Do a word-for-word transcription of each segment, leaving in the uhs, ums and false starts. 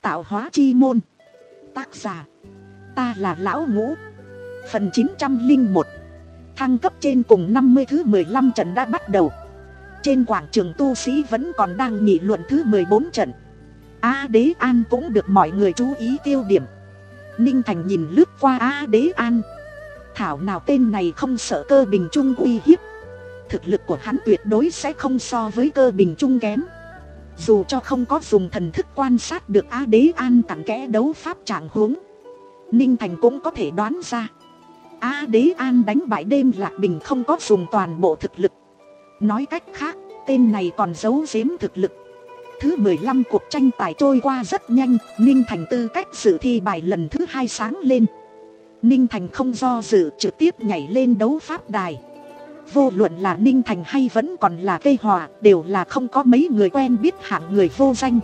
Tạo hóa chi môn. Tác giả: Ta là Lão Ngũ. Phần chín trăm lẻ một. Thăng cấp trên cùng năm mươi thứ mười lăm trận đã bắt đầu. Trên quảng trường tu sĩ vẫn còn đang nghị luận thứ mười bốn trận. A Đế An cũng được mọi người chú ý tiêu điểm. Ninh Thành nhìn lướt qua A Đế An. Thảo nào tên này không sợ Cơ Bình Trung uy hiếp. Thực lực của hắn tuyệt đối sẽ không so với Cơ Bình Trung kém. Dù cho không có dùng thần thức quan sát được A Đế An cặn kẽ đấu pháp trạng huống, Ninh Thành cũng có thể đoán ra A Đế An đánh bại Đêm Lạc Bình không có dùng toàn bộ thực lực. Nói cách khác, tên này còn giấu giếm thực lực. Thứ mười lăm cuộc tranh tài trôi qua rất nhanh. Ninh Thành tư cách dự thi bài lần thứ hai sáng lên. Ninh Thành không do dự, trực tiếp nhảy lên đấu pháp đài. Vô luận là Ninh Thành hay vẫn còn là Cây Hòa, đều là không có mấy người quen biết hạng người vô danh.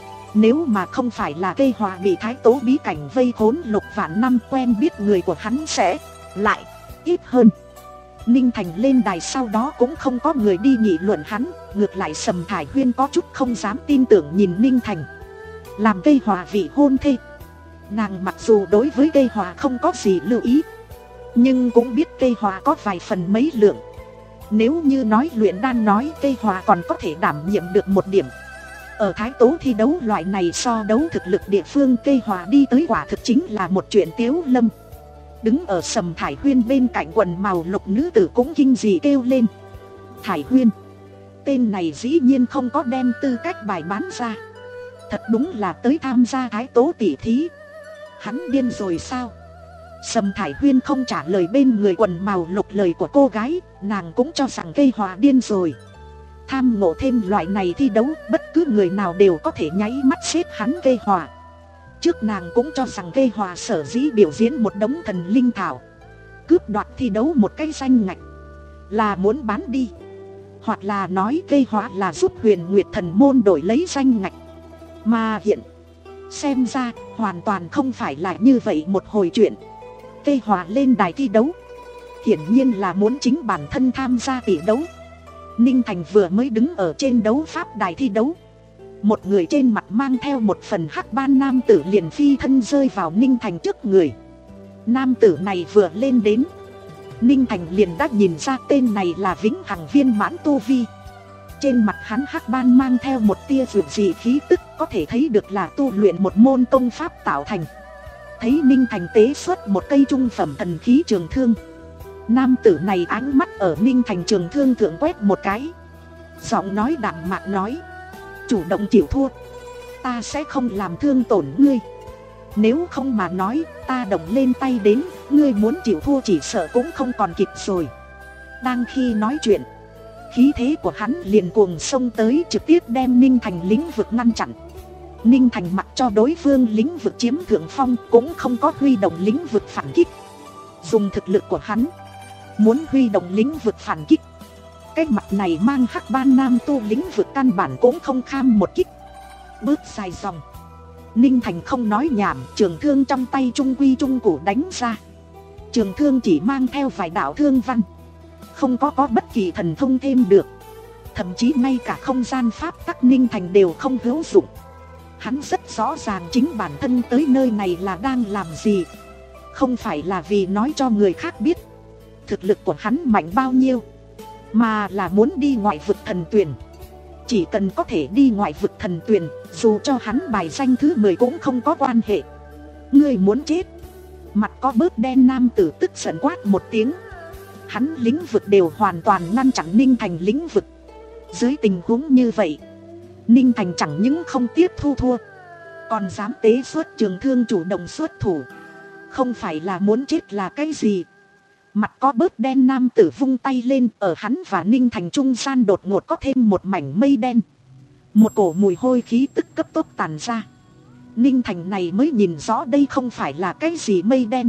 Nếu mà không phải là Cây Hòa bị Thái Tố bí cảnh vây khốn lục vạn năm, quen biết người của hắn sẽ lại ít hơn. Ninh Thành lên đài sau đó cũng không có người đi nghị luận hắn. Ngược lại Sầm Thải Huyên có chút không dám tin tưởng nhìn Ninh Thành. Làm Cây Hòa vị hôn thê, nàng mặc dù đối với Cây Hòa không có gì lưu ý, nhưng cũng biết Cây Hòa có vài phần mấy lượng. Nếu như nói luyện đan nói, Cây Hòa còn có thể đảm nhiệm được một điểm. Ở Thái Tố thi đấu loại này so đấu thực lực địa phương, Cây Hòa đi tới quả thực chính là một chuyện tiếu lâm. Đứng ở Sầm Thải Huyên bên cạnh quần màu lục nữ tử cũng kinh dị kêu lên: Thải Huyên, tên này dĩ nhiên không có đem tư cách bài bán ra. Thật đúng là tới tham gia Thái Tố tỷ thí. Hắn điên rồi sao? Sầm Thải Huyên không trả lời bên người quần màu lục lời của cô gái. Nàng cũng cho rằng Cây Hòa điên rồi. Tham ngộ thêm loại này thi đấu, bất cứ người nào đều có thể nháy mắt xếp hắn Cây Hòa. Trước nàng cũng cho rằng Cây Hòa sở dĩ biểu diễn một đống thần linh thảo, cướp đoạt thi đấu một cái danh ngạch, là muốn bán đi. Hoặc là nói Cây Hòa là giúp Huyền Nguyệt Thần Môn đổi lấy danh ngạch. Mà hiện xem ra hoàn toàn không phải là như vậy một hồi chuyện. Cây Hòa lên đài thi đấu, hiển nhiên là muốn chính bản thân tham gia tỷ đấu. Ninh Thành vừa mới đứng ở trên đấu pháp đài thi đấu, một người trên mặt mang theo một phần hắc ban nam tử liền phi thân rơi vào Ninh Thành trước người. Nam tử này vừa lên đến, Ninh Thành liền đã nhìn ra tên này là Vĩnh Hằng viên mãn tu vi. Trên mặt hắn hắc ban mang theo một tia vượt dị khí tức, có thể thấy được là tu luyện một môn công pháp tạo thành. Thấy Ninh Thành tế xuất một cây trung phẩm thần khí trường thương, nam tử này ánh mắt ở Ninh Thành trường thương thượng quét một cái, giọng nói đạm mạc nói: chủ động chịu thua, ta sẽ không làm thương tổn ngươi. Nếu không mà nói, ta động lên tay đến, ngươi muốn chịu thua chỉ sợ cũng không còn kịp rồi. Đang khi nói chuyện, khí thế của hắn liền cuồng xông tới, trực tiếp đem Ninh Thành lĩnh vực ngăn chặn. Ninh Thành mặc cho đối phương lĩnh vực chiếm thượng phong, cũng không có huy động lĩnh vực phản kích. Dùng thực lực của hắn, muốn huy động lĩnh vực phản kích, cái mặt này mang hắc ban nam tu lĩnh vực căn bản cũng không kham một kích. Bước dài dòng, Ninh Thành không nói nhảm, trường thương trong tay trung quy trung cụ đánh ra. Trường thương chỉ mang theo vài đạo thương văn, không có có bất kỳ thần thông thêm được. Thậm chí ngay cả không gian pháp tắc Ninh Thành đều không hữu dụng. Hắn rất rõ ràng chính bản thân tới nơi này là đang làm gì. Không phải là vì nói cho người khác biết thực lực của hắn mạnh bao nhiêu, mà là muốn đi ngoại vực thần tuyền. Chỉ cần có thể đi ngoại vực thần tuyền, dù cho hắn bài danh thứ mười cũng không có quan hệ. Ngươi muốn chết? Mặt có bớt đen nam tử tức giận quát một tiếng. Hắn lĩnh vực đều hoàn toàn ngăn chặn Ninh Thành lĩnh vực. Dưới tình huống như vậy, Ninh Thành chẳng những không tiếp thu thua, còn dám tế xuất trường thương chủ động xuất thủ. Không phải là muốn chết là cái gì? Mặt có bớt đen nam tử vung tay lên, ở hắn và Ninh Thành trung gian đột ngột có thêm một mảnh mây đen. Một cổ mùi hôi khí tức cấp tốc tàn ra. Ninh Thành này mới nhìn rõ đây không phải là cái gì mây đen,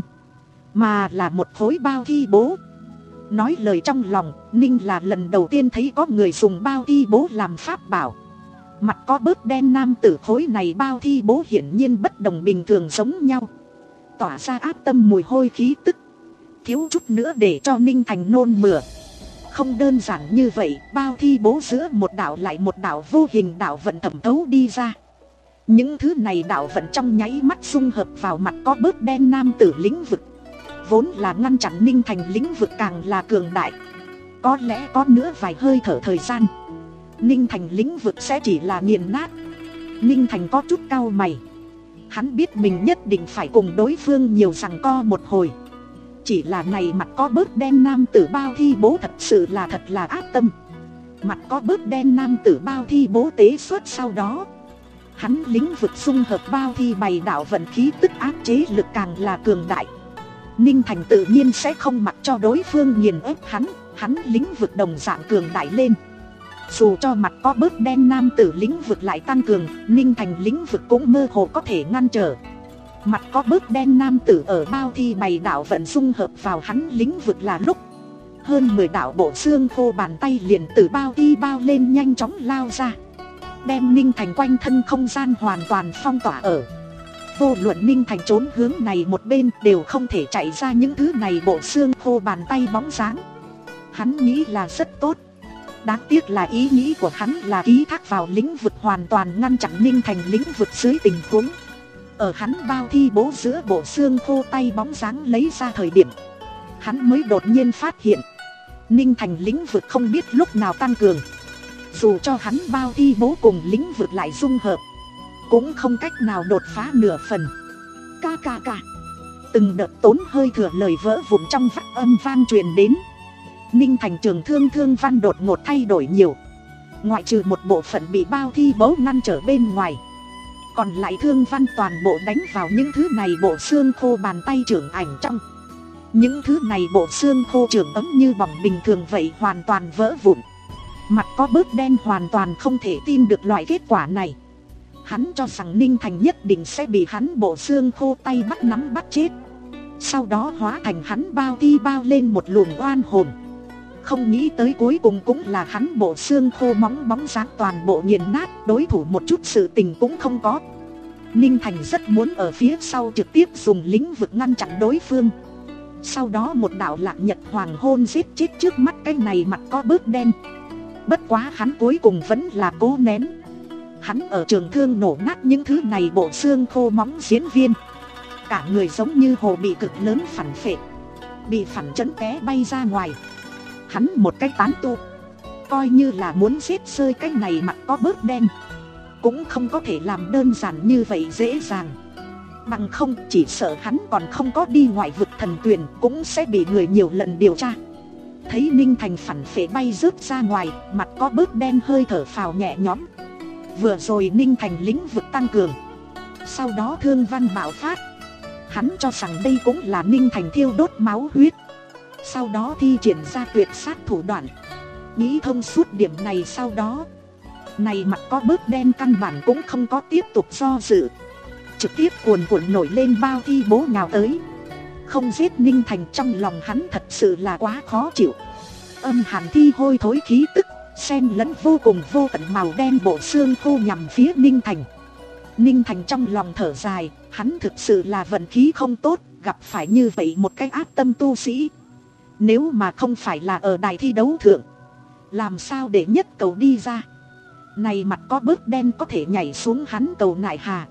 mà là một khối bao thi bố. Nói lời trong lòng, Ninh là lần đầu tiên thấy có người dùng bao thi bố làm pháp bảo. Mặt có bớt đen nam tử khối này bao thi bố hiển nhiên bất đồng bình thường giống nhau, tỏa ra áp tâm mùi hôi khí tức, thiếu chút nữa để cho Ninh Thành nôn mửa. Không đơn giản như vậy, bao thi bố giữa một đạo lại một đạo vô hình đạo vận thẩm thấu đi ra. Những thứ này đạo vận trong nháy mắt dung hợp vào mặt có bớt đen nam tử lĩnh vực, vốn là ngăn chặn Ninh Thành lĩnh vực càng là cường đại. Có lẽ có nữa vài hơi thở thời gian, Ninh Thành lĩnh vực sẽ chỉ là nghiền nát. Ninh Thành có chút cau mày, hắn biết mình nhất định phải cùng đối phương nhiều giằng co một hồi. Chỉ là này mặt có bớt đen nam tử bao thi bố thật sự là thật là ác tâm. Mặt có bớt đen nam tử bao thi bố tế xuất sau đó, hắn lĩnh vực dung hợp bao thi bày đạo vận khí tức áp chế lực càng là cường đại. Ninh Thành tự nhiên sẽ không mặc cho đối phương nghiền ép hắn, hắn lĩnh vực đồng dạng cường đại lên. Dù cho mặt có bớt đen nam tử lĩnh vực lại tăng cường, Ninh Thành lĩnh vực cũng mơ hồ có thể ngăn trở. Mặt có bớt đen nam tử ở bao thi bày đạo vận dung hợp vào hắn lĩnh vực là lúc, hơn mười đạo bộ xương khô bàn tay liền từ bao thi bao lên nhanh chóng lao ra, đem Ninh Thành quanh thân không gian hoàn toàn phong tỏa ở. Vô luận Ninh Thành trốn hướng này một bên đều không thể chạy ra những thứ này bộ xương khô bàn tay bóng dáng. Hắn nghĩ là rất tốt, đáng tiếc là ý nghĩ của hắn là ký thác vào lĩnh vực hoàn toàn ngăn chặn Ninh Thành lĩnh vực dưới tình huống. Ở hắn bao thi bố giữa bộ xương khô tay bóng dáng lấy ra thời điểm, hắn mới đột nhiên phát hiện Ninh Thành lĩnh vực không biết lúc nào tăng cường. Dù cho hắn bao thi bố cùng lĩnh vực lại dung hợp, cũng không cách nào đột phá nửa phần. Ca ca ca. Từng đợt tốn hơi thừa lời vỡ vụn trong vắt âm vang truyền đến. Ninh Thành trường thương thương văn đột ngột thay đổi nhiều, ngoại trừ một bộ phận bị bao thi bố ngăn trở bên ngoài, còn lại thương văn toàn bộ đánh vào những thứ này bộ xương khô bàn tay trưởng ảnh trong. Những thứ này bộ xương khô trưởng ấm như bỏng bình thường vậy hoàn toàn vỡ vụn. Mặt có bớt đen hoàn toàn không thể tin được loại kết quả này. Hắn cho rằng Ninh Thành nhất định sẽ bị hắn bộ xương khô tay bắt nắm bắt chết, sau đó hóa thành hắn bao thi bao lên một luồng oan hồn. Không nghĩ tới cuối cùng cũng là hắn bộ xương khô móng bóng dáng toàn bộ nghiền nát, đối thủ một chút sự tình cũng không có. Ninh Thành rất muốn ở phía sau trực tiếp dùng lĩnh vực ngăn chặn đối phương, sau đó một đạo lạc nhật hoàng hôn giết chết trước mắt cái này mặt có bớt đen. Bất quá hắn cuối cùng vẫn là cố nén. Hắn ở trường thương nổ nát những thứ này bộ xương khô móng diễn viên, cả người giống như hồ bị cực lớn phản phệ, bị phản chấn té bay ra ngoài. Hắn một cái tán tu, coi như là muốn giết rơi cái này mặt có bớt đen, cũng không có thể làm đơn giản như vậy dễ dàng. Bằng không chỉ sợ hắn còn không có đi ngoại vực thần tuyền cũng sẽ bị người nhiều lần điều tra. Thấy Ninh Thành phản phệ bay rớt ra ngoài, mặt có bớt đen hơi thở phào nhẹ nhõm. Vừa rồi Ninh Thành lĩnh vực tăng cường, sau đó thương văn bạo phát. Hắn cho rằng đây cũng là Ninh Thành thiêu đốt máu huyết, sau đó thi triển ra tuyệt sát thủ đoạn. Nghĩ thông suốt điểm này sau đó, này mặt có bớt đen căn bản cũng không có tiếp tục do dự, trực tiếp cuồn cuộn nổi lên bao thi bố nhào tới. Không giết Ninh Thành trong lòng hắn thật sự là quá khó chịu. Âm hàn thi hôi thối khí tức xen lẫn vô cùng vô tận màu đen bộ xương khô nhằm phía Ninh Thành. Ninh Thành trong lòng thở dài, hắn thực sự là vận khí không tốt, gặp phải như vậy một cái ác tâm tu sĩ. Nếu mà không phải là ở đài thi đấu thượng, làm sao để nhất cầu đi ra. Này mặt có bớt đen có thể nhảy xuống hắn cầu nại hà,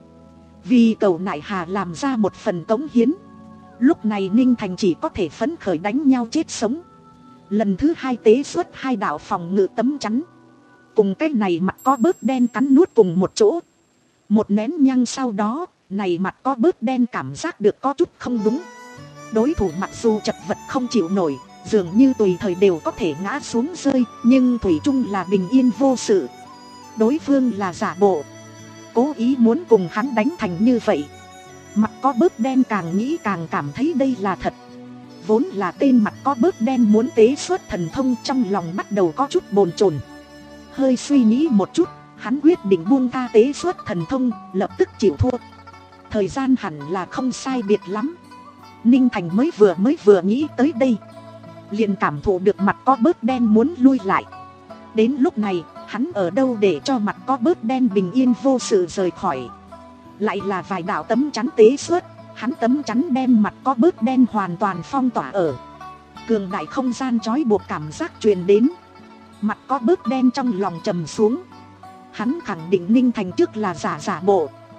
vì cầu nại hà làm ra một phần cống hiến. Lúc này Ninh Thành chỉ có thể phấn khởi đánh nhau chết sống. Lần thứ hai tế xuất hai đạo phòng ngự tấm chắn, cùng cái này mặt có bớt đen cắn nuốt cùng một chỗ. Một nén nhang sau đó, này mặt có bớt đen cảm giác được có chút không đúng. Đối thủ mặc dù chật vật không chịu nổi, dường như tùy thời đều có thể ngã xuống rơi, nhưng thủy chung là bình yên vô sự. Đối phương là giả bộ, cố ý muốn cùng hắn đánh thành như vậy. Mặt có bớt đen càng nghĩ càng cảm thấy đây là thật. Vốn là tên mặt có bớt đen muốn tế xuất thần thông, trong lòng bắt đầu có chút bồn chồn. Hơi suy nghĩ một chút, hắn quyết định buông tha tế xuất thần thông, lập tức chịu thua. Thời gian hẳn là không sai biệt lắm. Ninh Thành mới vừa mới vừa nghĩ tới đây, liền cảm thụ được mặt có bớt đen muốn lui lại. Đến lúc này, hắn ở đâu để cho mặt có bớt đen bình yên vô sự rời khỏi. Lại là vài đạo tấm chắn tế xuất, hắn tấm chắn đem mặt có bớt đen hoàn toàn phong tỏa ở. Cường đại không gian trói buộc cảm giác truyền đến. Mặt có bớt đen trong lòng trầm xuống. Hắn khẳng định Ninh Thành trước là giả giả bộ,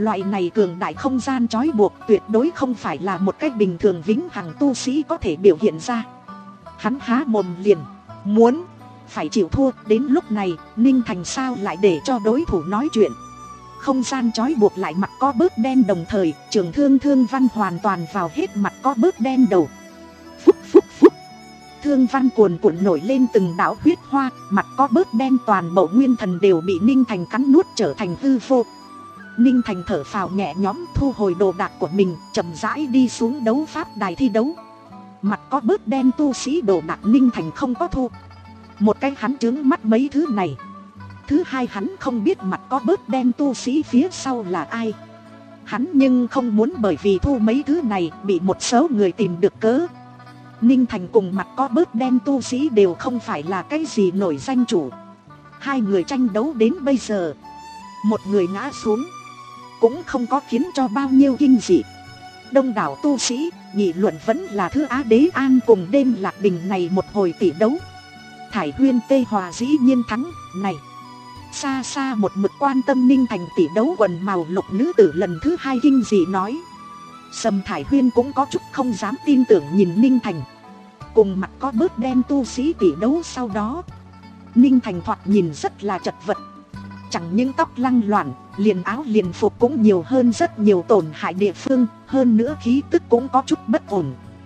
Loại này cường đại không gian trói buộc tuyệt đối không phải là một cách bình thường vĩnh hằng tu sĩ có thể biểu hiện ra. Hắn há mồm liền muốn phải chịu thua. Đến lúc này Ninh Thành sao lại để cho đối thủ nói chuyện. Không gian trói buộc lại mặt có bớt đen, đồng thời trường thương Thương Văn hoàn toàn vào hết mặt có bớt đen đầu. Phúc phúc phúc, thương văn cuồn cuộn nổi lên từng đạo huyết hoa. Mặt có bớt đen toàn bộ nguyên thần đều bị Ninh Thành cắn nuốt trở thành hư vô. Ninh Thành thở phào nhẹ nhõm, thu hồi đồ đạc của mình, chậm rãi đi xuống đấu pháp đài thi đấu. Mặt có bớt đen tu sĩ đồ đạc Ninh Thành không có thu. Một cái hắn trướng mắt mấy thứ này. Thứ hai, hắn không biết mặt có bớt đen tu sĩ phía sau là ai. Hắn nhưng không muốn bởi vì thu mấy thứ này bị một số người tìm được cớ. Ninh Thành cùng mặt có bớt đen tu sĩ đều không phải là cái gì nổi danh chủ. Hai người tranh đấu đến bây giờ, một người ngã xuống cũng không có khiến cho bao nhiêu kinh dị. Đông đảo tu sĩ nghị luận vẫn là thứ Á Đế An cùng đêm Lạc Bình này một hồi tỷ đấu. Thải Huyên Tê Hòa dĩ nhiên thắng. Này, xa xa một mực quan tâm Ninh Thành tỷ đấu quần màu lục nữ tử lần thứ hai kinh dị nói. Sầm Thải Huyên cũng có chút không dám tin tưởng nhìn Ninh Thành cùng mặt có bớt đen tu sĩ tỷ đấu. Sau đó Ninh Thành thoạt nhìn rất là chật vật. Chẳng những tóc lăng loạn, liền áo liền phục cũng nhiều hơn rất nhiều tổn hại địa phương. Hơn nữa khí tức cũng có chút bất ổn.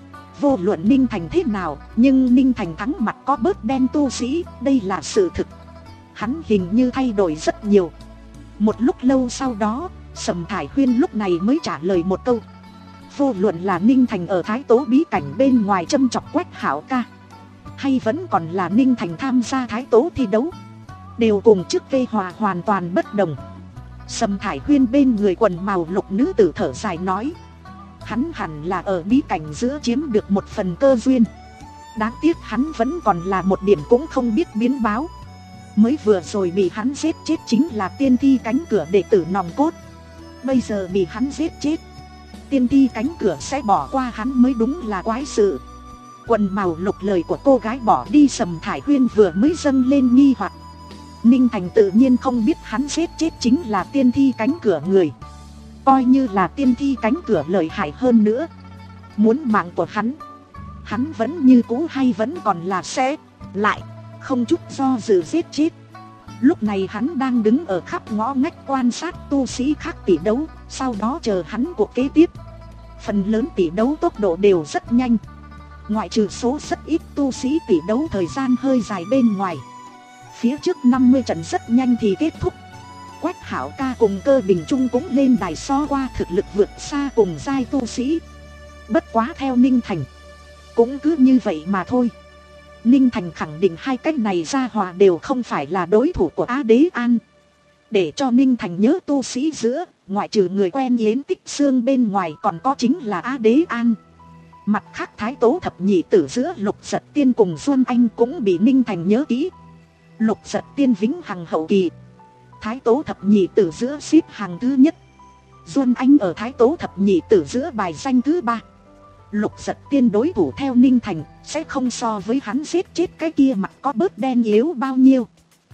Vô luận Ninh Thành thế nào, nhưng Ninh Thành thắng mặt có bớt đen tu sĩ, đây là sự thực. Hắn hình như thay đổi rất nhiều. Một lúc lâu sau đó, Sầm Thải Huyên lúc này mới trả lời một câu. Vô luận là Ninh Thành ở Thái Tố bí cảnh bên ngoài châm chọc Quách Hảo ca, hay vẫn còn là Ninh Thành tham gia Thái Tố thi đấu, đều cùng trước Tê Hòa hoàn toàn bất đồng. Sầm Thải Huyên bên người quần màu lục nữ tử thở dài nói. Hắn hẳn là ở bí cảnh giữa chiếm được một phần cơ duyên. Đáng tiếc hắn vẫn còn là một điểm cũng không biết biến báo. Mới vừa rồi bị hắn giết chết chính là tiên thi cánh cửa đệ tử nòng cốt. Bây giờ bị hắn giết chết, tiên thi cánh cửa sẽ bỏ qua hắn mới đúng là quái sự. Quần màu lục lời của cô gái bỏ đi Sầm Thải Huyên vừa mới dâng lên nghi hoặc. Ninh Thành tự nhiên không biết hắn giết chết chính là tiên thi cánh cửa người. Coi như là tiên thi cánh cửa lợi hại hơn nữa, muốn mạng của hắn, hắn vẫn như cũ hay vẫn còn là sẽ lại không chút do dự giết chết. Lúc này hắn đang đứng ở khắp ngõ ngách quan sát tu sĩ khác tỷ đấu, sau đó chờ hắn cuộc kế tiếp. Phần lớn tỷ đấu tốc độ đều rất nhanh, ngoại trừ số rất ít tu sĩ tỷ đấu thời gian hơi dài bên ngoài. Phía trước năm mươi trận rất nhanh thì kết thúc. Quách Hảo ca cùng Cơ Bình Trung cũng lên đài so qua thực lực vượt xa cùng giai tu sĩ. Bất quá theo Ninh Thành, cũng cứ như vậy mà thôi. Ninh Thành khẳng định hai cách này ra hòa đều không phải là đối thủ của Á Đế An. Để cho Ninh Thành nhớ tu sĩ giữa, ngoại trừ người quen Yến Tích Xương bên ngoài còn có chính là Á Đế An. Mặt khác Thái Tố thập nhị tử giữa Lục Giật Tiên cùng Xuân Anh cũng bị Ninh Thành nhớ kỹ. Lục Giật Tiên vĩnh hằng hậu kỳ, Thái Tố thập nhị tử giữa xếp hàng thứ nhất. Xuân Anh ở Thái Tố thập nhị tử giữa bài danh thứ ba. Lục Giật Tiên đối thủ theo Ninh Thành sẽ không so với hắn giết chết cái kia mặt có bớt đen yếu bao nhiêu.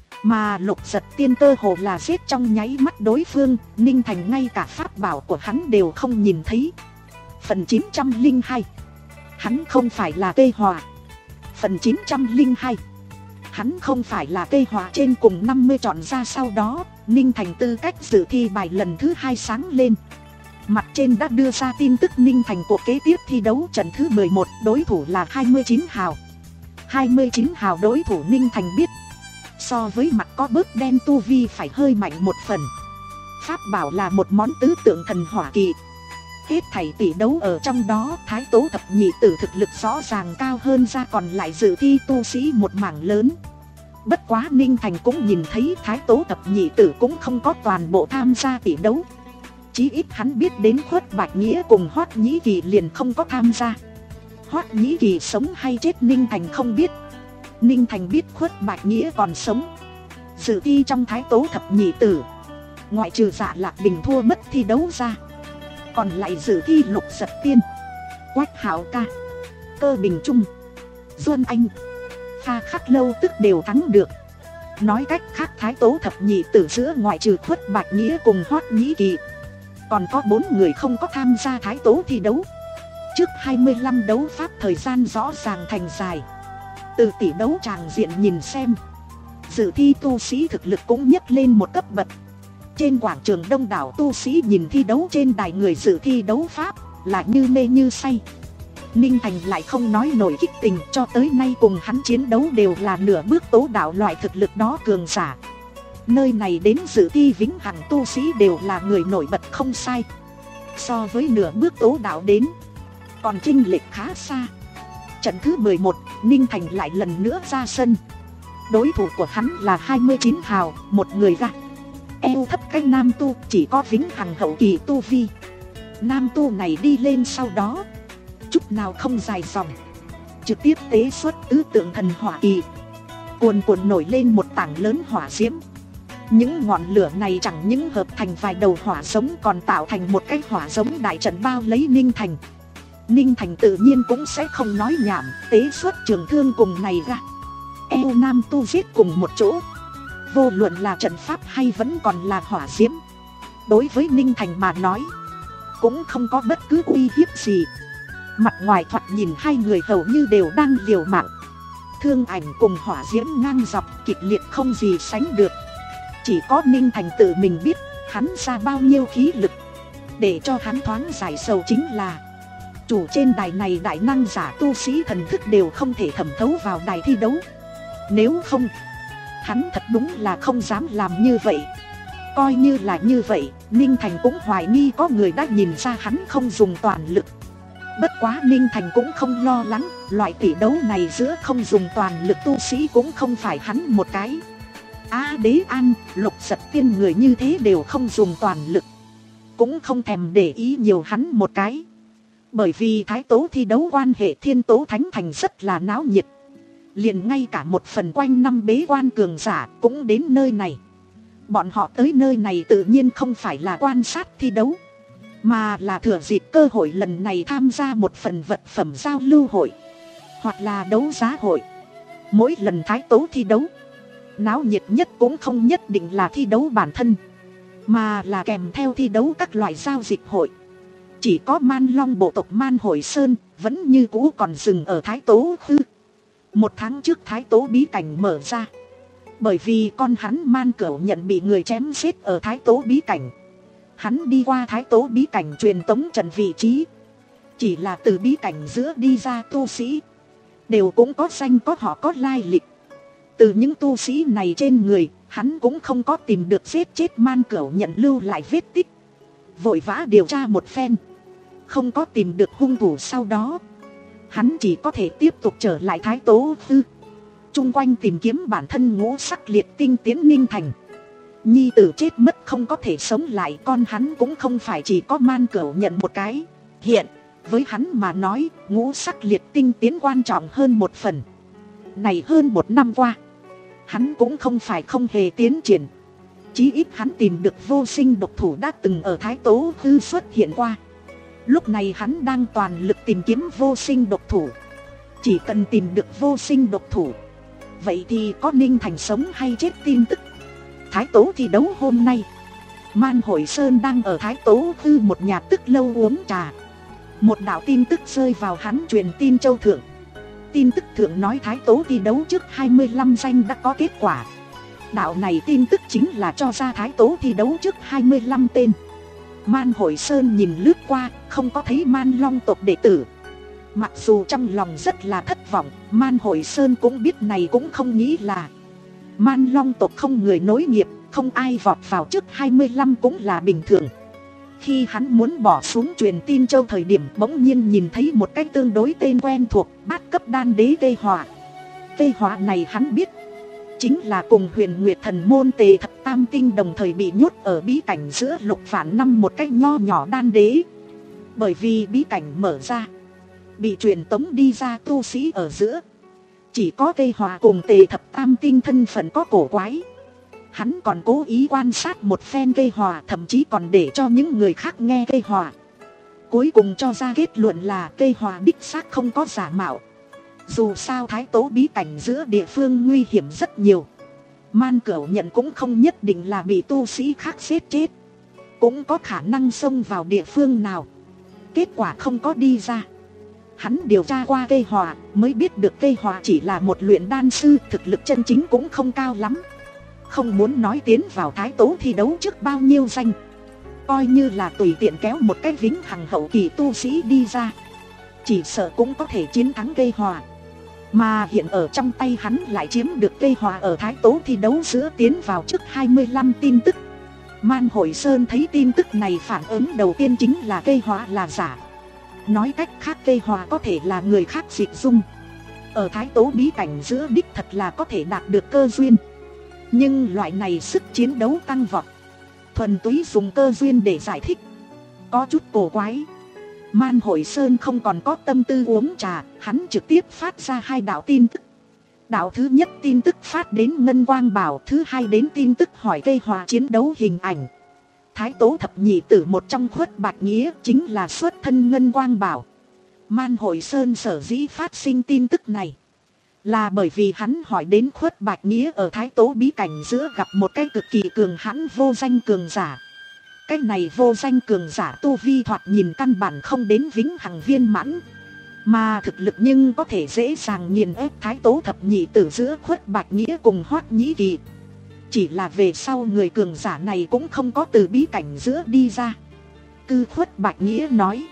Mà Lục Giật Tiên cơ hồ là giết trong nháy mắt đối phương. Ninh Thành ngay cả pháp bảo của hắn đều không nhìn thấy. Phần chín trăm lẻ hai, hắn không phải là Tê Hòa. Phần chín trăm lẻ hai, hắn không phải là Tê Hòa trên cùng năm mươi chọn ra. Sau đó Ninh Thành tư cách dự thi bài lần thứ hai sáng lên. Mặt trên đã đưa ra tin tức Ninh Thành cuộc kế tiếp thi đấu trận thứ mười một, đối thủ là hai mươi chín hào. hai mươi chín hào đối thủ Ninh Thành biết, so với mặt có bớt đen tu vi phải hơi mạnh một phần. Pháp bảo là một món tứ tượng thần hỏa kỳ. Hết thảy tỷ đấu ở trong đó, Thái Tố thập nhị tử thực lực rõ ràng cao hơn ra còn lại dự thi tu sĩ một mảng lớn. Bất quá Ninh Thành cũng nhìn thấy Thái Tố thập nhị tử cũng không có toàn bộ tham gia tỷ đấu. Chí ít hắn biết đến Khuất Bạch Nghĩa cùng Hoắc Nhĩ Kỳ liền không có tham gia. Hoắc Nhĩ Kỳ sống hay chết Ninh Thành không biết. Ninh Thành biết Khuất Bạch Nghĩa còn sống. Dự thi trong Thái Tố thập nhị tử, ngoại trừ Dạ Lạc Bình thua mất thi đấu ra, còn lại dự thi Lục Giật Tiên, Quách Hảo ca, Cơ Bình Trung, Xuân Anh, Pha Khắc Lâu Tức đều thắng được. Nói cách khác Thái Tố thập nhị tử giữa ngoại trừ Khuất Bạch Nghĩa cùng Hoắc Nhĩ Kỳ, Còn có bốn người không có tham gia thái tố thi đấu. Trước hai mươi lăm đấu pháp thời gian rõ ràng thành dài. Từ tỷ đấu tràng diện nhìn xem, dự thi tu sĩ thực lực cũng nhấc lên một cấp bậc. Trên quảng trường đông đảo tu sĩ nhìn thi đấu trên đài người dự thi đấu pháp là như mê như say. Ninh Thành lại không nói nổi kích tình, cho tới nay cùng hắn chiến đấu đều là nửa bước tố đạo loại thực lực đó cường giả. Nơi này đến dự thi vĩnh hằng tu sĩ đều là người nổi bật không sai. So với nửa bước tố đạo đến, còn chênh lệch khá xa. Trận thứ mười một, Ninh Thành lại lần nữa ra sân. Đối thủ của hắn là hai mươi chín hào, một người ra eo thấp cách nam tu, chỉ có vĩnh hằng hậu kỳ tu vi. Nam tu này đi lên sau đó chút nào không dài dòng, trực tiếp tế xuất tứ tượng thần hỏa kỳ. Cuồn cuộn nổi lên một tảng lớn hỏa diễm. Những ngọn lửa này chẳng những hợp thành vài đầu hỏa giống, còn tạo thành một cái hỏa giống đại trận bao lấy Ninh Thành. Ninh Thành tự nhiên cũng sẽ không nói nhảm, tế xuất trường thương cùng này ra eo nam tu giết cùng một chỗ. Vô luận là trận pháp hay vẫn còn là hỏa diễm, đối với Ninh Thành mà nói cũng không có bất cứ uy hiếp gì. Mặt ngoài thoạt nhìn hai người hầu như đều đang liều mạng. Thương ảnh cùng hỏa diễm ngang dọc, kịch liệt không gì sánh được. Chỉ có Ninh Thành tự mình biết hắn ra bao nhiêu khí lực. Để cho hắn thoáng giải sầu chính là chủ trên đài này đại năng giả tu sĩ thần thức đều không thể thẩm thấu vào đài thi đấu. Nếu không, hắn thật đúng là không dám làm như vậy. Coi như là như vậy, Ninh Thành cũng hoài nghi có người đã nhìn ra hắn không dùng toàn lực. Bất quá Ninh Thành cũng không lo lắng, loại tỷ đấu này giữa không dùng toàn lực tu sĩ cũng không phải hắn một cái. A Đế An, Lục Giật Tiên người như thế đều không dùng toàn lực, cũng không thèm để ý nhiều hắn một cái. Bởi vì thái tố thi đấu quan hệ Thiên Tố Thánh Thành rất là náo nhiệt. Liền ngay cả một phần quanh năm bế quan cường giả cũng đến nơi này. Bọn họ tới nơi này tự nhiên không phải là quan sát thi đấu, mà là thừa dịp cơ hội lần này tham gia một phần vật phẩm giao lưu hội, hoặc là đấu giá hội. Mỗi lần thái tố thi đấu, náo nhiệt nhất cũng không nhất định là thi đấu bản thân, mà là kèm theo thi đấu các loại giao dịch hội. Chỉ có Man Long bộ tộc Man Hội Sơn vẫn như cũ còn dừng ở thái tố hư. Một tháng trước thái tố bí cảnh mở ra, bởi vì con hắn Man Cửu Nhận bị người chém giết ở thái tố bí cảnh. Hắn đi qua thái tố bí cảnh truyền tống trận vị trí. Chỉ là từ bí cảnh giữa đi ra tu sĩ đều cũng có danh có họ có lai lịch. Từ những tu sĩ này trên người, hắn cũng không có tìm được giết chết Man Cửu Nhận lưu lại vết tích. Vội vã điều tra một phen, không có tìm được hung thủ, sau đó hắn chỉ có thể tiếp tục trở lại thái tố hư, chung quanh tìm kiếm bản thân ngũ sắc liệt tinh tiến Ninh Thành. Nhi tử chết mất không có thể sống lại, con hắn cũng không phải chỉ có Man Cửu Nhận một cái. Hiện với hắn mà nói, ngũ sắc liệt tinh tiến quan trọng hơn một phần. Này hơn một năm qua, hắn cũng không phải không hề tiến triển. Chí ít hắn tìm được vô sinh độc thủ đã từng ở thái tố hư xuất hiện qua. Lúc này hắn đang toàn lực tìm kiếm vô sinh độc thủ. Chỉ cần tìm được vô sinh độc thủ, vậy thì có Ninh Thành sống hay chết tin tức. Thái tố thi đấu hôm nay, Man Hội Sơn đang ở thái tố hư một nhà tức lâu uống trà. Một đạo tin tức rơi vào hắn truyền tin châu thượng. Tin tức thượng nói thái tố thi đấu trước hai mươi lăm danh đã có kết quả. Đạo này tin tức chính là cho ra thái tố thi đấu trước hai mươi lăm tên. Man Hội Sơn nhìn lướt qua, không có thấy Man Long tộc đệ tử. Mặc dù trong lòng rất là thất vọng, Man Hội Sơn cũng biết này cũng không nghĩ là Man Long tộc không người nối nghiệp, không ai vọt vào trước hai mươi lăm cũng là bình thường. Khi hắn muốn bỏ xuống truyền tin châu thời điểm, bỗng nhiên nhìn thấy một cái tương đối tên quen thuộc, bát cấp đan đế Tê Hỏa. Tê Hỏa này hắn biết, chính là cùng Huyền Nguyệt Thần môn Tề Thập Tam Tinh đồng thời bị nhốt ở bí cảnh giữa Lục Phản Năm một cái nho nhỏ đan đế. Bởi vì bí cảnh mở ra, bị truyền tống đi ra tu sĩ ở giữa chỉ có Tê Hỏa cùng Tề Thập Tam Tinh thân phận có cổ quái. Hắn còn cố ý quan sát một phen Tê Hỏa, thậm chí còn để cho những người khác nghe Tê Hỏa. Cuối cùng cho ra kết luận là Tê Hỏa đích xác không có giả mạo. Dù sao thái tố bí cảnh giữa địa phương nguy hiểm rất nhiều, Man Cửu Nhận cũng không nhất định là bị tu sĩ khác giết chết. cũng có khả năng xông vào địa phương nào. Kết quả không có đi ra. Hắn điều tra qua Cây Hòa mới biết được Cây Hòa chỉ là một luyện đan sư, thực lực chân chính cũng không cao lắm. Không muốn nói tiến vào thái tố thi đấu trước bao nhiêu danh, coi như là tùy tiện kéo một cái vĩnh hằng hậu kỳ tu sĩ đi ra, chỉ sợ cũng có thể chiến thắng Cây Hòa. Mà hiện ở trong tay hắn lại chiếm được Cây Hòa ở thái tố thi đấu giữa tiến vào trước hai mươi lăm tin tức. Man Hội Sơn thấy tin tức này, phản ứng đầu tiên chính là Cây Hòa là giả. Nói cách khác, Cây Hòa có thể là người khác dịch dung. Ở thái tố bí cảnh giữa đích thật là có thể đạt được cơ duyên. Nhưng loại này sức chiến đấu tăng vọt, thuần túy dùng cơ duyên để giải thích, có chút cổ quái. Man Hội Sơn không còn có tâm tư uống trà, hắn trực tiếp phát ra hai đạo tin tức. Đạo thứ nhất tin tức phát đến Ngân Quang Bảo, thứ hai đến tin tức hỏi Cây Hòa chiến đấu hình ảnh. Thái tố thập nhị tử một trong Khuất Bạch Nghĩa chính là xuất thân Ngân Quang Bảo. Man Hội Sơn sở dĩ phát sinh tin tức này là bởi vì hắn hỏi đến Khuất Bạch Nghĩa ở thái tố bí cảnh giữa gặp một cái cực kỳ cường hãn vô danh cường giả. Cái này vô danh cường giả tu vi thoạt nhìn căn bản không đến vĩnh hằng viên mãn, mà thực lực nhưng có thể dễ dàng nghiền ép thái tố thập nhị tử giữa Khuất Bạch Nghĩa cùng Hoắc Nhĩ Kỳ. Chỉ là về sau người cường giả này cũng không có từ bí cảnh giữa đi ra. Cư Khuất Bạch Nghĩa nói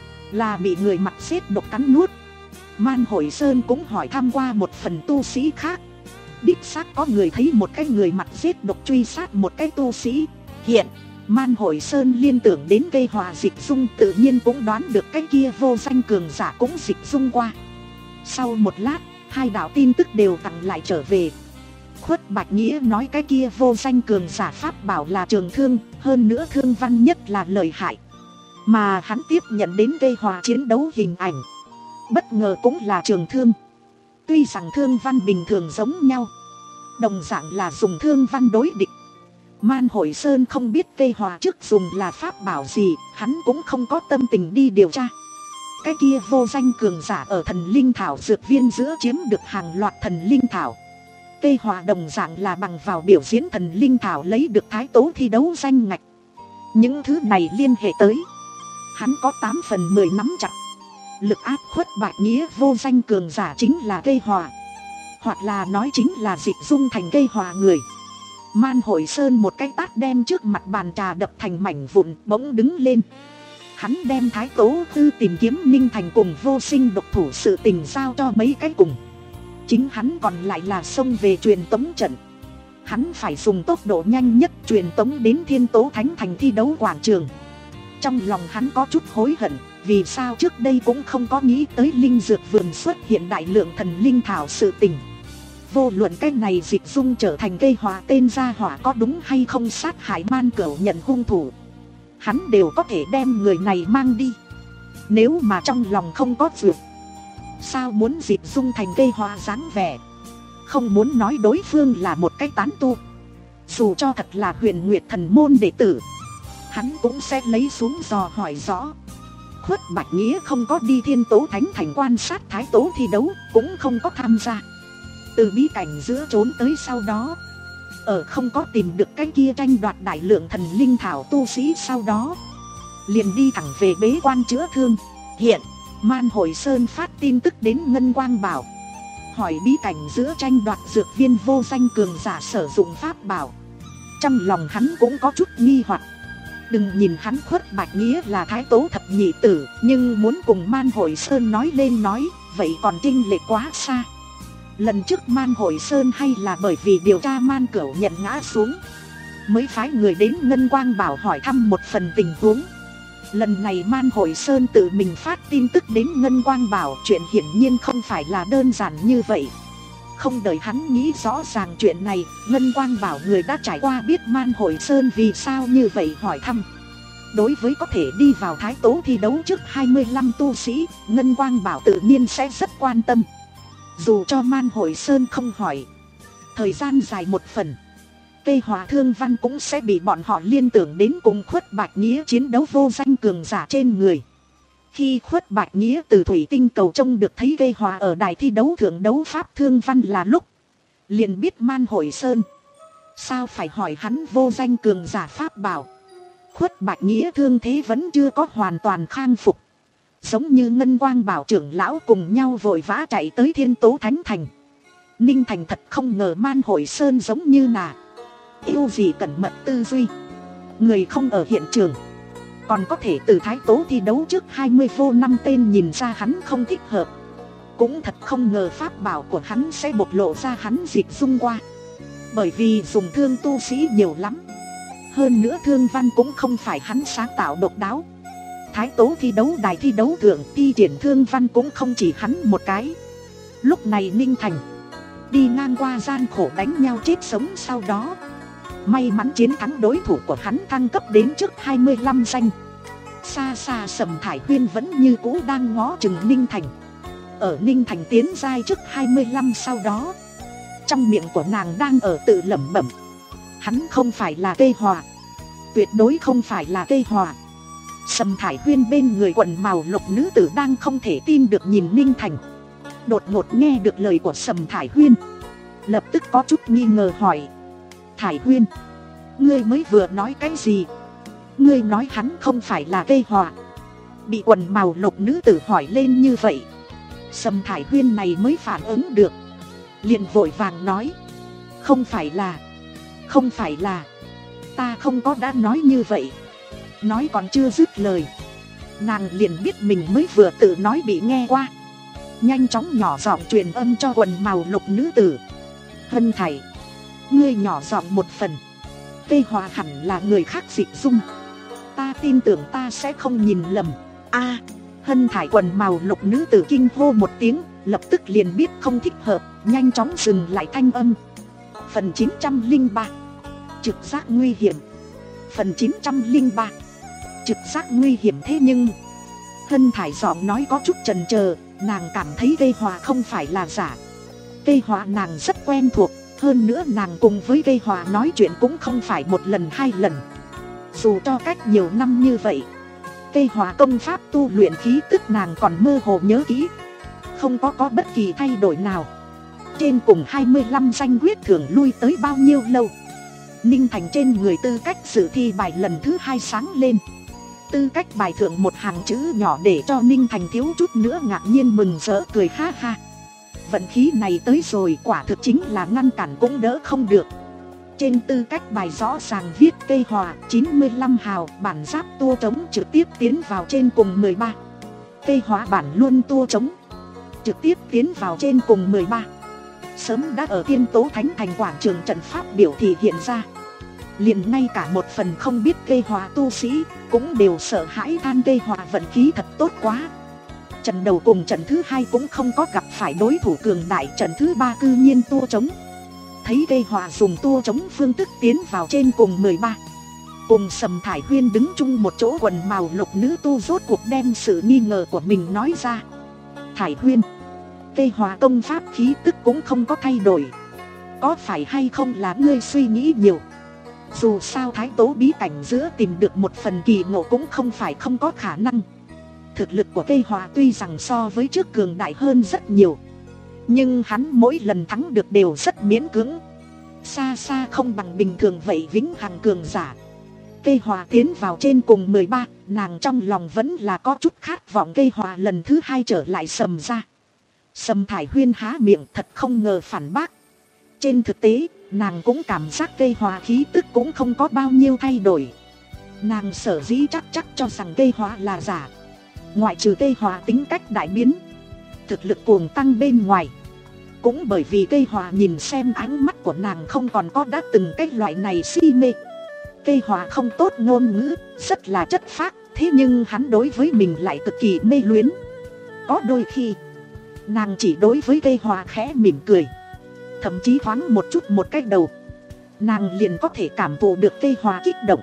là bị người mặt xếp độc cắn nuốt. Man Hội Sơn cũng hỏi thăm qua một phần tu sĩ khác, đích xác có người thấy một cái người mặt giết độc truy sát một cái tu sĩ. Hiện Man Hội Sơn liên tưởng đến Cây Hòa dịch dung, tự nhiên cũng đoán được cái kia vô danh cường giả cũng dịch dung qua. Sau một lát, hai đạo tin tức đều tặng lại trở về. Khuất Bạch Nghĩa nói cái kia vô danh cường giả pháp bảo là trường thương, hơn nữa thương văn nhất là lợi hại. Mà hắn tiếp nhận đến Cây Hòa chiến đấu hình ảnh, bất ngờ cũng là trường thương. Tuy rằng thương văn bình thường giống nhau, đồng dạng là dùng thương văn đối địch. Man Hội Sơn không biết Cây Hòa trước dùng là pháp bảo gì, hắn cũng không có tâm tình đi điều tra. Cái kia vô danh cường giả ở thần linh thảo dược viên giữa chiếm được hàng loạt thần linh thảo. Cây Hòa đồng dạng là bằng vào biểu diễn thần linh thảo lấy được thái tố thi đấu danh ngạch. Những thứ này liên hệ tới, hắn có tám phần mười nắm chặt. Lực áp Khuất Bạch Nghĩa vô danh cường giả chính là Cây Hòa, hoặc là nói chính là dịch dung thành Cây Hòa người. Man Hội Sơn một cái tát đem trước mặt bàn trà đập thành mảnh vụn, bỗng đứng lên. Hắn đem thái tố tư tìm kiếm Ninh Thành cùng vô sinh độc thủ sự tình giao cho mấy cái cùng. Chính hắn còn lại là xông về truyền tống trận. Hắn phải dùng tốc độ nhanh nhất truyền tống đến Thiên Tố Thánh Thành thi đấu quảng trường. Trong lòng hắn có chút hối hận, vì sao trước đây cũng không có nghĩ tới linh dược vườn xuất hiện đại lượng thần linh thảo sự tình. Vô luận cái này dịch dung trở thành Cây Hòa tên gia hỏa có đúng hay không sát hại Man Cửu nhận hung thủ, hắn đều có thể đem người này mang đi. Nếu mà trong lòng không có dược, sao muốn dịch dung thành Cây Hòa dáng vẻ. Không muốn nói đối phương là một cái tán tu, dù cho thật là Huyền Nguyệt thần môn đệ tử, hắn cũng sẽ lấy xuống dò hỏi rõ. Khuất Bạch Nghĩa không có đi Thiên Tố Thánh Thành quan sát thái tố thi đấu, cũng không có tham gia. Từ bí cảnh giữa trốn tới sau đó, ở không có tìm được cái kia tranh đoạt đại lượng thần linh thảo tu sĩ sau đó, liền đi thẳng về bế quan chữa thương. Hiện Man Hội Sơn phát tin tức đến Ngân Quang Bảo, hỏi bí cảnh giữa tranh đoạt dược viên vô danh cường giả sử dụng pháp bảo. Trong lòng hắn cũng có chút nghi hoặc. Đừng nhìn hắn Khuất Bạch Nghĩa là thái tố thập nhị tử, nhưng muốn cùng Man Hội Sơn nói lên nói, vậy còn chênh lệch quá xa. Lần trước Man Hội Sơn hay là bởi vì điều tra Man Cửu nhận ngã xuống, mới phái người đến Ngân Quang Bảo hỏi thăm một phần tình huống. Lần này Man Hội Sơn tự mình phát tin tức đến Ngân Quang Bảo, chuyện hiển nhiên không phải là đơn giản như vậy. Không đợi hắn nghĩ rõ ràng chuyện này, Ngân Quang Bảo người đã trải qua biết Man Hội Sơn vì sao như vậy hỏi thăm. Đối với có thể đi vào thái tố thi đấu trước hai mươi lăm tu sĩ, Ngân Quang Bảo tự nhiên sẽ rất quan tâm. Dù cho Man Hội Sơn không hỏi, thời gian dài một phần, Cây Hòa thương văn cũng sẽ bị bọn họ liên tưởng đến cùng Khuất Bạch Nghĩa chiến đấu vô danh cường giả trên người. Khi Khuất Bạch Nghĩa từ thủy tinh cầu trông được thấy Cây Hòa ở đài thi đấu thượng đấu pháp thương văn là lúc, liền biết Man Hội Sơn sao phải hỏi hắn vô danh cường giả pháp bảo. Khuất Bạch Nghĩa thương thế vẫn chưa có hoàn toàn khang phục. Giống như Ngân Quang Bảo trưởng lão cùng nhau vội vã chạy tới Thiên Tố Thánh Thành. Ninh Thành thật không ngờ Man Hội Sơn giống như nà yêu gì cẩn mật tư duy. Người không ở hiện trường, còn có thể từ Thái Tố thi đấu trước hai mươi vô năm tên nhìn ra hắn không thích hợp. Cũng thật không ngờ pháp bảo của hắn sẽ bộc lộ ra hắn dịch dung qua. Bởi vì dùng thương tu sĩ nhiều lắm. Hơn nữa thương văn cũng không phải hắn sáng tạo độc đáo. Thái Tố thi đấu đài thi đấu thượng thi triển thương văn cũng không chỉ hắn một cái. Lúc này Ninh Thành đi ngang qua gian khổ đánh nhau chết sống sau đó. May mắn chiến thắng đối thủ của hắn thăng cấp đến trước hai mươi lăm danh. Xa xa Sầm Thải Huyên vẫn như cũ đang ngó chừng Ninh Thành. Ở Ninh Thành tiến giai trước hai mươi lăm sau đó, trong miệng của nàng đang ở tự lẩm bẩm. Hắn không phải là Tê Hòa, tuyệt đối không phải là Tê Hòa. Sầm Thải Huyên bên người quần màu lục nữ tử đang không thể tin được nhìn Ninh Thành. Đột ngột nghe được lời của Sầm Thải Huyên, lập tức có chút nghi ngờ hỏi: Thải Huyên, ngươi mới vừa nói cái gì? Ngươi nói hắn không phải là Tê Hòa. Bị quần màu lục nữ tử hỏi lên như vậy, Sầm Thải Huyên này mới phản ứng được, liền vội vàng nói: Không phải là, không phải là, ta không có đã nói như vậy. Nói còn chưa dứt lời, nàng liền biết mình mới vừa tự nói bị nghe qua. Nhanh chóng nhỏ giọng truyền âm cho quần màu lục nữ tử: Hân Thải, ngươi nhỏ giọng một phần. Tê Hòa hẳn là người khác dịch dung, ta tin tưởng ta sẽ không nhìn lầm. A, Hân Thải quần màu lục nữ tử kinh hô một tiếng, lập tức liền biết không thích hợp, nhanh chóng dừng lại thanh âm. Phần chín trăm linh ba, trực giác nguy hiểm. Phần chín trăm linh ba, trực giác nguy hiểm. Thế nhưng Hân Thải giọng nói có chút chần chờ, nàng cảm thấy Tê Hòa không phải là giả. Tê Hòa nàng rất quen thuộc, hơn nữa nàng cùng với Tê Hòa nói chuyện cũng không phải một lần hai lần. Dù cho cách nhiều năm như vậy, Tê Hòa công pháp tu luyện khí tức nàng còn mơ hồ nhớ kỹ, không có có bất kỳ thay đổi nào. Trên cùng hai mươi lăm danh quyết thường lui tới bao nhiêu lâu. Ninh Thành trên người tư cách dự thi bài lần thứ hai sáng lên. Tư cách bài thượng một hàng chữ nhỏ để cho Ninh Thành thiếu chút nữa ngạc nhiên mừng rỡ cười ha ha. Vận khí này tới rồi, quả thực chính là ngăn cản cũng đỡ không được. Trên tư cách bài rõ ràng viết Tê Hòa chín mươi lăm hào bản giáp tua trống trực tiếp tiến vào trên cùng mười ba. Tê Hòa bản luôn tua trống trực tiếp tiến vào trên cùng mười ba. Sớm đã ở Thiên Tố Thánh Thành quảng trường trận pháp biểu thị hiện ra. Liền ngay cả một phần không biết Tê Hòa tu sĩ cũng đều sợ hãi than Tê Hòa vận khí thật tốt quá. Trận đầu cùng trận thứ hai cũng không có gặp phải đối thủ cường đại, trận thứ ba cư nhiên tua trống. Thấy Tê Hòa dùng tua trống phương thức tiến vào trên cùng mười ba. Cùng Sầm Thải Huyên đứng chung một chỗ, quần màu lục nữ tu rốt cuộc đem sự nghi ngờ của mình nói ra. Thải Huyên, Tê Hòa công pháp khí tức cũng không có thay đổi, có phải hay không là ngươi suy nghĩ nhiều? Dù sao Thái Tố bí cảnh giữa tìm được một phần kỳ ngộ cũng không phải không có khả năng. Thực lực của Tê Hòa tuy rằng so với trước cường đại hơn rất nhiều, nhưng hắn mỗi lần thắng được đều rất miễn cưỡng, xa xa không bằng bình thường vậy vĩnh hằng cường giả. Tê Hòa tiến vào trên cùng mười ba, nàng trong lòng vẫn là có chút khát vọng Tê Hòa lần thứ hai trở lại Sầm ra. Sầm Thải Huyên há miệng thật không ngờ phản bác. Trên thực tế, nàng cũng cảm giác Tê Hòa khí tức cũng không có bao nhiêu thay đổi. Nàng sở dĩ chắc chắc cho rằng Tê Hòa là giả, ngoại trừ Tê Hòa tính cách đại biến, thực lực cuồng tăng bên ngoài, cũng bởi vì Tê Hòa nhìn xem ánh mắt của nàng không còn có đã từng cái loại này si mê. Tê Hòa không tốt ngôn ngữ, rất là chất phác, thế nhưng hắn đối với mình lại cực kỳ mê luyến. Có đôi khi nàng chỉ đối với Tê Hòa khẽ mỉm cười, thậm chí thoáng một chút một cái đầu, nàng liền có thể cảm thụ được Tê Hòa kích động.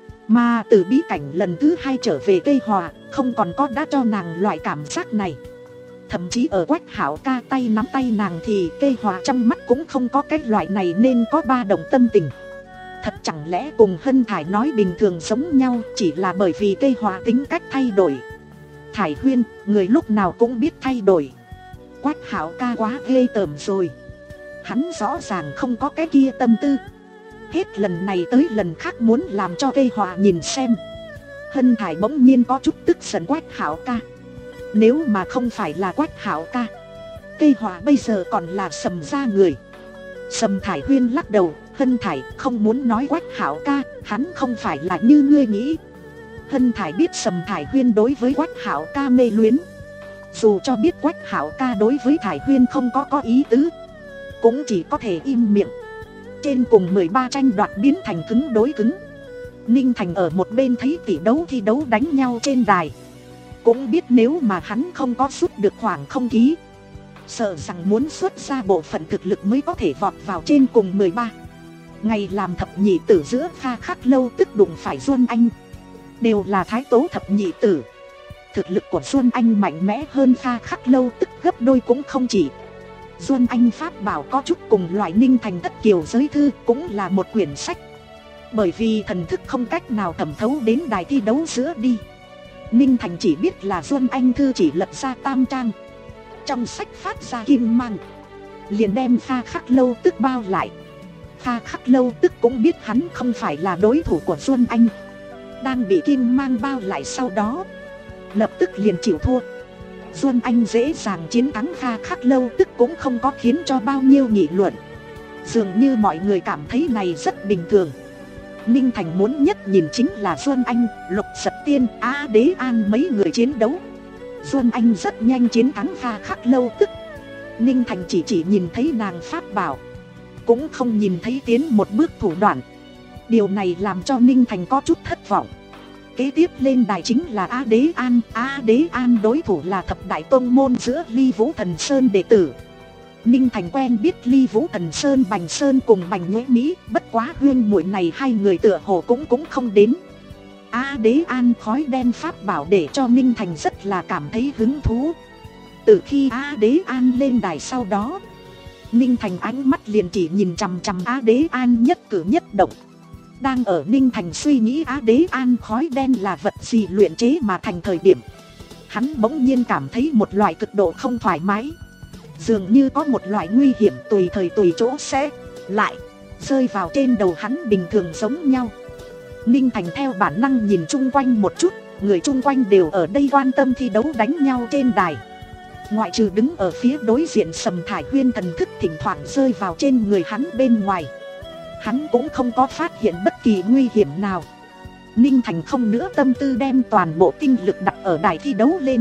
Mà từ bí cảnh lần thứ hai trở về, Tê Hòa không còn có đã cho nàng loại cảm giác này. Thậm chí ở Quách Hảo ca tay nắm tay nàng thì Tê Hòa trong mắt cũng không có cái loại này nên có ba động tâm tình. Thật chẳng lẽ cùng Hân Thải nói bình thường giống nhau chỉ là bởi vì Tê Hòa tính cách thay đổi? Thải Huyên, người lúc nào cũng biết thay đổi. Quách Hảo ca quá ghê tởm rồi, hắn rõ ràng không có cái kia tâm tư. Hết lần này tới lần khác muốn làm cho Cây Hòa nhìn xem. Hân Thải bỗng nhiên có chút tức giận Quách Hảo ca. Nếu mà không phải là Quách Hảo ca, Cây Hòa bây giờ còn là Sầm gia người. Sầm Thải Huyên lắc đầu, Hân Thải không muốn nói Quách Hảo ca, hắn không phải là như ngươi nghĩ. Hân Thải biết Sầm Thải Huyên đối với Quách Hảo ca mê luyến. Dù cho biết Quách Hảo ca đối với Thải Huyên không có có ý tứ, cũng chỉ có thể im miệng. Trên cùng mười ba tranh đoạt biến thành cứng đối cứng. Ninh Thành ở một bên thấy tỷ đấu thi đấu đánh nhau trên đài, cũng biết nếu mà hắn không có rút được khoảng không khí, sợ rằng muốn xuất ra bộ phận thực lực mới có thể vọt vào trên cùng mười ba. Ngày làm thập nhị tử giữa Kha Khắc Lâu tức đụng phải Duân Anh, đều là thái tố thập nhị tử. Thực lực của Duân Anh mạnh mẽ hơn Kha Khắc Lâu tức gấp đôi cũng không chỉ. Duân Anh pháp bảo có chút cùng loại Ninh Thành Thất Kiều giới thư, cũng là một quyển sách. Bởi vì thần thức không cách nào thẩm thấu đến đài thi đấu giữa đi, Ninh Thành chỉ biết là Duân Anh thư chỉ lật ra tam trang, trong sách phát ra kim mang, liền đem Kha Khắc Lâu tức bao lại. Kha Khắc Lâu tức cũng biết hắn không phải là đối thủ của Duân Anh, đang bị kim mang bao lại, sau đó lập tức liền chịu thua. Duân Anh dễ dàng chiến thắng Kha Khắc Lâu tức cũng không có khiến cho bao nhiêu nghị luận, dường như mọi người cảm thấy này rất bình thường. Ninh Thành muốn nhất nhìn chính là Duân Anh, Lục Giật Tiên, Á Đế An mấy người chiến đấu. Duân Anh rất nhanh chiến thắng Kha Khắc Lâu tức. Ninh Thành chỉ chỉ nhìn thấy nàng pháp bảo, cũng không nhìn thấy tiến một bước thủ đoạn. Điều này làm cho Ninh Thành có chút thất vọng. Kế tiếp lên đài chính là Á Đế An. Á Đế An đối thủ là thập đại tông môn giữa Ly Vũ Thần Sơn đệ tử. Ninh Thành quen biết Ly Vũ Thần Sơn Bành Sơn cùng Bành Nhuế Mỹ, bất quá huyên muội này hai người tựa hồ cũng cũng không đến. Á Đế An khói đen pháp bảo để cho Ninh Thành rất là cảm thấy hứng thú. Từ khi Á Đế An lên đài sau đó, Ninh Thành ánh mắt liền chỉ nhìn chằm chằm Á Đế An nhất cử nhất động. Đang ở Ninh Thành suy nghĩ Á Đế An khói đen là vật gì luyện chế mà thành thời điểm, hắn bỗng nhiên cảm thấy một loại cực độ không thoải mái, dường như có một loại nguy hiểm tùy thời tùy chỗ sẽ lại rơi vào trên đầu hắn bình thường giống nhau. Ninh Thành theo bản năng nhìn chung quanh một chút, người chung quanh đều ở đây quan tâm thi đấu đánh nhau trên đài. Ngoại trừ đứng ở phía đối diện Sầm Thải Huyên thần thức thỉnh thoảng rơi vào trên người hắn bên ngoài, hắn cũng không có phát hiện bất kỳ nguy hiểm nào. Ninh Thành không nữa tâm tư đem toàn bộ tinh lực đặt ở đài thi đấu lên.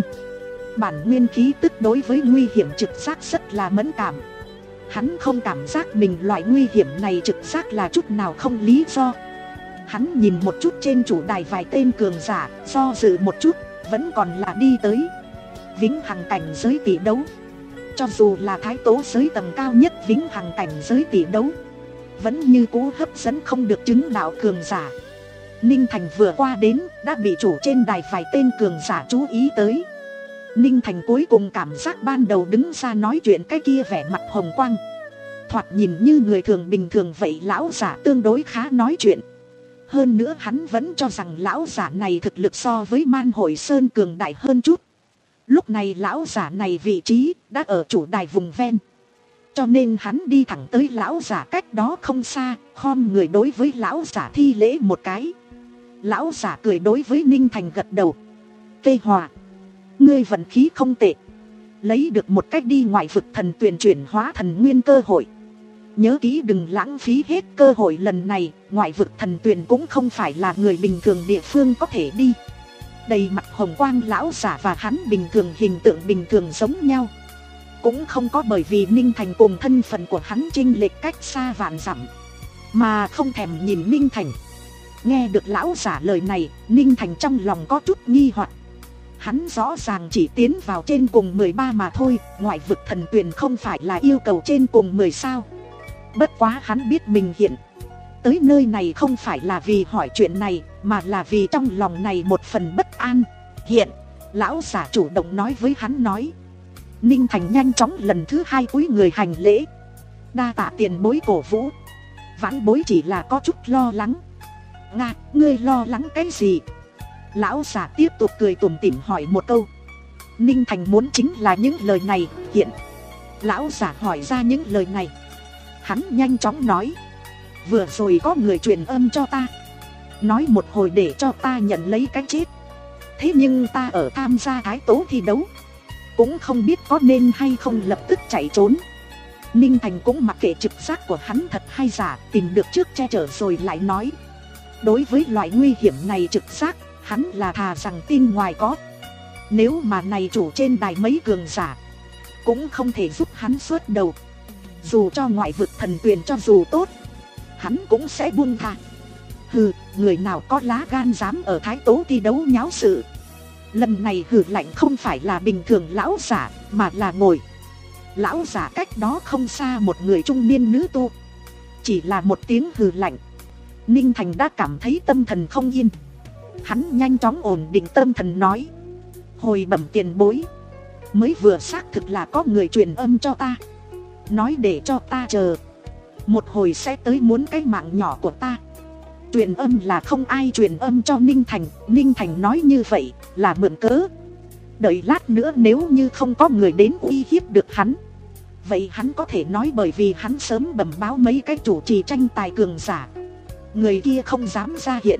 Bản nguyên khí tức đối với nguy hiểm trực giác rất là mẫn cảm. Hắn không cảm giác mình loại nguy hiểm này trực giác là chút nào không lý do. Hắn nhìn một chút trên chủ đài vài tên cường giả, do dự một chút, vẫn còn là đi tới. Vĩnh hằng cảnh giới tỷ đấu, cho dù là thái tố giới tầng cao nhất vĩnh hằng cảnh giới tỷ đấu, vẫn như cũ hấp dẫn không được chứng đạo cường giả. Ninh Thành vừa qua đến, đã bị chủ trên đài vài tên cường giả chú ý tới. Ninh Thành cuối cùng cảm giác ban đầu đứng ra nói chuyện cái kia vẻ mặt hồng quang, thoạt nhìn như người thường bình thường vậy. Lão giả tương đối khá nói chuyện. Hơn nữa hắn vẫn cho rằng lão giả này thực lực so với Man Hội Sơn cường đại hơn chút. Lúc này lão giả này vị trí đã ở chủ đài vùng ven, cho nên hắn đi thẳng tới lão giả cách đó không xa, khom người đối với lão giả thi lễ một cái. Lão giả cười đối với Ninh Thành gật đầu. Cây Hòa, ngươi vận khí không tệ, lấy được một cách đi ngoại vực thần tuyền chuyển hóa thần nguyên cơ hội. Nhớ kỹ đừng lãng phí hết cơ hội lần này. Ngoại vực thần tuyền cũng không phải là người bình thường địa phương có thể đi. Đầy mặt hồng quang lão giả và hắn bình thường hình tượng bình thường giống nhau, cũng không có bởi vì Ninh Thành cùng thân phận của hắn chênh lệch cách xa vạn dặm mà không thèm nhìn Ninh Thành. Nghe được lão giả lời này, Ninh Thành trong lòng có chút nghi hoặc. Hắn rõ ràng chỉ tiến vào trên cùng mười ba mà thôi, ngoại vực thần tuyền không phải là yêu cầu trên cùng mười sao. Bất quá hắn biết mình hiện tới nơi này không phải là vì hỏi chuyện này, mà là vì trong lòng này một phần bất an. Hiện, lão giả chủ động nói với hắn nói. Ninh Thành nhanh chóng lần thứ hai cúi người hành lễ. Đa tạ tiền bối cổ vũ. Vãn bối chỉ là có chút lo lắng. Nga, ngươi lo lắng cái gì? Lão giả tiếp tục cười tủm tỉm hỏi một câu. Ninh Thành muốn chính là những lời này. Hiện, lão giả hỏi ra những lời này, hắn nhanh chóng nói. Vừa rồi có người truyền âm cho ta, nói một hồi để cho ta nhận lấy cái chết. Thế nhưng ta ở tham gia thái tố thi đấu, cũng không biết có nên hay không lập tức chạy trốn. Ninh Thành cũng mặc kệ trực giác của hắn thật hay giả, tìm được trước che chở rồi lại nói. Đối với loại nguy hiểm này trực giác, hắn là thà rằng tin ngoài có. Nếu mà này chủ trên đài mấy cường giả, cũng không thể giúp hắn xuất đầu. Dù cho ngoại vực thần tuyền cho dù tốt, hắn cũng sẽ buông tha. Hừ, người nào có lá gan dám ở thái tố thi đấu nháo sự. Lần này hừ lạnh không phải là bình thường lão giả, mà là ngồi lão giả cách đó không xa một người trung niên nữ tu. Chỉ là một tiếng hừ lạnh, Ninh Thành đã cảm thấy tâm thần không yên. Hắn nhanh chóng ổn định tâm thần nói. Hồi bẩm tiền bối, mới vừa xác thực là có người truyền âm cho ta, nói để cho ta chờ một hồi sẽ tới muốn cái mạng nhỏ của ta. Truyền âm là không ai truyền âm cho Ninh Thành. Ninh Thành nói như vậy là mượn cớ. Đợi lát nữa nếu như không có người đến uy hiếp được hắn, vậy hắn có thể nói bởi vì hắn sớm bẩm báo mấy cái chủ trì tranh tài cường giả, người kia không dám ra hiện.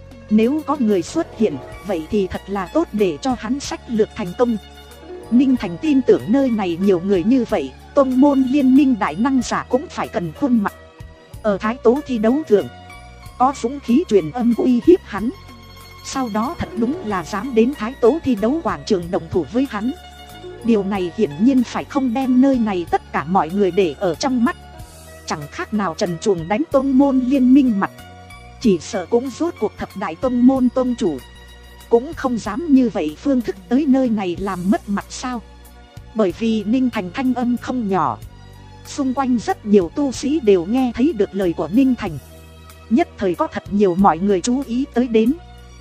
Nếu có người xuất hiện, vậy thì thật là tốt để cho hắn sách lược thành công. Ninh Thành tin tưởng nơi này nhiều người như vậy, tông môn liên minh đại năng giả cũng phải cần khuôn mặt. Ở thái tố thi đấu thường, có dũng khí truyền âm uy hiếp hắn, sau đó thật đúng là dám đến thái tố thi đấu quảng trường đồng thủ với hắn. Điều này hiển nhiên phải không đem nơi này tất cả mọi người để ở trong mắt. Chẳng khác nào trần truồng đánh tông môn liên minh mặt. Chỉ sợ cũng rốt cuộc thập đại tông môn tông chủ cũng không dám như vậy phương thức tới nơi này làm mất mặt sao. Bởi vì Ninh Thành thanh âm không nhỏ, xung quanh rất nhiều tu sĩ đều nghe thấy được lời của Ninh Thành. Nhất thời có thật nhiều mọi người chú ý tới đến.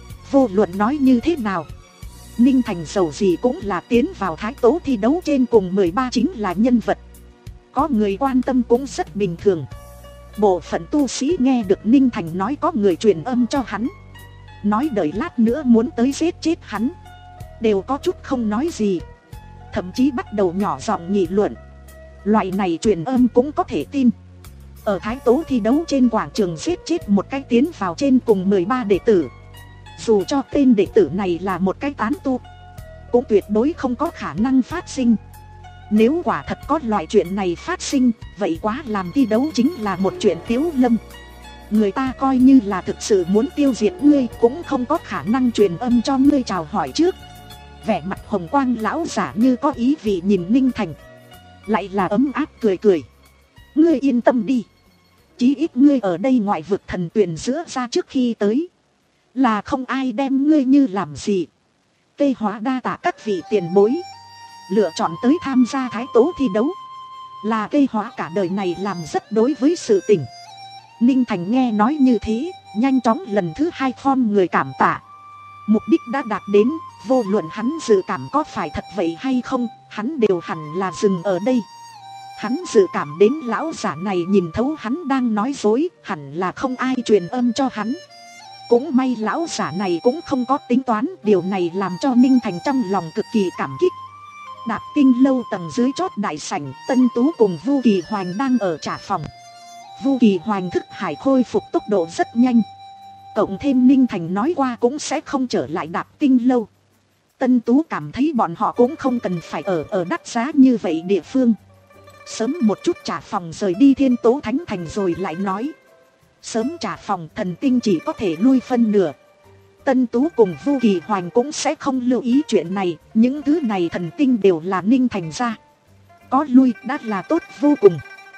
Vô luận nói như thế nào, Ninh Thành dầu gì cũng là tiến vào thái tố thi đấu trên cùng mười ba chính là nhân vật. Có người quan tâm cũng rất bình thường. Bộ phận tu sĩ nghe được Ninh Thành nói có người truyền âm cho hắn, nói đợi lát nữa muốn tới giết chết hắn, đều có chút không nói gì. Thậm chí bắt đầu nhỏ giọng nghị luận. Loại này truyền âm cũng có thể tin. Ở thái tố thi đấu trên quảng trường giết chết một cái tiến vào trên cùng mười ba đệ tử, dù cho tên đệ tử này là một cái tán tu, cũng tuyệt đối không có khả năng phát sinh. Nếu quả thật có loại chuyện này phát sinh, vậy quá làm thi đấu chính là một chuyện tiếu lâm. Người ta coi như là thực sự muốn tiêu diệt ngươi, cũng không có khả năng truyền âm cho ngươi chào hỏi trước. Vẻ mặt hồng quang lão giả như có ý vị nhìn Ninh Thành, lại là ấm áp cười cười. Ngươi yên tâm đi, chí ít ngươi ở đây ngoại vực thần tuyển giữa ra trước khi tới, là không ai đem ngươi như làm gì. Cây hóa đa tạ các vị tiền bối, lựa chọn tới tham gia thái tố thi đấu, là cây hóa cả đời này làm rất đối với sự tình. Ninh Thành nghe nói như thế, nhanh chóng lần thứ hai khom người cảm tạ. Mục đích đã đạt đến, vô luận hắn dự cảm có phải thật vậy hay không, hắn đều hẳn là dừng ở đây. Hắn dự cảm đến lão giả này nhìn thấu hắn đang nói dối, hẳn là không ai truyền âm cho hắn. Cũng may lão giả này cũng không có tính toán, điều này làm cho Ninh Thành trong lòng cực kỳ cảm kích. Đạp Tinh lâu tầng dưới chót đại sảnh, Tân Tú cùng Vu Kỳ Hoành đang ở trả phòng. Vu Kỳ Hoành thức hải khôi phục tốc độ rất nhanh, cộng thêm Ninh Thành nói qua cũng sẽ không trở lại Đạp Tinh lâu. Tân Tú cảm thấy bọn họ cũng không cần phải ở ở đắt giá như vậy địa phương, sớm một chút trả phòng rời đi Thiên Tố Thánh Thành rồi lại nói. Sớm trả phòng thần tinh chỉ có thể lui phân nửa. Tân Tú cùng Vu Kỳ Hoành cũng sẽ không lưu ý chuyện này, những thứ này thần tinh đều là Ninh Thành ra, có lui đã là tốt vô cùng.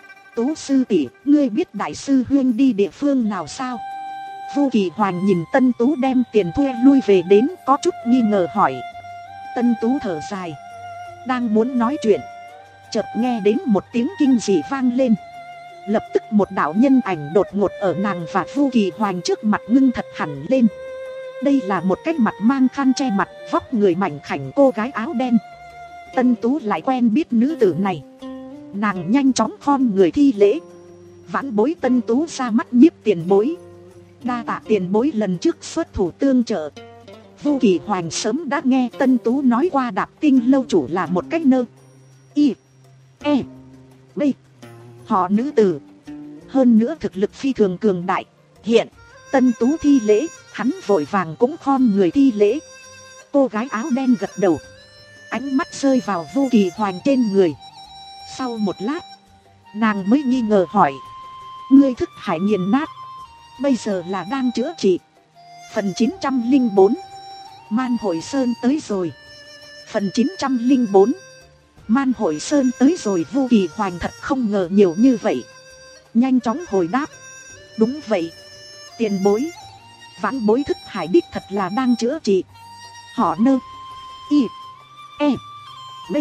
Tú sư tỷ, ngươi biết đại sư huyên đi địa phương nào sao? Vu Kỳ Hoành nhìn Tân Tú đem tiền thuê lui về đến, có chút nghi ngờ hỏi. Tân Tú thở dài, đang muốn nói chuyện, chợt nghe đến một tiếng kinh dị vang lên. Lập tức một đạo nhân ảnh đột ngột ở nàng và Vu Kỳ Hoành trước mặt ngưng thật hẳn lên. Đây là một cái mặt mang khăn che mặt, vóc người mảnh khảnh cô gái áo đen. Tân Tú lại quen biết nữ tử này, nàng nhanh chóng khom người thi lễ. Vãn bối Tân Tú ra mắt nhiếp tiền bối, đa tạ tiền bối lần trước xuất thủ tương trợ. Vu Kỳ Hoành sớm đã nghe Tân Tú nói qua Đạp Tinh lâu chủ là một cách nơ y e b họ nữ tử, hơn nữa thực lực phi thường cường đại. Hiện Tân Tú thi lễ, hắn vội vàng cũng khom người thi lễ. Cô gái áo đen gật đầu, ánh mắt rơi vào Vu Kỳ Hoành trên người. Sau một lát, nàng mới nghi ngờ hỏi: ngươi thức hải nghiền nát, bây giờ là đang chữa trị. Phần chín trăm lẻ bốn, Man Hội Sơn tới rồi. Phần chín trăm lẻ bốn, Man Hội Sơn tới rồi. Vu Kỳ Hoành thật không ngờ nhiều như vậy, nhanh chóng hồi đáp: đúng vậy, tiền bối, vãn bối thức hải đích thật là đang chữa trị. Họ Nơ Y E B.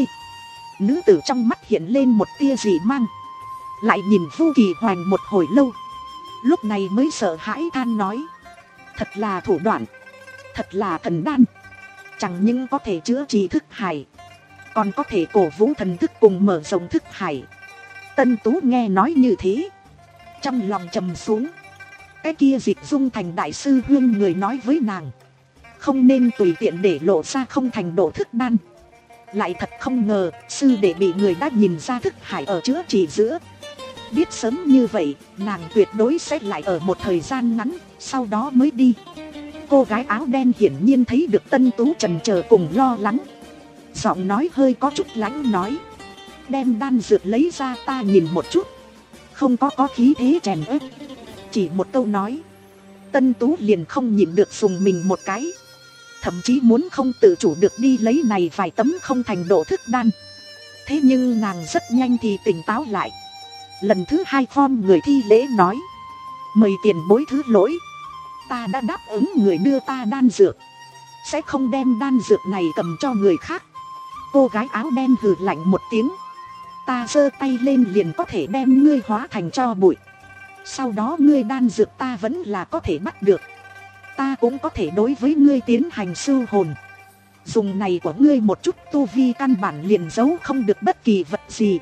Nữ tử trong mắt hiện lên một tia dị mang, lại nhìn Vu Kỳ Hoành một hồi lâu, lúc này mới sợ hãi than nói: thật là thủ đoạn, thật là thần đan. Chẳng những có thể chữa trị thức hải, còn có thể cổ vũ thần thức cùng mở rộng thức hải. Tân Tú nghe nói như thế, trong lòng trầm xuống. Cái kia Dịch Dung Thành đại sư huynh người nói với nàng, không nên tùy tiện để lộ ra không thành độ thức đan. Lại thật không ngờ sư đệ bị người đã nhìn ra thức hải ở chữa trị giữa. Biết sớm như vậy, nàng tuyệt đối sẽ lại ở một thời gian ngắn, sau đó mới đi. Cô gái áo đen hiển nhiên thấy được Tân Tú chần chờ cùng lo lắng, giọng nói hơi có chút lãnh nói: đem đan dược lấy ra ta nhìn một chút. Không có có khí thế chèn ép, chỉ một câu nói, Tân Tú liền không nhịn được dùng mình một cái, thậm chí muốn không tự chủ được đi lấy này vài tấm không thành độ thức đan. Thế nhưng nàng rất nhanh thì tỉnh táo lại, lần thứ hai khom người thi lễ nói: mời tiền bối thứ lỗi, ta đã đáp ứng người đưa ta đan dược, sẽ không đem đan dược này cầm cho người khác. Cô gái áo đen hừ lạnh một tiếng: ta giơ tay lên liền có thể đem ngươi hóa thành tro bụi, sau đó ngươi đan dược ta vẫn là có thể bắt được. Ta cũng có thể đối với ngươi tiến hành sưu hồn, dùng này của ngươi một chút tu vi căn bản liền giấu không được bất kỳ vật gì.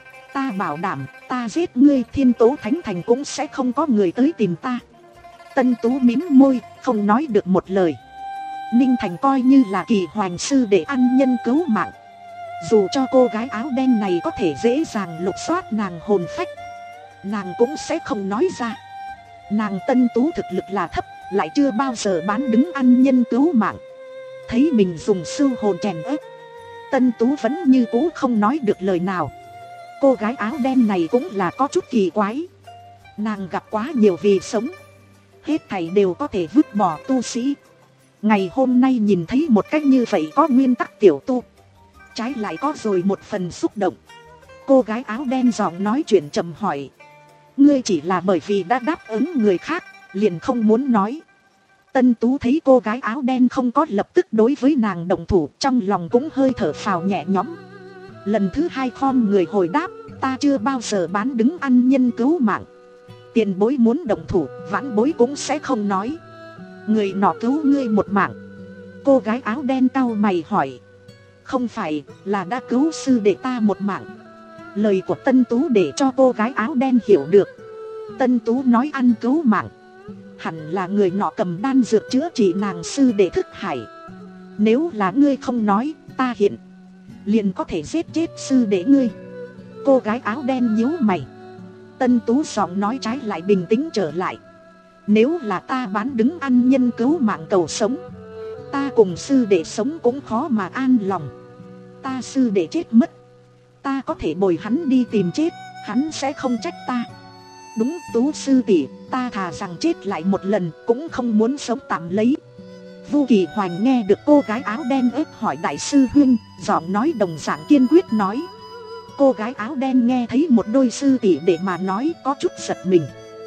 Ta bảo đảm, ta giết ngươi Thiên Tố Thánh Thành cũng sẽ không có người tới tìm ta. Tân Tú mím môi, không nói được một lời. Ninh Thành coi như là Kỳ Hoành sư để ăn nhân cứu mạng, dù cho cô gái áo đen này có thể dễ dàng lục soát nàng hồn phách, nàng cũng sẽ không nói ra. Nàng Tân Tú thực lực là thấp, lại chưa bao giờ bán đứng ăn nhân cứu mạng. Thấy mình dùng sưu hồn chèn ép, Tân Tú vẫn như cũ không nói được lời nào. Cô gái áo đen này cũng là có chút kỳ quái. Nàng gặp quá nhiều vì sống, hết thảy đều có thể vứt bỏ tu sĩ. Ngày hôm nay nhìn thấy một cách như vậy có nguyên tắc tiểu tu, trái lại có rồi một phần xúc động. Cô gái áo đen giọng nói chuyện trầm hỏi: ngươi chỉ là bởi vì đã đáp ứng người khác, liền không muốn nói. Tân Tú thấy cô gái áo đen không có lập tức đối với nàng động thủ, trong lòng cũng hơi thở phào nhẹ nhõm. Lần thứ hai khom người hồi đáp: ta chưa bao giờ bán đứng ăn nhân cứu mạng. Tiền bối muốn động thủ, vãn bối cũng sẽ không nói. Người nọ cứu ngươi một mạng. Cô gái áo đen cau mày hỏi: không phải là đã cứu sư đệ ta một mạng? Lời của Tân Tú để cho cô gái áo đen hiểu được. Tân Tú nói ăn cứu mạng, hẳn là người nọ cầm đan dược chữa trị nàng sư đệ thức hải. Nếu là ngươi không nói, ta hiện liền có thể giết chết sư đệ ngươi. Cô gái áo đen nhíu mày. Tân Tú giọng nói trái lại bình tĩnh trở lại: nếu là ta bán đứng ăn nhân cứu mạng cầu sống, ta cùng sư đệ sống cũng khó mà an lòng. Ta sư đệ chết mất, ta có thể bồi hắn đi tìm chết, hắn sẽ không trách ta. Đúng Tú sư tỷ, ta thà rằng chết lại một lần cũng không muốn sống tạm lấy. Vu Kỳ Hoành nghe được cô gái áo đen ép hỏi đại sư huynh, giọng nói đồng dạng kiên quyết nói. Cô gái áo đen nghe thấy một đôi sư tỷ để mà nói có chút giật mình.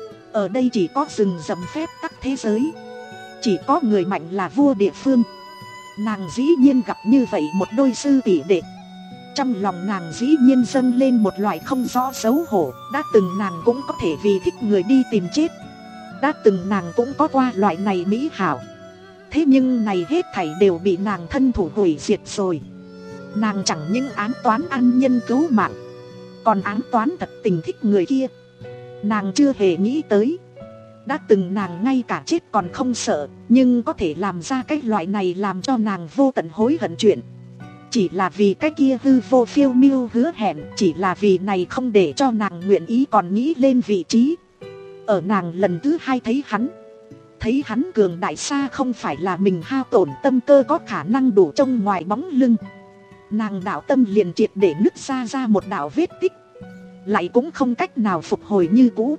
Ở đây chỉ có rừng rậm phép tắc thế giới, chỉ có người mạnh là vua địa phương. Nàng dĩ nhiên gặp như vậy một đôi sư tỷ đệ, trong lòng nàng dĩ nhiên dâng lên một loại không rõ xấu hổ. Đã từng nàng cũng có thể vì thích người đi tìm chết, đã từng nàng cũng có qua loại này mỹ hảo. Thế nhưng này hết thảy đều bị nàng thân thủ hủy diệt rồi. Nàng chẳng những ám toán ăn nhân cứu mạng, còn ám toán thật tình thích người kia. Nàng chưa hề nghĩ tới, đã từng nàng ngay cả chết còn không sợ, nhưng có thể làm ra cái loại này làm cho nàng vô tận hối hận chuyện. Chỉ là vì cái kia hư vô phiêu miêu hứa hẹn, chỉ là vì này không để cho nàng nguyện ý còn nghĩ lên vị trí. Ở nàng lần thứ hai thấy hắn, thấy hắn cường đại xa không phải là mình hao tổn tâm cơ có khả năng đủ trông ngoài bóng lưng, nàng đạo tâm liền triệt để nứt ra ra một đạo vết tích, lại cũng không cách nào phục hồi như cũ.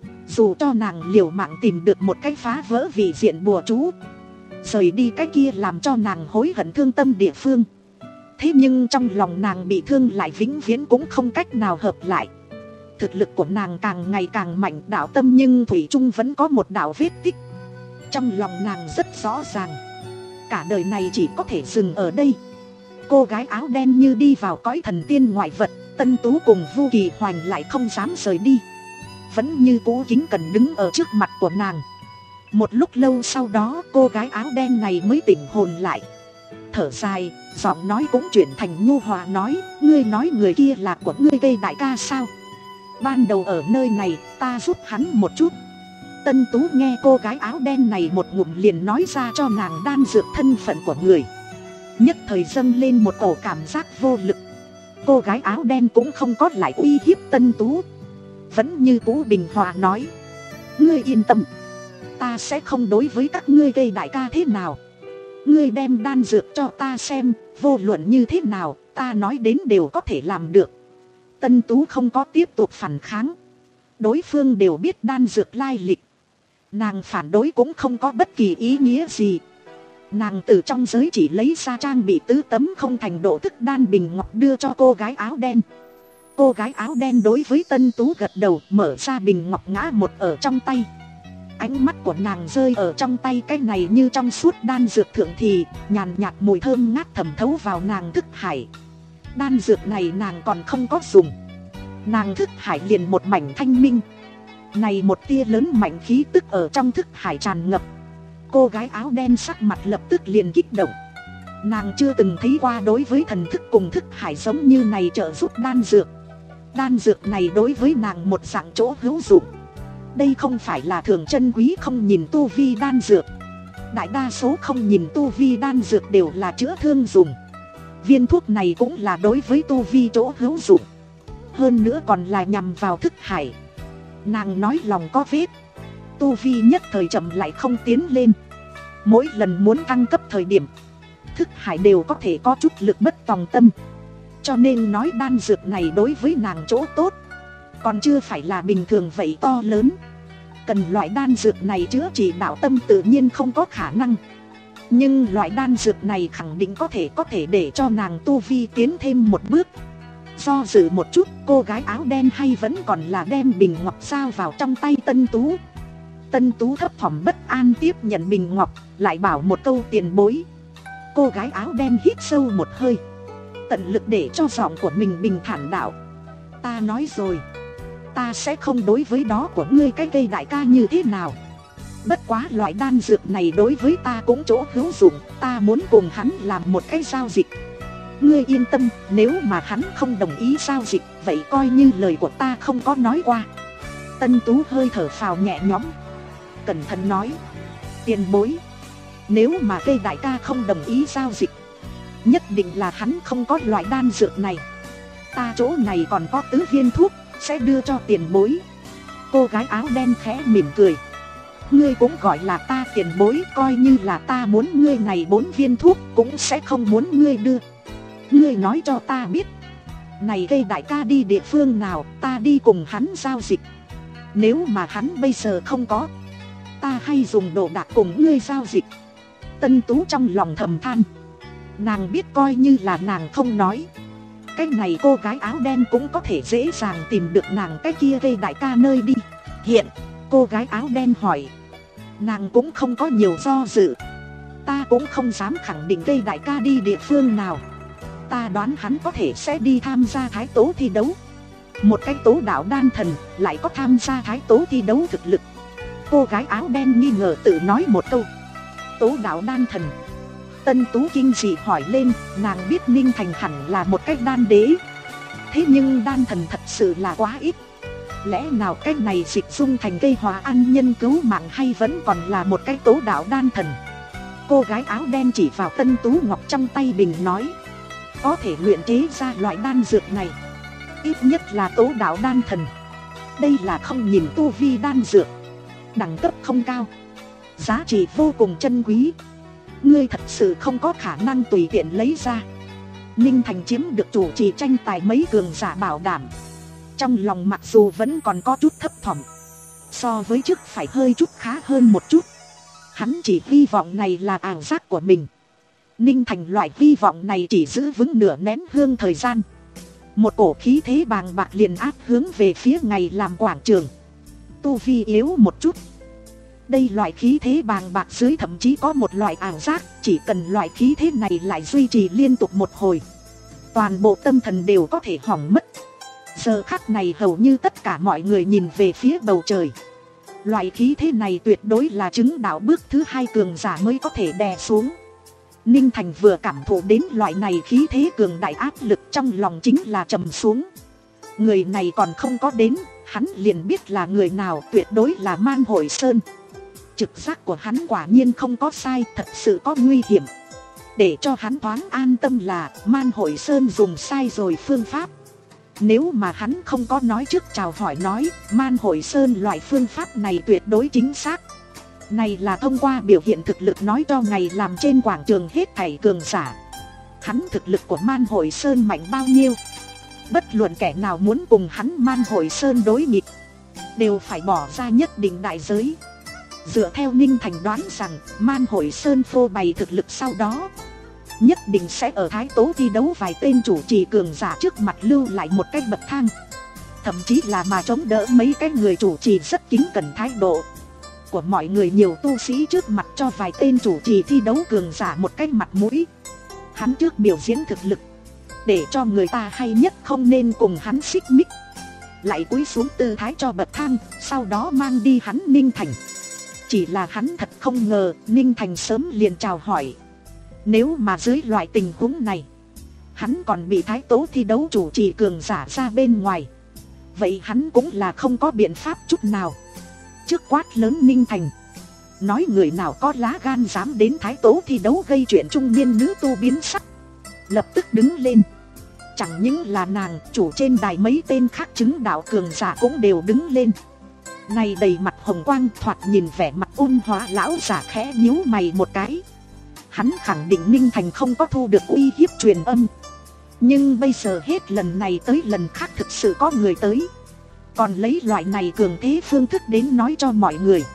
Dù cho nàng liều mạng tìm được một cái phá vỡ vị diện bùa chú, rời đi cái kia làm cho nàng hối hận thương tâm địa phương, thế nhưng trong lòng nàng bị thương lại vĩnh viễn cũng không cách nào hợp lại. Thực lực của nàng càng ngày càng mạnh đạo tâm, nhưng thủy chung vẫn có một đạo vết tích. Trong lòng nàng rất rõ ràng, cả đời này chỉ có thể dừng ở đây. Cô gái áo đen như đi vào cõi thần tiên ngoại vật, Tân Tú cùng Vu Kỳ Hoành lại không dám rời đi, vẫn như cũ kính cẩn đứng ở trước mặt của nàng. Một lúc lâu sau đó cô gái áo đen này mới tỉnh hồn lại, thở dài, giọng nói cũng chuyển thành nhu hòa nói: ngươi nói người kia là của ngươi cây đại ca sao? Ban đầu ở nơi này ta giúp hắn một chút. Tân Tú nghe cô gái áo đen này một ngụm liền nói ra cho nàng đan dược thân phận của người, nhất thời dâng lên một cổ cảm giác vô lực. Cô gái áo đen cũng không có lại uy hiếp Tân Tú, vẫn như cũ bình hòa nói: ngươi yên tâm, ta sẽ không đối với các ngươi gây đại ca thế nào. Ngươi đem đan dược cho ta xem, vô luận như thế nào ta nói đến đều có thể làm được. Tân Tú không có tiếp tục phản kháng, đối phương đều biết đan dược lai lịch, nàng phản đối cũng không có bất kỳ ý nghĩa gì. Nàng từ trong giới chỉ lấy ra trang bị tứ tấm không thành độ thức đan bình ngọc đưa cho cô gái áo đen. Cô gái áo đen đối với Tân Tú gật đầu, mở ra bình ngọc ngã một ở trong tay. Ánh mắt của nàng rơi ở trong tay cái này như trong suốt đan dược thượng thì nhàn nhạt mùi thơm ngát thẩm thấu vào nàng thức hải. Đan dược này nàng còn không có dùng, nàng thức hải liền một mảnh thanh minh. Này một tia lớn mạnh khí tức ở trong thức hải tràn ngập. Cô gái áo đen sắc mặt lập tức liền kích động. Nàng chưa từng thấy qua đối với thần thức cùng thức hải giống như này trợ giúp đan dược. Đan dược này đối với nàng một dạng chỗ hữu dụng. Đây không phải là thường chân quý không nhìn tu vi đan dược. Đại đa số không nhìn tu vi đan dược đều là chữa thương dùng. Viên thuốc này cũng là đối với tu vi chỗ hữu dụng, hơn nữa còn là nhằm vào thức hải. Nàng nói lòng có vết, tu vi nhất thời chậm lại không tiến lên. Mỗi lần muốn thăng cấp thời điểm, thức hải đều có thể có chút lực bất tòng tâm. Cho nên nói đan dược này đối với nàng chỗ tốt còn chưa phải là bình thường vậy to lớn. Cần loại đan dược này chữa trị đạo tâm tự nhiên không có khả năng, nhưng loại đan dược này khẳng định có thể có thể để cho nàng tu vi tiến thêm một bước. Do dự một chút, cô gái áo đen hay vẫn còn là đem bình ngọc giao vào trong tay Tân Tú. Tân Tú thấp thỏm bất an tiếp nhận bình ngọc, lại bảo một câu tiền bối. Cô gái áo đen hít sâu một hơi, tận lực để cho giọng của mình bình thản đạo: ta nói rồi, ta sẽ không đối với đó của ngươi cái cây đại ca như thế nào. Bất quá loại đan dược này đối với ta cũng chỗ hữu dụng, ta muốn cùng hắn làm một cái giao dịch. Ngươi yên tâm, nếu mà hắn không đồng ý giao dịch, vậy coi như lời của ta không có nói qua. Tân Tú hơi thở phào nhẹ nhõm, cẩn thận nói: tiền bối, nếu mà cây đại ca không đồng ý giao dịch, nhất định là hắn không có loại đan dược này. Ta chỗ này còn có tứ viên thuốc, sẽ đưa cho tiền bối. Cô gái áo đen khẽ mỉm cười: ngươi cũng gọi là ta tiền bối, coi như là ta muốn ngươi này bốn viên thuốc cũng sẽ không muốn ngươi đưa. Ngươi nói cho ta biết, này cây đại ca đi địa phương nào, ta đi cùng hắn giao dịch. Nếu mà hắn bây giờ không có, ta hay dùng đồ đạc cùng ngươi giao dịch. Tân Tú trong lòng thầm than, nàng biết coi như là nàng không nói, cái này cô gái áo đen cũng có thể dễ dàng tìm được nàng cái kia cây đại ca nơi đi. Hiện cô gái áo đen hỏi, nàng cũng không có nhiều do dự. Ta cũng không dám khẳng định cây đại ca đi địa phương nào, ta đoán hắn có thể sẽ đi tham gia thái tố thi đấu. Một cái tố đạo đan thần lại có tham gia thái tố thi đấu thực lực. Cô gái áo đen nghi ngờ tự nói một câu: tố đạo đan thần. Tân Tú kinh dị hỏi lên, nàng biết Ninh Thành hẳn là một cái đan đế, thế nhưng đan thần thật sự là quá ít. Lẽ nào cái này dịch dung thành cây hòa ăn nhân cứu mạng, hay vẫn còn là một cái tố đạo đan thần? Cô gái áo đen chỉ vào Tân Tú ngọc trong tay bình nói, có thể luyện chế ra loại đan dược này, ít nhất là tố đạo đan thần. Đây là không nhìn tu vi đan dược, đẳng cấp không cao, giá trị vô cùng chân quý. Ngươi thật sự không có khả năng tùy tiện lấy ra. Ninh Thành chiếm được chủ trì tranh tài mấy cường giả bảo đảm, trong lòng mặc dù vẫn còn có chút thấp thỏm, so với trước phải hơi chút khá hơn một chút. Hắn chỉ hy vọng này là ảo giác của mình. Ninh Thành loại hy vọng này chỉ giữ vững nửa nén hương thời gian, một cổ khí thế bàng bạc liền áp hướng về phía ngày làm quảng trường. Tu vi yếu một chút, đây loại khí thế bàng bạc dưới thậm chí có một loại ảo giác, chỉ cần loại khí thế này lại duy trì liên tục một hồi, toàn bộ tâm thần đều có thể hỏng mất. Giờ khắc này hầu như tất cả mọi người nhìn về phía bầu trời. Loại khí thế này tuyệt đối là chứng đạo bước thứ hai cường giả mới có thể đè xuống. Ninh Thành vừa cảm thụ đến loại này khí thế cường đại áp lực, trong lòng chính là trầm xuống. Người này còn không có đến, hắn liền biết là người nào, tuyệt đối là Man Hội Sơn. Trực giác của hắn quả nhiên không có sai, thật sự có nguy hiểm. Để cho hắn thoáng an tâm là Man Hội Sơn dùng sai rồi phương pháp. Nếu mà hắn không có nói trước chào hỏi nói, Man Hội Sơn loại phương pháp này tuyệt đối chính xác. Này là thông qua biểu hiện thực lực nói cho ngày làm trên quảng trường hết thảy cường giả. Hắn thực lực của Man Hội Sơn mạnh bao nhiêu, bất luận kẻ nào muốn cùng hắn Man Hội Sơn đối nghịch, đều phải bỏ ra nhất định đại giới. Dựa theo Ninh Thành đoán rằng, Man Hội Sơn phô bày thực lực sau đó, nhất định sẽ ở Thái Tố thi đấu vài tên chủ trì cường giả trước mặt lưu lại một cái bậc thang. Thậm chí là mà chống đỡ mấy cái người chủ trì rất kính cẩn thái độ của mọi người, nhiều tu sĩ trước mặt cho vài tên chủ trì thi đấu cường giả một cái mặt mũi. Hắn trước biểu diễn thực lực, để cho người ta hay nhất không nên cùng hắn xích mích, lại cúi xuống tư thái cho bậc thang, sau đó mang đi hắn Ninh Thành. Chỉ là hắn thật không ngờ Ninh Thành sớm liền chào hỏi. Nếu mà dưới loại tình huống này, hắn còn bị Thái Tố thi đấu chủ trì cường giả ra bên ngoài, vậy hắn cũng là không có biện pháp chút nào. Trước quát lớn Ninh Thành, nói người nào có lá gan dám đến Thái Tố thi đấu gây chuyện, trung niên nữ tu biến sắc, lập tức đứng lên. Chẳng những là nàng, chủ trên đài mấy tên khác chứng đạo cường giả cũng đều đứng lên. Này đầy mặt hồng quang, thoạt nhìn vẻ mặt ôn hóa lão giả khẽ nhíu mày một cái. Hắn khẳng định Ninh Thành không có thu được uy hiếp truyền âm, nhưng bây giờ hết lần này tới lần khác thực sự có người tới, còn lấy loại này cường thế phương thức đến nói cho mọi người.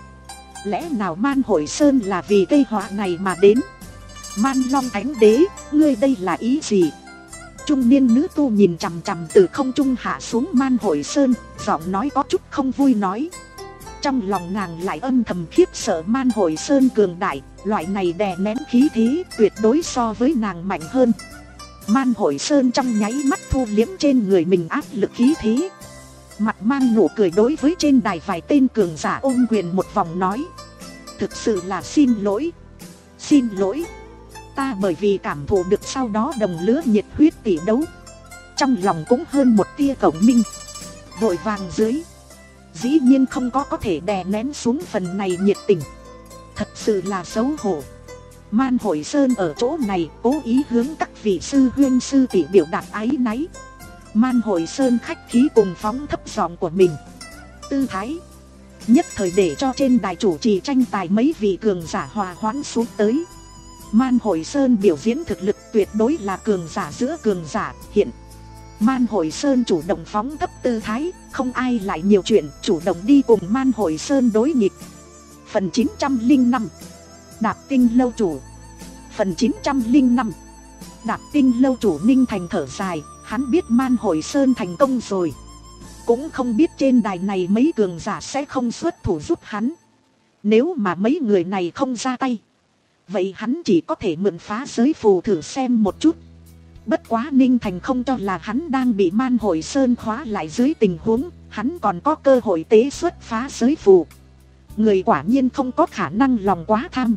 Lẽ nào Man Hội Sơn là vì cây họa này mà đến? Man Long Thánh Đế, ngươi đây là ý gì? Trung niên nữ tu nhìn chằm chằm từ không trung hạ xuống Man Hội Sơn, giọng nói có chút không vui nói. Trong lòng nàng lại âm thầm khiếp sợ Man Hội Sơn cường đại, loại này đè nén khí thế tuyệt đối so với nàng mạnh hơn. Man Hội Sơn trong nháy mắt thu liếm trên người mình áp lực khí thế, mặt mang nụ cười đối với trên đài vài tên cường giả ôm quyền một vòng nói. Thực sự là xin lỗi, xin lỗi. Ta bởi vì cảm thụ được sau đó đồng lứa nhiệt huyết tỷ đấu, trong lòng cũng hơn một tia cổng minh, vội vàng dưới, dĩ nhiên không có có thể đè nén xuống phần này nhiệt tình. Thật sự là xấu hổ. Man Hội Sơn ở chỗ này cố ý hướng các vị sư huynh sư tỷ biểu đạt áy náy. Man Hội Sơn khách khí cùng phóng thấp giọng của mình, tư thái nhất thời để cho trên đài chủ trì tranh tài mấy vị cường giả hòa hoãn xuống tới. Man Hội Sơn biểu diễn thực lực tuyệt đối là cường giả giữa cường giả. Hiện Man Hội Sơn chủ động phóng thấp tư thái, không ai lại nhiều chuyện, chủ động đi cùng Man Hội Sơn đối nghịch. Phần chín trăm lẻ năm Đạp Tinh lâu chủ. Phần chín trăm lẻ năm Đạp Tinh lâu chủ. Ninh Thành thở dài, hắn biết Man Hội Sơn thành công rồi, cũng không biết trên đài này mấy cường giả sẽ không xuất thủ giúp hắn. Nếu mà mấy người này không ra tay, vậy hắn chỉ có thể mượn phá giới phù thử xem một chút. Bất quá Ninh Thành không cho là hắn đang bị Man Hội Sơn khóa lại dưới tình huống, hắn còn có cơ hội tế xuất phá giới phù. Người quả nhiên không có khả năng lòng quá tham.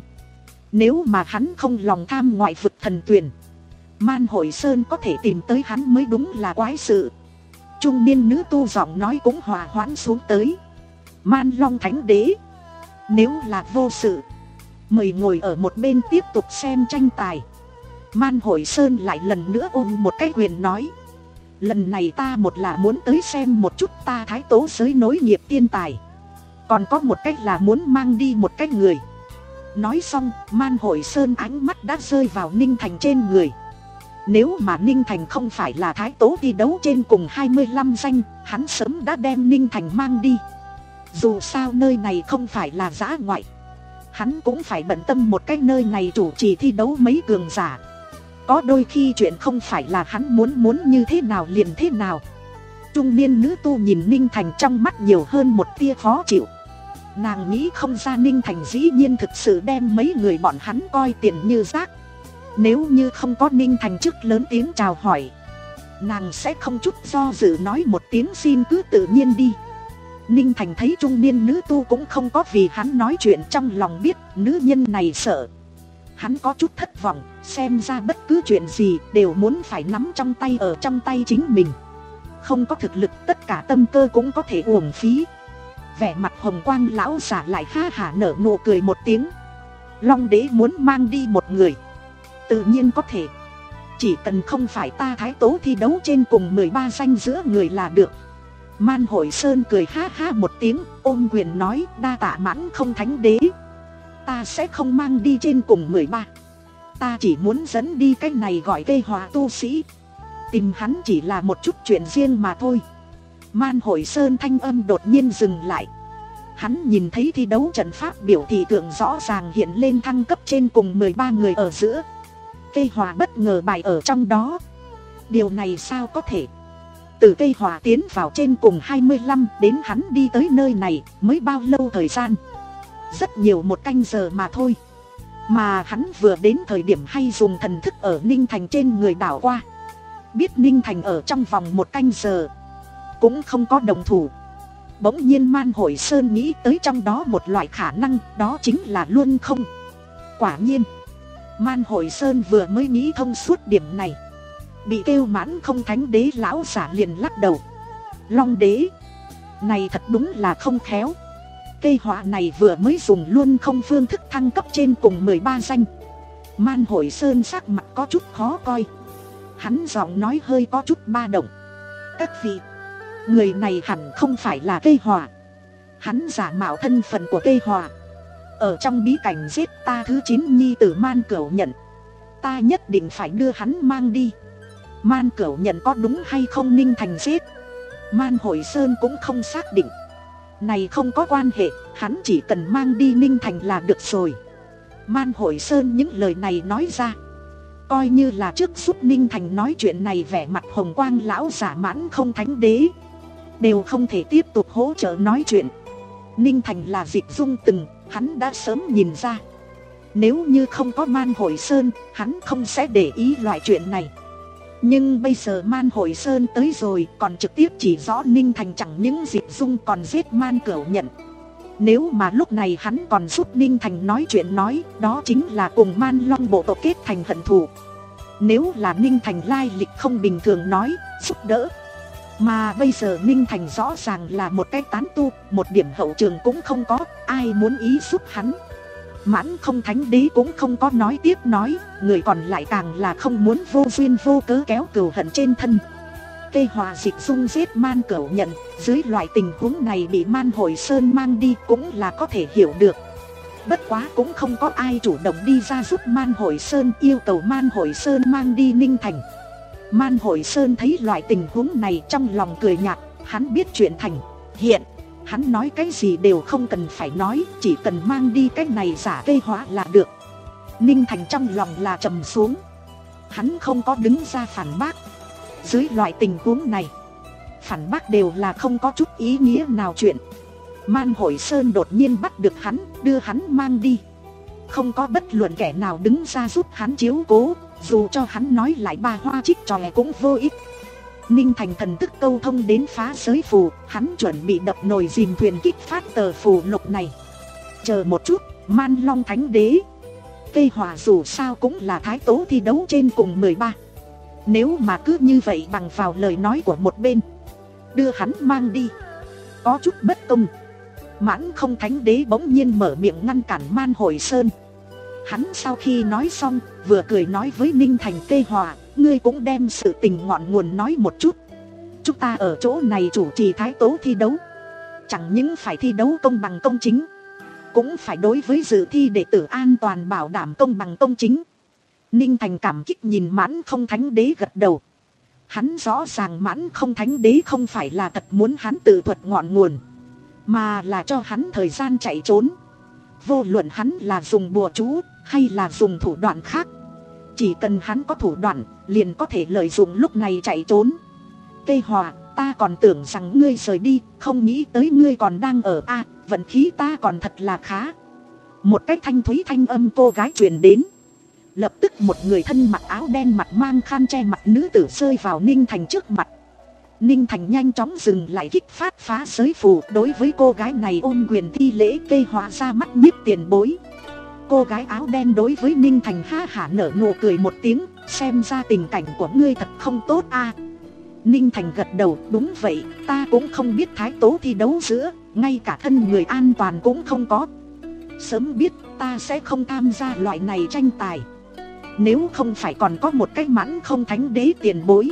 Nếu mà hắn không lòng tham ngoại vực thần tuyển, Man Hội Sơn có thể tìm tới hắn mới đúng là quái sự. Trung niên nữ tu giọng nói cũng hòa hoãn xuống tới. Man Long Thánh Đế, nếu là vô sự, mời ngồi ở một bên tiếp tục xem tranh tài. Man Hội Sơn lại lần nữa ôm một cái quyền nói. Lần này ta một là muốn tới xem một chút ta Thái Tố giới nối nghiệp tiên tài, còn có một cách là muốn mang đi một cái người. Nói xong, Man Hội Sơn ánh mắt đã rơi vào Ninh Thành trên người. Nếu mà Ninh Thành không phải là Thái Tố thi đấu trên cùng hai mươi lăm danh, hắn sớm đã đem Ninh Thành mang đi. Dù sao nơi này không phải là dã ngoại, hắn cũng phải bận tâm một cái nơi này chủ trì thi đấu mấy cường giả. Có đôi khi chuyện không phải là hắn muốn muốn như thế nào liền thế nào. Trung niên nữ tu nhìn Ninh Thành trong mắt nhiều hơn một tia khó chịu. Nàng nghĩ không ra Ninh Thành dĩ nhiên thực sự đem mấy người bọn hắn coi tiền như rác. Nếu như không có Ninh Thành trước lớn tiếng chào hỏi, nàng sẽ không chút do dự nói một tiếng xin cứ tự nhiên đi. Ninh Thành thấy trung niên nữ tu cũng không có vì hắn nói chuyện, trong lòng biết nữ nhân này sợ. Hắn có chút thất vọng, xem ra bất cứ chuyện gì đều muốn phải nắm trong tay ở trong tay chính mình. Không có thực lực tất cả tâm cơ cũng có thể uổng phí. Vẻ mặt hồng quang lão giả lại ha hả nở nụ cười một tiếng. Long đế muốn mang đi một người, tự nhiên có thể. Chỉ cần không phải ta Thái Tố thi đấu trên cùng mười ba danh giữa người là được. Man Hội Sơn cười ha ha một tiếng, ôm quyền nói đa tạ Mãn Không Thánh Đế. Ta sẽ không mang đi trên cùng mười ba. Ta chỉ muốn dẫn đi cái này gọi cây hòa tu sĩ. Tìm hắn chỉ là một chút chuyện riêng mà thôi. Man Hội Sơn thanh âm đột nhiên dừng lại. Hắn nhìn thấy thi đấu trận pháp biểu thị tượng rõ ràng hiện lên thăng cấp trên cùng mười ba người ở giữa. Cây hòa bất ngờ bày ở trong đó. Điều này sao có thể? Từ cây hòa tiến vào trên cùng hai mươi lăm đến hắn đi tới nơi này mới bao lâu thời gian? Rất nhiều một canh giờ mà thôi. Mà hắn vừa đến thời điểm hay dùng thần thức ở Ninh Thành trên người đảo qua. Biết Ninh Thành ở trong vòng một canh giờ cũng không có đồng thủ. Bỗng nhiên Man Hội Sơn nghĩ tới trong đó một loại khả năng, đó chính là luôn không. Quả nhiên Man Hội Sơn vừa mới nghĩ thông suốt điểm này, bị kêu Mãn Không Thánh Đế lão giả liền lắc đầu. Long đế, này thật đúng là không khéo. Cây họa này vừa mới dùng luôn không phương thức thăng cấp trên cùng mười ba danh. Man Hội Sơn sắc mặt có chút khó coi. Hắn giọng nói hơi có chút ba động. Các vị, người này hẳn không phải là cây họa. Hắn giả mạo thân phận của cây họa, ở trong bí cảnh giết ta thứ chín nhi tử Man Cửu Nhận. Ta nhất định phải đưa hắn mang đi. Man Cửu Nhận có đúng hay không Ninh Thành giết? Man Hội Sơn cũng không xác định. Này không có quan hệ, hắn chỉ cần mang đi Ninh Thành là được rồi. Man Hội Sơn những lời này nói ra, coi như là trước giúp Ninh Thành nói chuyện này vẻ mặt hồng quang lão giả Mãn Không Thánh Đế đều không thể tiếp tục hỗ trợ nói chuyện. Ninh Thành là Dịch Dung từng, hắn đã sớm nhìn ra. Nếu như không có Man Hội Sơn, hắn không sẽ để ý loại chuyện này. Nhưng bây giờ Man Hội Sơn tới rồi, còn trực tiếp chỉ rõ Ninh Thành chẳng những Dịch Dung còn giết Man Cửu Nhận. Nếu mà lúc này hắn còn giúp Ninh Thành nói chuyện nói, đó chính là cùng Man Long bộ tộc kết thành hận thù. Nếu là Ninh Thành lai lịch không bình thường nói, giúp đỡ. Mà bây giờ Ninh Thành rõ ràng là một cái tán tu, một điểm hậu trường cũng không có, ai muốn ý giúp hắn. Mãn Không Thánh Đế cũng không có nói tiếp nói, người còn lại càng là không muốn vô duyên vô cớ kéo cừu hận trên thân. Cây hòa Dịch Dung giết Man Cửu Nhận, dưới loại tình huống này bị Man Hội Sơn mang đi cũng là có thể hiểu được. Bất quá cũng không có ai chủ động đi ra giúp Man Hội Sơn, yêu cầu Man Hội Sơn mang đi Ninh Thành. Man Hội Sơn thấy loại tình huống này trong lòng cười nhạt, hắn biết chuyện thành hiện. Hắn nói cái gì đều không cần phải nói, chỉ cần mang đi cái này giả cây hóa là được. Ninh Thành trong lòng là trầm xuống. Hắn không có đứng ra phản bác. Dưới loại tình huống này, phản bác đều là không có chút ý nghĩa nào chuyện. Man Hội Sơn đột nhiên bắt được hắn, đưa hắn mang đi. Không có bất luận kẻ nào đứng ra giúp hắn chiếu cố, dù cho hắn nói lại ba hoa trích tròe cũng vô ích. Ninh Thành thần thức câu thông đến phá giới phù, hắn chuẩn bị đập nồi dìm thuyền kích phát tờ phù lục này. Chờ một chút, Man Long Thánh Đế. Cây hỏa dù sao cũng là Thái Tố thi đấu trên cùng mười ba. Nếu mà cứ như vậy bằng vào lời nói của một bên, đưa hắn mang đi, có chút bất công. Mãn Không Thánh Đế bỗng nhiên mở miệng ngăn cản Man Hội Sơn. Hắn sau khi nói xong, vừa cười nói với Ninh Thành, cây hỏa, ngươi cũng đem sự tình ngọn nguồn nói một chút. chúng ta ở chỗ này chủ trì thái tố thi đấu, chẳng những phải thi đấu công bằng công chính, cũng phải đối với dự thi đệ tử an toàn bảo đảm công bằng công chính. Ninh Thành cảm kích nhìn Mãn Không Thánh Đế gật đầu. Hắn rõ ràng Mãn Không Thánh Đế không phải là thật muốn hắn tự thuật ngọn nguồn, mà là cho hắn thời gian chạy trốn. Vô luận hắn là dùng bùa chú hay là dùng thủ đoạn khác, chỉ cần hắn có thủ đoạn liền có thể lợi dụng lúc này chạy trốn. Tê Hòa, ta còn tưởng rằng ngươi rời đi, không nghĩ tới ngươi còn đang ở. A à, vận khí ta còn thật là khá. Một cái thanh thúy thanh âm cô gái truyền đến. Lập tức một người thân mặc áo đen, mặt mang khăn che mặt nữ tử rơi vào Ninh Thành trước mặt. Ninh Thành nhanh chóng dừng lại kích phát phá giới phù, đối với cô gái này ôm quyền thi lễ. Tê Hòa ra mắt nhiếp tiền bối. Cô gái áo đen đối với Ninh Thành ha hả nở nụ cười một tiếng, xem ra tình cảnh của ngươi thật không tốt a. À. Ninh Thành gật đầu, đúng vậy, ta cũng không biết thái tố thi đấu giữa, ngay cả thân người an toàn cũng không có. Sớm biết ta sẽ không tham gia loại này tranh tài. Nếu không phải còn có một cái Mãn Không Thánh Đế tiền bối,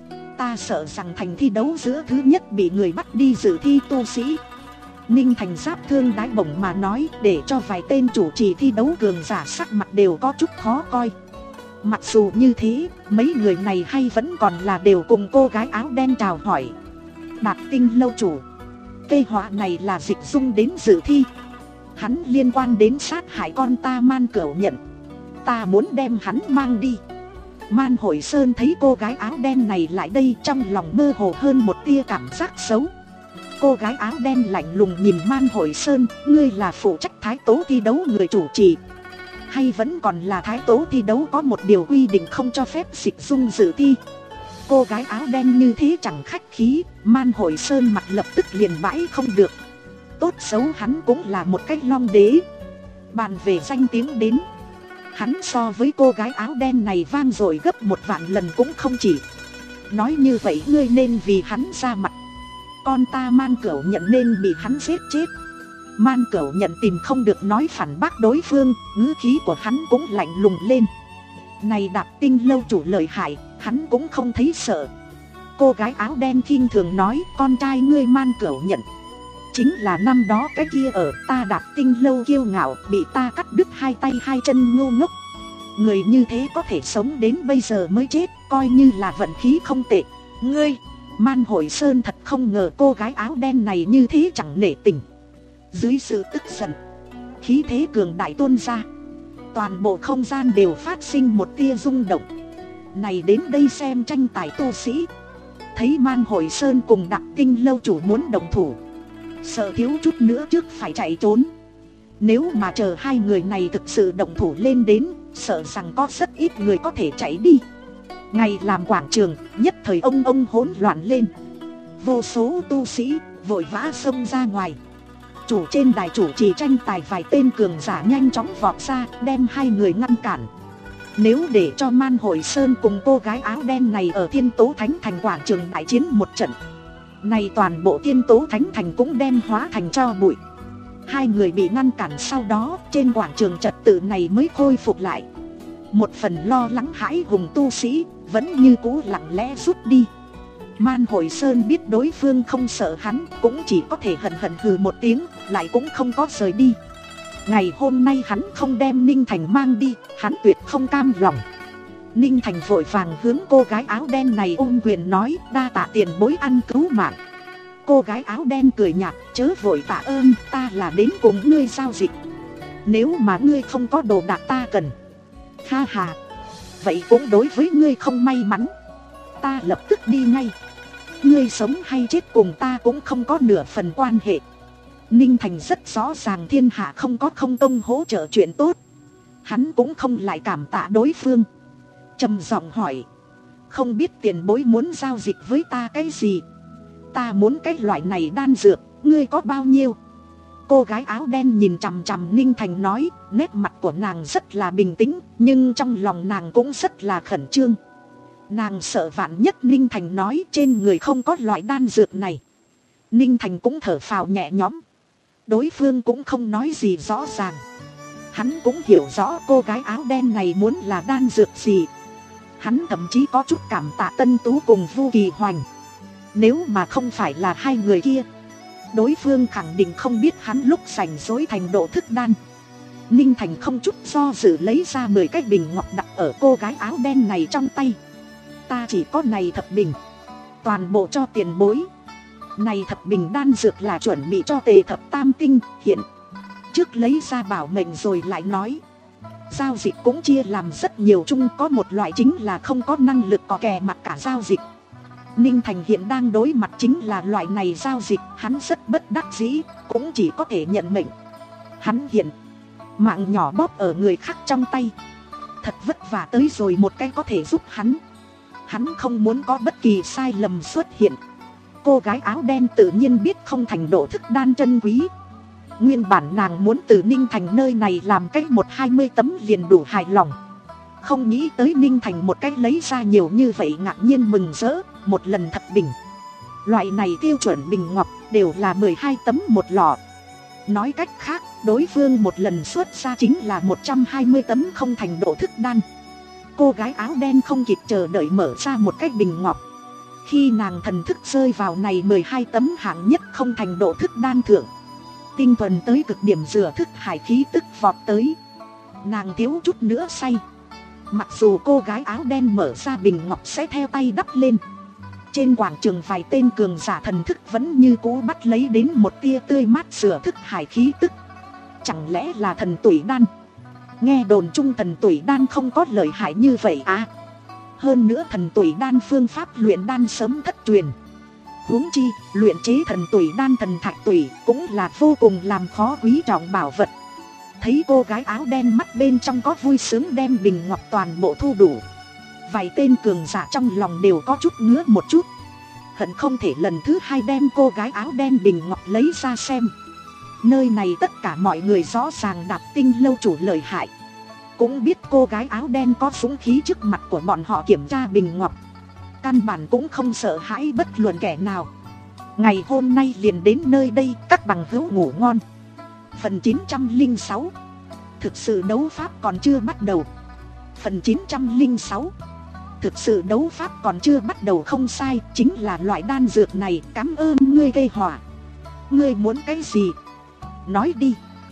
ta sợ rằng thành thi đấu giữa thứ nhất bị người bắt đi dự thi tu sĩ. Ninh Thành giáp thương đái bổng mà nói, để cho vài tên chủ trì thi đấu cường giả sắc mặt đều có chút khó coi. Mặc dù như thế, mấy người này hay vẫn còn là đều cùng cô gái áo đen chào hỏi. Đạt Tinh lâu chủ, cây họa này là Dịch Dung đến dự thi. Hắn liên quan đến sát hại con ta Man Cửu Nhận, ta muốn đem hắn mang đi. Man Hội Sơn thấy cô gái áo đen này lại đây, trong lòng mơ hồ hơn một tia cảm giác xấu. Cô gái áo đen lạnh lùng nhìn Man Hội Sơn, ngươi là phụ trách thái tố thi đấu người chủ trì, hay vẫn còn là thái tố thi đấu có một điều quy định không cho phép Dịch Dung dự thi? Cô gái áo đen như thế chẳng khách khí, Man Hội Sơn mặt lập tức liền bãi không được. Tốt xấu hắn cũng là một cái long đế, bàn về danh tiếng đến, hắn so với cô gái áo đen này vang dội gấp một vạn lần cũng không chỉ. Nói như vậy ngươi nên vì hắn ra mặt, con ta Man Cửu Nhận nên bị hắn giết chết. Man Cửu Nhận tìm không được nói phản bác đối phương, ngữ khí của hắn cũng lạnh lùng lên. Này Đạp Tinh lâu chủ lợi hại, hắn cũng không thấy sợ. Cô gái áo đen khinh thường nói, con trai ngươi Man Cửu Nhận chính là năm đó cái kia ở ta Đạp Tinh lâu kiêu ngạo, bị ta cắt đứt hai tay hai chân ngu ngốc. Người như thế có thể sống đến bây giờ mới chết, coi như là vận khí không tệ. Ngươi, Man Hội Sơn thật không ngờ cô gái áo đen này như thế chẳng nể tình. Dưới sự tức giận, khí thế cường đại tuôn ra, toàn bộ không gian đều phát sinh một tia rung động. Này đến đây xem tranh tài tu sĩ, thấy Man Hội Sơn cùng Đạp Tinh lâu chủ muốn đồng thủ, sợ thiếu chút nữa trước phải chạy trốn. Nếu mà chờ hai người này thực sự động thủ lên đến, sợ rằng có rất ít người có thể chạy đi. Ngày làm quảng trường, nhất thời ông ông hỗn loạn lên. Vô số tu sĩ vội vã xông ra ngoài. Chủ trên đài chủ trì tranh tài vài tên cường giả nhanh chóng vọt ra, đem hai người ngăn cản. Nếu để cho Man Hội Sơn cùng cô gái áo đen này ở Thiên Tố Thánh Thành quảng trường đại chiến một trận, này toàn bộ Thiên Tố Thánh Thành cũng đem hóa thành tro bụi. Hai người bị ngăn cản, sau đó trên quảng trường trật tự này mới khôi phục lại. Một phần lo lắng hãi hùng tu sĩ vẫn như cũ lặng lẽ rút đi. Man Hội Sơn biết đối phương không sợ hắn, cũng chỉ có thể hận hận hừ một tiếng, lại cũng không có rời đi. Ngày hôm nay hắn không đem Ninh Thành mang đi, hắn tuyệt không cam lòng. Ninh Thành vội vàng hướng cô gái áo đen này ôm quyền nói, đa tạ tiền bối ăn cứu mạng. Cô gái áo đen cười nhạt, chớ vội tạ ơn, ta là đến cùng ngươi giao dịch. Nếu mà ngươi không có đồ đạc ta cần, ha ha, vậy cũng đối với ngươi không may mắn. Ta lập tức đi ngay, ngươi sống hay chết cùng ta cũng không có nửa phần quan hệ. Ninh Thành rất rõ ràng thiên hạ không có không công hỗ trợ chuyện tốt, hắn cũng không lại cảm tạ đối phương. Trầm giọng hỏi, không biết tiền bối muốn giao dịch với ta cái gì? Ta muốn cái loại này đan dược, ngươi có bao nhiêu? Cô gái áo đen nhìn chằm chằm Ninh Thành nói, nét mặt của nàng rất là bình tĩnh, nhưng trong lòng nàng cũng rất là khẩn trương. Nàng sợ vạn nhất Ninh Thành nói trên người không có loại đan dược này. Ninh Thành cũng thở phào nhẹ nhõm. Đối phương cũng không nói gì rõ ràng. Hắn cũng hiểu rõ cô gái áo đen này muốn là đan dược gì. Hắn thậm chí có chút cảm tạ Tân Tú cùng Vu Kỳ Hoành. Nếu mà không phải là hai người kia, đối phương khẳng định không biết hắn lúc rảnh rỗi thành độ thức đan. Ninh Thành không chút do dự lấy ra mười cái bình ngọc đặt ở cô gái áo đen này trong tay. Ta chỉ có này thập bình, toàn bộ cho tiền bối. Này thập bình đan dược là chuẩn bị cho tề thập tam tinh. Hiện trước lấy ra bảo mệnh rồi lại nói. Giao dịch cũng chia làm rất nhiều chung, có một loại chính là không có năng lực có kè mặt cả giao dịch. Ninh Thành hiện đang đối mặt chính là loại này giao dịch, hắn rất bất đắc dĩ, cũng chỉ có thể nhận mệnh. Hắn hiện mạng nhỏ bóp ở người khác trong tay, thật vất vả tới rồi một cái có thể giúp hắn. Hắn không muốn có bất kỳ sai lầm xuất hiện. Cô gái áo đen tự nhiên biết không thành độ thức đan chân quý. Nguyên bản nàng muốn từ Ninh Thành nơi này làm cách một hai mươi tấm liền đủ hài lòng. Không nghĩ tới Ninh Thành một cách lấy ra nhiều như vậy, ngạc nhiên mừng rỡ. Một lần thập bình, loại này tiêu chuẩn bình ngọc đều là mười hai tấm một lọ. Nói cách khác, đối phương một lần xuất ra chính là một trăm hai mươi tấm không thành độ thức đan. Cô gái áo đen không kịp chờ đợi mở ra một cái bình ngọc. Khi nàng thần thức rơi vào này mười hai tấm hạng nhất không thành độ thức đan thượng, tinh thuần tới cực điểm dừa thức hải khí tức vọt tới. Nàng thiếu chút nữa say. Mặc dù cô gái áo đen mở ra bình ngọc sẽ theo tay đắp lên, trên quảng trường vài tên cường giả thần thức vẫn như cũ bắt lấy đến một tia tươi mát dừa thức hải khí tức. Chẳng lẽ là thần tủy đan? Nghe đồn chung thần tủy đan không có lợi hại như vậy à? Hơn nữa thần tủy đan phương pháp luyện đan sớm thất truyền. Huống chi, luyện chế thần tủy đan thần thạch tủy cũng là vô cùng làm khó quý trọng bảo vật. Thấy cô gái áo đen mắt bên trong có vui sướng đem bình ngọc toàn bộ thu đủ, vài tên cường giả trong lòng đều có chút ngứa một chút, hận không thể lần thứ hai đem cô gái áo đen bình ngọc lấy ra xem. Nơi này tất cả mọi người rõ ràng đạp tinh lâu chủ lợi hại, cũng biết cô gái áo đen có dũng khí trước mặt của bọn họ kiểm tra bình ngọc, căn bản cũng không sợ hãi bất luận kẻ nào. Ngày hôm nay liền đến nơi đây, các bằng hữu ngủ ngon. Phần chín trăm lẻ sáu, thực sự đấu pháp còn chưa bắt đầu. Phần chín trăm lẻ sáu, thực sự đấu pháp còn chưa bắt đầu. Không sai, chính là loại đan dược này. Cảm ơn ngươi gây họa. Ngươi muốn cái gì? Nói đi.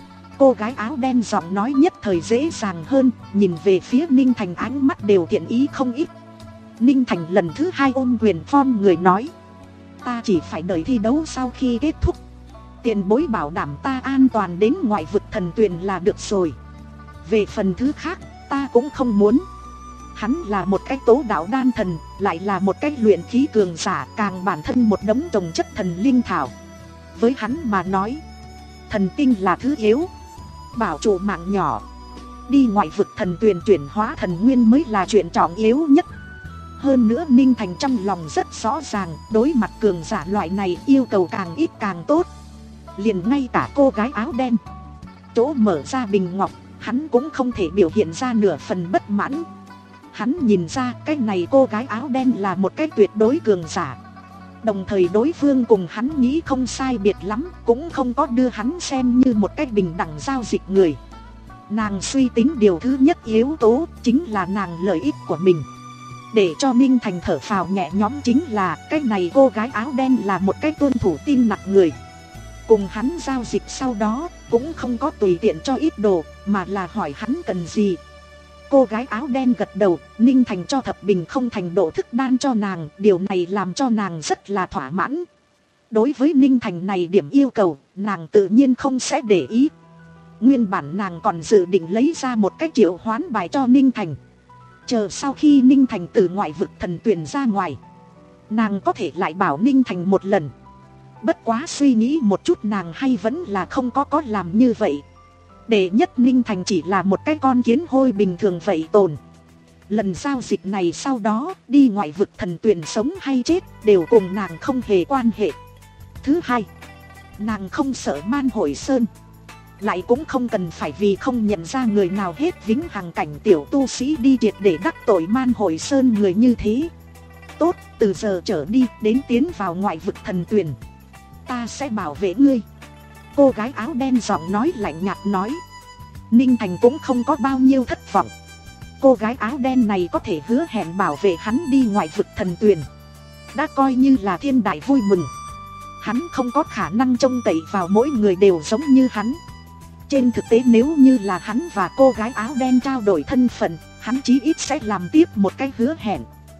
Cô gái áo đen giọng nói nhất thời dễ dàng hơn, nhìn về phía Ninh Thành ánh mắt đều thiện ý không ít. Ninh Thành lần thứ hai ôm quyền phong người nói. Ta chỉ phải đợi thi đấu sau khi kết thúc, tiền bối bảo đảm ta an toàn đến ngoại vực thần tuyền là được rồi. Về phần thứ khác, ta cũng không muốn. Hắn là một cái tố đạo đan thần, lại là một cái luyện khí cường giả, càng bản thân một đống trồng chất thần linh thảo. Với hắn mà nói, thần tinh là thứ yếu, bảo trụ mạng nhỏ, đi ngoại vực thần tuyền chuyển hóa thần nguyên mới là chuyện trọng yếu nhất. Hơn nữa Ninh Thành trong lòng rất rõ ràng, đối mặt cường giả loại này yêu cầu càng ít càng tốt. Liền ngay cả cô gái áo đen chỗ mở ra bình ngọc, hắn cũng không thể biểu hiện ra nửa phần bất mãn. Hắn nhìn ra cái này cô gái áo đen là một cái tuyệt đối cường giả, đồng thời đối phương cùng hắn nghĩ không sai biệt lắm, cũng không có đưa hắn xem như một cái bình đẳng giao dịch người. Nàng suy tính điều thứ nhất yếu tố chính là nàng lợi ích của mình. Để cho Ninh Thành thở phào nhẹ nhõm chính là cái này cô gái áo đen là một cái tuân thủ tin nặng người. Cùng hắn giao dịch sau đó cũng không có tùy tiện cho ít đồ, mà là hỏi hắn cần gì. Cô gái áo đen gật đầu, Ninh Thành cho thập bình không thành độ thức đan cho nàng, điều này làm cho nàng rất là thỏa mãn. Đối với Ninh Thành này điểm yêu cầu, nàng tự nhiên không sẽ để ý. Nguyên bản nàng còn dự định lấy ra một cái triệu hoán bài cho Ninh Thành, chờ sau khi Ninh Thành từ ngoại vực thần tuyển ra ngoài, nàng có thể lại bảo Ninh Thành một lần. Bất quá suy nghĩ một chút nàng hay vẫn là không có có làm như vậy. Để nhất Ninh Thành chỉ là một cái con kiến hôi bình thường vậy tồn. Lần giao dịch này sau đó, đi ngoại vực thần tuyển sống hay chết đều cùng nàng không hề quan hệ. Thứ hai, nàng không sợ Man Hội Sơn, lại cũng không cần phải vì không nhận ra người nào hết vĩnh hằng cảnh tiểu tu sĩ đi triệt để đắc tội Man Hội Sơn người như thế. Tốt, từ giờ trở đi đến tiến vào ngoại vực thần tuyển, ta sẽ bảo vệ ngươi. Cô gái áo đen giọng nói lạnh nhạt nói. Ninh Thành cũng không có bao nhiêu thất vọng. Cô gái áo đen này có thể hứa hẹn bảo vệ hắn đi ngoại vực thần tuyển, đã coi như là thiên đại vui mừng. Hắn không có khả năng trông cậy vào mỗi người đều giống như hắn. Trên thực tế nếu như là hắn và cô gái áo đen trao đổi thân phận, hắn chí ít sẽ làm tiếp một cái hứa hẹn.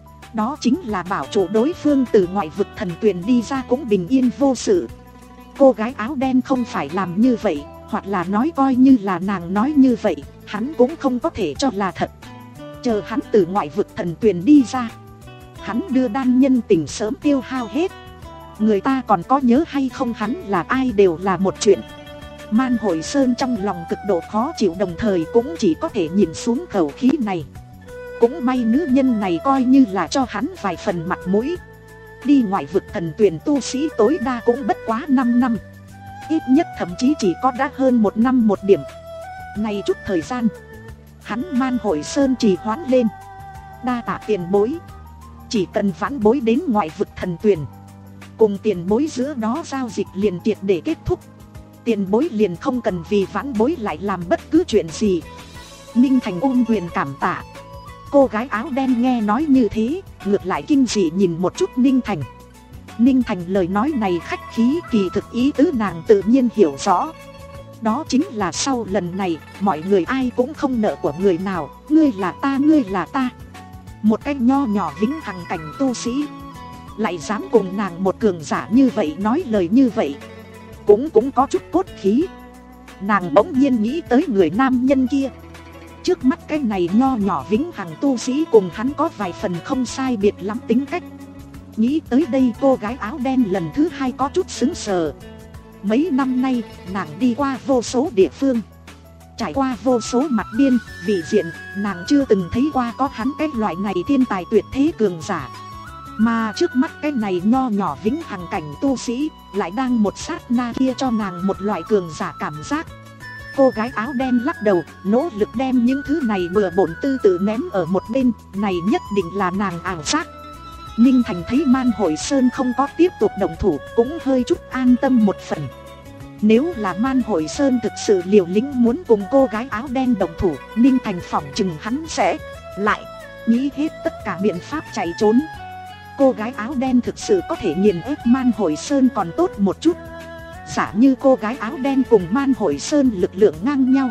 Đó chính là bảo chủ đối phương từ ngoại vực thần tuyền đi ra cũng bình yên vô sự. Cô gái áo đen không phải làm như vậy, hoặc là nói coi như là nàng nói như vậy, hắn cũng không có thể cho là thật. Chờ hắn từ ngoại vực thần tuyền đi ra, hắn đưa đan nhân tình sớm tiêu hao hết. Người ta còn có nhớ hay không hắn là ai đều là một chuyện. Man Hội Sơn trong lòng cực độ khó chịu, đồng thời cũng chỉ có thể nhìn xuống khẩu khí này. Cũng may nữ nhân này coi như là cho hắn vài phần mặt mũi. Đi ngoại vực thần tuyển tu sĩ tối đa cũng bất quá năm năm, ít nhất thậm chí chỉ có đã hơn một năm một điểm. Này chút thời gian, hắn Man Hội Sơn trì hoãn lên. Đa tạ tiền bối. Chỉ cần vãn bối đến ngoại vực thần tuyển, cùng tiền bối giữa đó giao dịch liền triệt để kết thúc. Tiền bối liền không cần vì vãn bối lại làm bất cứ chuyện gì. Ninh Thành ôm quyền cảm tạ. Cô gái áo đen nghe nói như thế, ngược lại kinh dị nhìn một chút Ninh Thành. Ninh Thành lời nói này khách khí, kỳ thực ý tứ nàng tự nhiên hiểu rõ. Đó chính là sau lần này, mọi người ai cũng không nợ của người nào. Ngươi là ta, ngươi là ta. Một cái nho nhỏ vĩnh hằng cảnh tu sĩ lại dám cùng nàng một cường giả như vậy nói lời như vậy, Cũng cũng có chút cốt khí. Nàng bỗng nhiên nghĩ tới người nam nhân kia. Trước mắt cái này nho nhỏ vĩnh hằng tu sĩ cùng hắn có vài phần không sai biệt lắm tính cách. Nghĩ tới đây cô gái áo đen lần thứ hai có chút sững sờ. Mấy năm nay nàng đi qua vô số địa phương, trải qua vô số mặt biên, vị diện, nàng chưa từng thấy qua có hắn cái loại này thiên tài tuyệt thế cường giả. Mà trước mắt cái này nho nhỏ vĩnh hằng cảnh tu sĩ lại đang một sát na kia cho nàng một loại cường giả cảm giác. Cô gái áo đen lắc đầu, nỗ lực đem những thứ này bừa bộn tư tự ném ở một bên. Này nhất định là nàng ảo giác. Ninh Thành thấy Man Hội Sơn không có tiếp tục động thủ, cũng hơi chút an tâm một phần. Nếu là Man Hội Sơn thực sự liều lĩnh muốn cùng cô gái áo đen động thủ, Ninh Thành phỏng chừng hắn sẽ lại nghĩ hết tất cả biện pháp chạy trốn. Cô gái áo đen thực sự có thể nghiền ép Man Hội Sơn còn tốt một chút. Giả như cô gái áo đen cùng Man Hội Sơn lực lượng ngang nhau,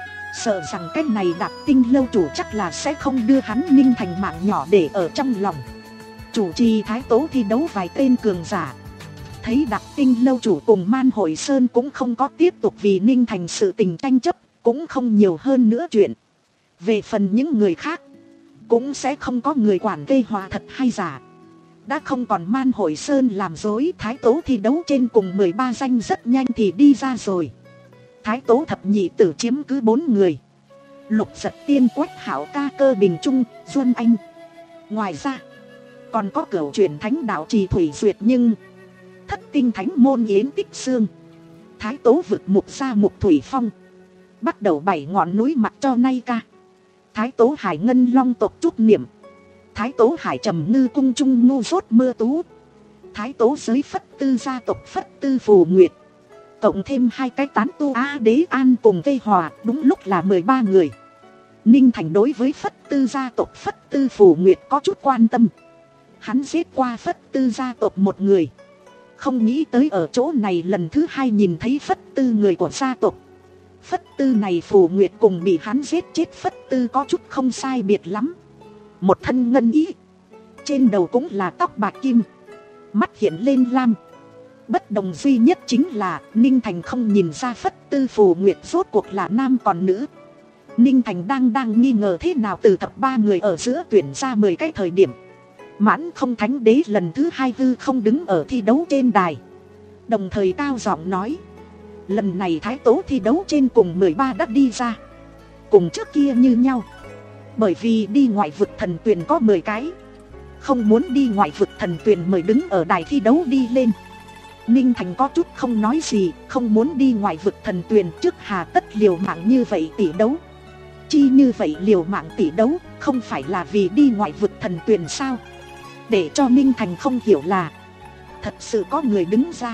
sợ rằng cái này Đạp Tinh lâu chủ chắc là sẽ không đưa hắn Ninh Thành mạng nhỏ để ở trong lòng. Chủ trì thái tố thi đấu vài tên cường giả, thấy Đạp Tinh lâu chủ cùng Man Hội Sơn cũng không có tiếp tục vì Ninh Thành sự tình tranh chấp, cũng không nhiều hơn nữa chuyện. Về phần những người khác, cũng sẽ không có người quản gây hòa thật hay giả. Đã không còn Man Hội Sơn làm dối, thái tố thi đấu trên cùng mười ba danh rất nhanh thì đi ra rồi. Thái tố thập nhị tử chiếm cứ bốn người: Lục Giật Tiên, Quách Hảo, Ca Cơ, Bình Trung, Duân Anh. Ngoài ra còn có cửu truyền thánh đạo Trì Thủy Duyệt, nhưng thất tinh thánh môn Yến Tích Xương, thái tố vực Mục Gia Mục Thủy Phong, bắt đầu bảy ngọn núi mặt cho nay ca, thái tố Hải Ngân Long tộc Trúc Niệm, thái tố Hải Trầm Ngư cung Trung Ngu Rốt Mưa Tú, thái tố giới Phất Tư gia tộc Phất Tư Phù Nguyệt, cộng thêm hai cái tán tu A Đế An cùng Tây Hòa, đúng lúc là mười ba người. Ninh Thành đối với Phất Tư gia tộc Phất Tư Phù Nguyệt có chút quan tâm. Hắn giết qua Phất Tư gia tộc một người, không nghĩ tới ở chỗ này lần thứ hai nhìn thấy Phất Tư người của gia tộc. Phất Tư này Phù Nguyệt cùng bị hắn giết chết Phất Tư có chút không sai biệt lắm. Một thân ngân ý, trên đầu cũng là tóc bạc kim, mắt hiện lên lam. Bất đồng duy nhất chính là Ninh Thành không nhìn ra Phất Tư Phù Nguyệt rốt cuộc là nam còn nữ. Ninh Thành đang đang nghi ngờ thế nào từ thập ba người ở giữa tuyển ra mười cái thời điểm, Mãn Không Thánh Đế lần thứ hai hư không đứng ở thi đấu trên đài, đồng thời cao giọng nói: lần này thái tố thi đấu trên cùng mười ba đã đi ra, cùng trước kia như nhau. Bởi vì đi ngoại vực thần tuyền có mười cái, không muốn đi ngoại vực thần tuyền mời đứng ở đài thi đấu đi lên. Ninh Thành có chút không nói gì, không muốn đi ngoại vực thần tuyền trước hà tất liều mạng như vậy tỷ đấu. Chi như vậy liều mạng tỷ đấu, không phải là vì đi ngoại vực thần tuyền sao? Để cho Ninh Thành không hiểu là thật sự có người đứng ra,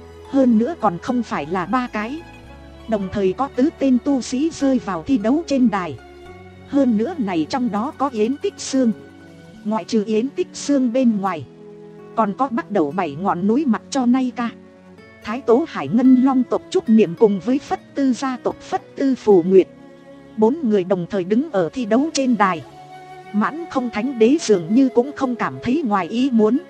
hơn nữa còn không phải là ba cái, đồng thời có tứ tên tu sĩ rơi vào thi đấu trên đài. Hơn nữa này trong đó có Yến Tích Xương. Ngoại trừ Yến Tích Xương bên ngoài, Còn có bắt đầu bảy ngọn núi mặc cho nay ca. Thái tố Hải Ngân Long tộc Trúc Niệm cùng với Phất Tư gia tộc Phất Tư Phù Nguyệt, bốn người đồng thời đứng ở thi đấu trên đài. Mãn Không Thánh Đế dường như cũng không cảm thấy ngoài ý muốn,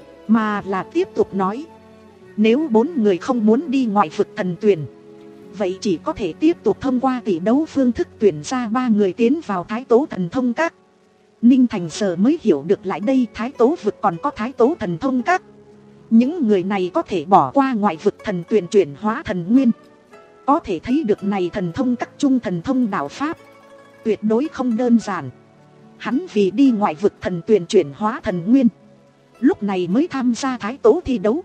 mà là tiếp tục nói: nếu bốn người không muốn đi ngoại vực thần tuyển, vậy chỉ có thể tiếp tục thông qua tỷ đấu phương thức tuyển ra ba người tiến vào Thái tố thần thông các. Ninh Thành giờ mới hiểu được lại đây Thái tố vực còn có Thái tố thần thông các. Những người này có thể bỏ qua ngoại vực thần tuyển chuyển hóa thần nguyên. Có thể thấy được này thần thông các trung thần thông đạo pháp tuyệt đối không đơn giản. Hắn vì đi ngoại vực thần tuyển chuyển hóa thần nguyên, lúc này mới tham gia Thái tố thi đấu.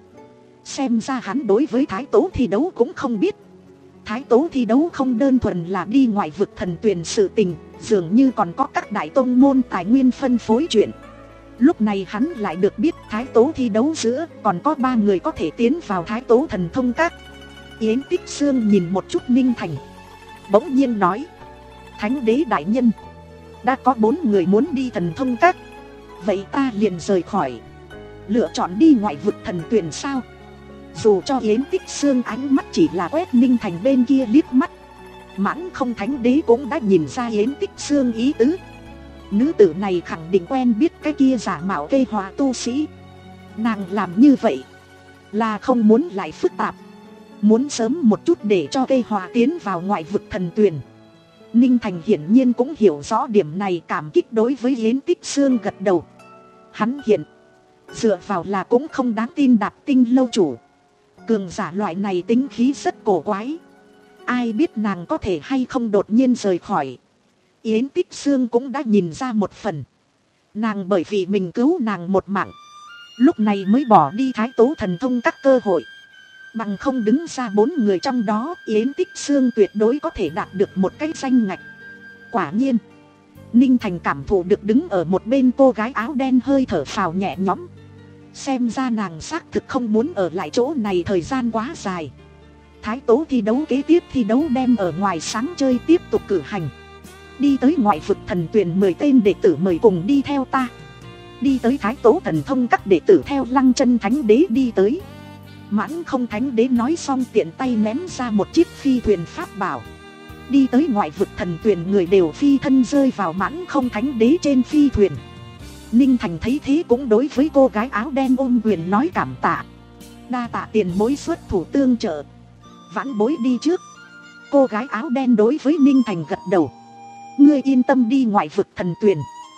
Xem ra hắn đối với Thái tố thi đấu cũng không biết. Thái tố thi đấu không đơn thuần là đi ngoại vực thần tuyển sự tình, dường như còn có các đại tông môn tài nguyên phân phối chuyện. Lúc này hắn lại được biết Thái tố thi đấu giữa còn có ba người có thể tiến vào Thái tố thần thông các. Yến Tích Sương nhìn một chút Ninh Thành, bỗng nhiên nói: Thánh đế đại nhân, đã có bốn người muốn đi thần thông các, vậy ta liền rời khỏi, lựa chọn đi ngoại vực thần tuyển sao? Dù cho Yến Tích Sương ánh mắt chỉ là quét Ninh Thành bên kia liếc mắt, Mãn Không Thánh Đế cũng đã nhìn ra Yến Tích Sương ý tứ. Nữ tử này khẳng định quen biết cái kia giả mạo cây hòa tu sĩ. Nàng làm như vậy là không muốn lại phức tạp, muốn sớm một chút để cho cây hòa tiến vào ngoại vực thần tuyển. Ninh Thành hiển nhiên cũng hiểu rõ điểm này, cảm kích đối với Yến Tích Sương gật đầu. Hắn hiện dựa vào là cũng không đáng tin Đạp Tinh lâu chủ. Cường giả loại này tính khí rất cổ quái, ai biết nàng có thể hay không đột nhiên rời khỏi. Yến Tích Sương cũng đã nhìn ra một phần. Nàng bởi vì mình cứu nàng một mạng, lúc này mới bỏ đi Thái tố thần thông các cơ hội. Bằng không đứng ra bốn người trong đó, Yến Tích Sương tuyệt đối có thể đạt được một cái danh ngạch. Quả nhiên, Ninh Thành cảm thụ được đứng ở một bên cô gái áo đen hơi thở phào nhẹ nhõm. Xem ra nàng xác thực không muốn ở lại chỗ này thời gian quá dài. Thái tố thi đấu kế tiếp thi đấu đem ở ngoài sáng chơi tiếp tục cử hành. Đi tới ngoại vực thần tuyển mười tên đệ tử mời cùng đi theo ta. Đi tới Thái tố thần thông các đệ tử theo Lăng Chân Thánh Đế đi tới. Mãn Không Thánh Đế nói xong tiện tay ném ra một chiếc phi thuyền pháp bảo. Đi tới ngoại vực thần tuyển người đều phi thân rơi vào Mãn Không Thánh Đế trên phi thuyền. Ninh Thành thấy thế cũng đối với cô gái áo đen ôm quyền nói cảm tạ. Đa tạ tiền bối xuất thủ tương trợ, vãn bối đi trước. Cô gái áo đen đối với Ninh Thành gật đầu. Ngươi yên tâm đi ngoại vực thần tuyển,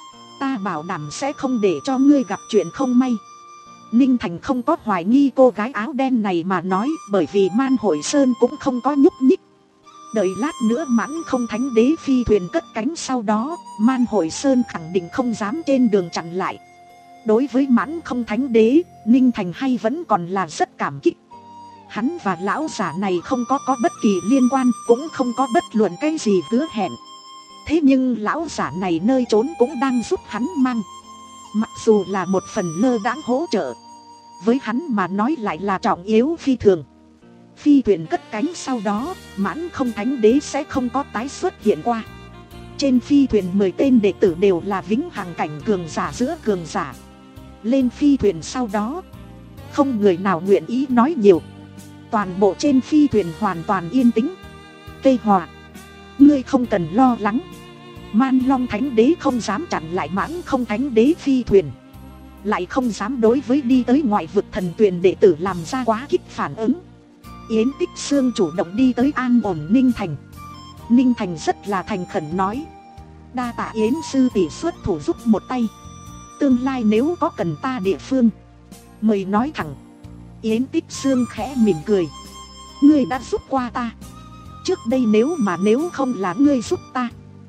ta bảo đảm sẽ không để cho ngươi gặp chuyện không may. Ninh Thành không có hoài nghi cô gái áo đen này mà nói, bởi vì Man Hội Sơn cũng không có nhúc nhích. Đợi lát nữa Mãn Không Thánh Đế phi thuyền cất cánh sau đó, Man Hội Sơn khẳng định không dám trên đường chặn lại. Đối với Mãn Không Thánh Đế, Ninh Thành hay vẫn còn là rất cảm kích. Hắn và lão giả này không có có bất kỳ liên quan, cũng không có bất luận cái gì hứa hẹn. Thế nhưng lão giả này nơi trốn cũng đang giúp hắn mang. Mặc dù là một phần lơ đãng hỗ trợ, với hắn mà nói lại là trọng yếu phi thường. Phi thuyền cất cánh sau đó, Mãn Không Thánh Đế sẽ không có tái xuất hiện qua. Trên phi thuyền mười tên đệ tử đều là vĩnh hằng cảnh cường giả giữa cường giả. Lên phi thuyền sau đó, không người nào nguyện ý nói nhiều. Toàn bộ trên phi thuyền hoàn toàn yên tĩnh. Cây Hòa, ngươi không cần lo lắng. Man Long Thánh Đế không dám chặn lại Mãn Không Thánh Đế phi thuyền, lại không dám đối với đi tới ngoại vực thần tuyển đệ tử làm ra quá kích phản ứng. Yến Tích Sương chủ động đi tới an ổn Ninh Thành. Ninh Thành rất là thành khẩn nói: đa tạ Yến sư tỷ xuất thủ giúp một tay, tương lai nếu có cần ta địa phương, mời nói thẳng. Yến Tích Sương khẽ mỉm cười: ngươi đã giúp qua ta, trước đây nếu mà nếu không là ngươi giúp ta,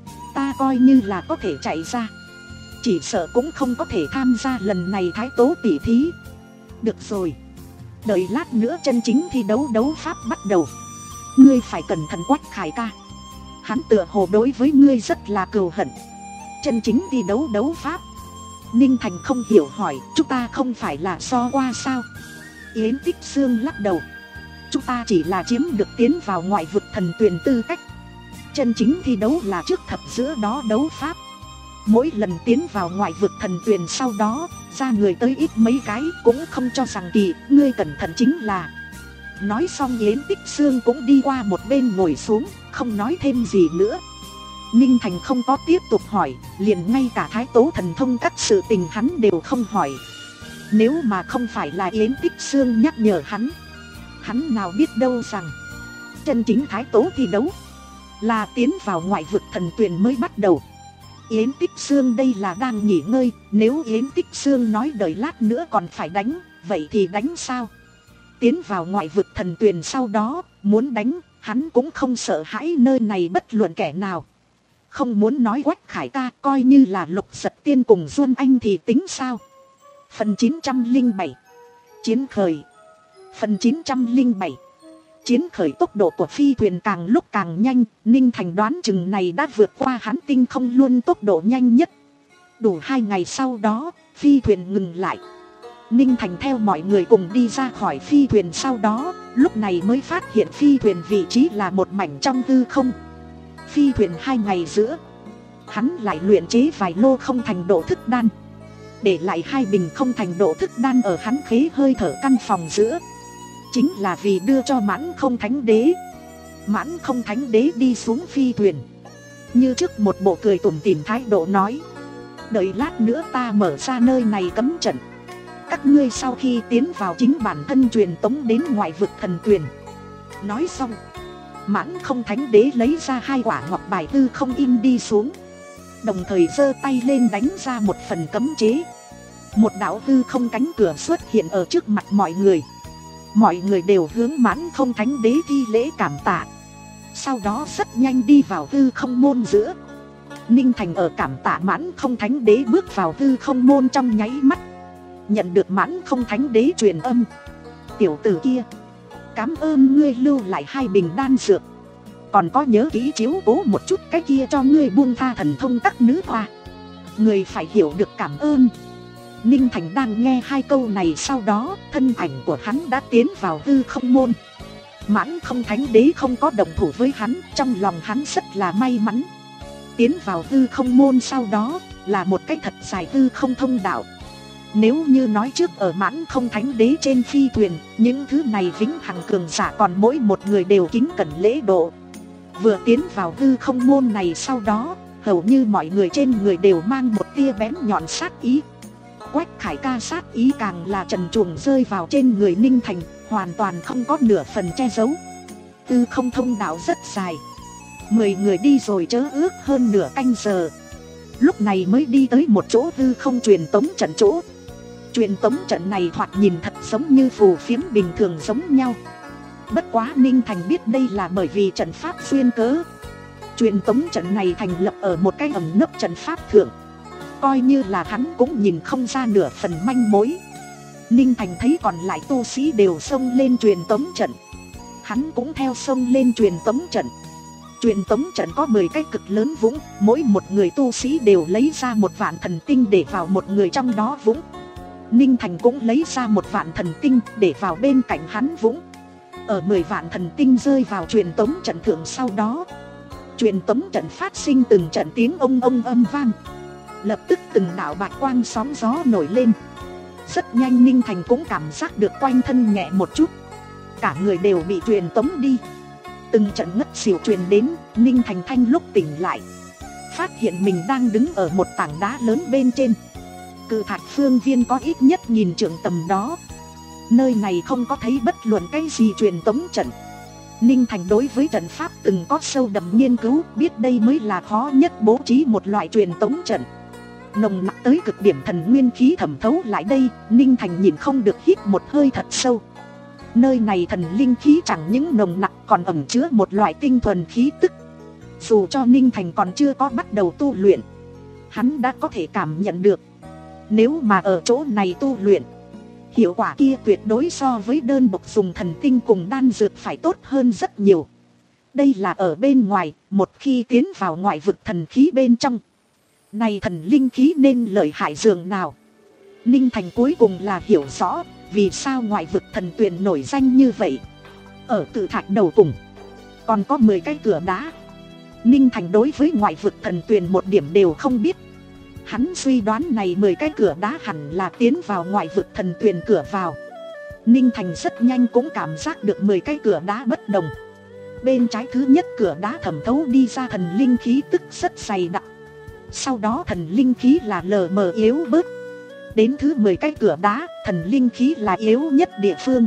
ta coi như là có thể chạy ra, chỉ sợ cũng không có thể tham gia lần này thái tố tỷ thí. Được rồi, đợi lát nữa chân chính thi đấu đấu pháp bắt đầu, ngươi phải cẩn thận Quách Khải ca, hắn tựa hồ đối với ngươi rất là cừu hận. Chân chính thi đấu đấu pháp? Ninh Thành không hiểu hỏi: chúng ta không phải là so qua sao? Yến Tích Sương lắc đầu: chúng ta chỉ là chiếm được tiến vào ngoại vực thần tuyển tư cách, chân chính thi đấu là trước thập giữa đó đấu pháp. Mỗi lần tiến vào ngoại vực thần tuyền sau đó, ra người tới ít mấy cái cũng không cho rằng kỳ, ngươi cẩn thận chính là. Nói xong Yến Tích Xương cũng đi qua một bên ngồi xuống, không nói thêm gì nữa. Ninh Thành không có tiếp tục hỏi, liền ngay cả Thái Tố thần thông các sự tình hắn đều không hỏi. Nếu mà không phải là Yến Tích Xương nhắc nhở hắn, hắn nào biết đâu rằng chân chính Thái Tố thi đấu là tiến vào ngoại vực thần tuyền mới bắt đầu. Yến Tích Xương đây là đang nghỉ ngơi, nếu Yến Tích Xương nói đợi lát nữa còn phải đánh, vậy thì đánh sao? Tiến vào ngoại vực thần tuyền sau đó, muốn đánh, hắn cũng không sợ hãi nơi này bất luận kẻ nào. Không muốn nói Quách Khải ca, coi như là Lục Giật Tiên cùng Duân Anh thì tính sao? Phần chín trăm lẻ bảy Chiến khởi. Phần chín trăm lẻ bảy Chiến khởi. Tốc độ của phi thuyền càng lúc càng nhanh, Ninh Thành đoán chừng này đã vượt qua hắn tinh không luôn tốc độ nhanh nhất. Đủ hai ngày sau đó, phi thuyền ngừng lại. Ninh Thành theo mọi người cùng đi ra khỏi phi thuyền, sau đó, lúc này mới phát hiện phi thuyền vị trí là một mảnh trong hư không. Phi thuyền hai ngày giữa, hắn lại luyện chế vài lô không thành độ thức đan, để lại hai bình không thành độ thức đan ở hắn khế hơi thở căn phòng giữa. Chính là vì đưa cho Mãn Không Thánh Đế. Mãn Không Thánh Đế đi xuống phi thuyền, như trước một bộ cười tủm tỉm thái độ nói: đợi lát nữa ta mở ra nơi này cấm trận, các ngươi sau khi tiến vào chính bản thân truyền tống đến ngoại vực thần tuyền. Nói xong, Mãn Không Thánh Đế lấy ra hai quả ngọc bài hư không in đi xuống, đồng thời giơ tay lên đánh ra một phần cấm chế. Một đạo hư không cánh cửa xuất hiện ở trước mặt mọi người. Mọi người đều hướng Mãn Không Thánh Đế thi lễ cảm tạ, sau đó rất nhanh đi vào hư không môn giữa. Ninh Thành ở cảm tạ Mãn Không Thánh Đế bước vào hư không môn trong nháy mắt, nhận được Mãn Không Thánh Đế truyền âm: tiểu tử kia, cảm ơn ngươi lưu lại hai bình đan dược, còn có nhớ kỹ chiếu cố một chút cái kia cho ngươi buông tha thần thông các nữ hoa. Người phải hiểu được cảm ơn. Ninh Thành đang nghe hai câu này, sau đó thân ảnh của hắn đã tiến vào hư không môn. Mãn Không Thánh Đế không có động thủ với hắn, trong lòng hắn rất là may mắn. Tiến vào hư không môn sau đó là một cái thật dài hư không thông đạo. Nếu như nói trước ở Mãn Không Thánh Đế trên phi thuyền, những thứ này vĩnh hằng cường giả còn mỗi một người đều kính cẩn lễ độ. Vừa tiến vào hư không môn này sau đó, hầu như mọi người trên người đều mang một tia bén nhọn sát ý. Quách Khải ca sát ý càng là trần truồng rơi vào trên người Ninh Thành, hoàn toàn không có nửa phần che giấu. Hư không thông đạo rất dài, mười người đi rồi chớ ước hơn nửa canh giờ, lúc này mới đi tới một chỗ hư không truyền tống trận chỗ. Truyền tống trận này thoạt nhìn thật giống như phù phiếm bình thường giống nhau. Bất quá Ninh Thành biết đây là bởi vì trận pháp xuyên cớ. Truyền tống trận này thành lập ở một cái ẩn nấp trận pháp thượng, coi như là hắn cũng nhìn không ra nửa phần manh mối. Ninh Thành thấy còn lại tu sĩ đều xông lên truyền tống trận, hắn cũng theo xông lên truyền tống trận. Truyền tống trận có mười cái cực lớn vũng, mỗi một người tu sĩ đều lấy ra một vạn thần tinh để vào một người trong đó vũng. Ninh Thành cũng lấy ra một vạn thần tinh để vào bên cạnh hắn vũng. Ở mười vạn thần tinh rơi vào truyền tống trận thượng sau đó, truyền tống trận phát sinh từng trận tiếng ông ông âm vang. Lập tức từng đạo bạch quang sóng gió nổi lên. Rất nhanh Ninh Thành cũng cảm giác được quanh thân nhẹ một chút, cả người đều bị truyền tống đi. Từng trận ngất xỉu truyền đến, Ninh Thành thanh lúc tỉnh lại, phát hiện mình đang đứng ở một tảng đá lớn bên trên. Cự thạch phương viên có ít nhất nghìn trượng tầm đó. Nơi này không có thấy bất luận cái gì truyền tống trận. Ninh Thành đối với trận pháp từng có sâu đậm nghiên cứu, biết đây mới là khó nhất bố trí một loại truyền tống trận. Nồng nặc tới cực điểm thần nguyên khí thẩm thấu lại đây, Ninh Thành nhìn không được hít một hơi thật sâu. Nơi này thần linh khí chẳng những nồng nặc còn ẩn chứa một loại tinh thuần khí tức. Dù cho Ninh Thành còn chưa có bắt đầu tu luyện, hắn đã có thể cảm nhận được. Nếu mà ở chỗ này tu luyện, hiệu quả kia tuyệt đối so với đơn độc dùng thần tinh cùng đan dược phải tốt hơn rất nhiều. Đây là ở bên ngoài, một khi tiến vào ngoại vực thần khí bên trong, này thần linh khí nên lợi hại dường nào. Ninh Thành cuối cùng là hiểu rõ vì sao ngoại vực thần tuyền nổi danh như vậy. Ở cự thạch đầu cùng còn có mười cái cửa đá. Ninh Thành đối với ngoại vực thần tuyền một điểm đều không biết. Hắn suy đoán này mười cái cửa đá hẳn là tiến vào ngoại vực thần tuyền cửa vào. Ninh Thành rất nhanh cũng cảm giác được mười cái cửa đá bất đồng. Bên trái thứ nhất cửa đá thẩm thấu đi ra thần linh khí tức rất dày đặc. Sau đó thần linh khí là lờ mờ yếu bớt. Đến thứ mười cái cửa đá, thần linh khí là yếu nhất địa phương.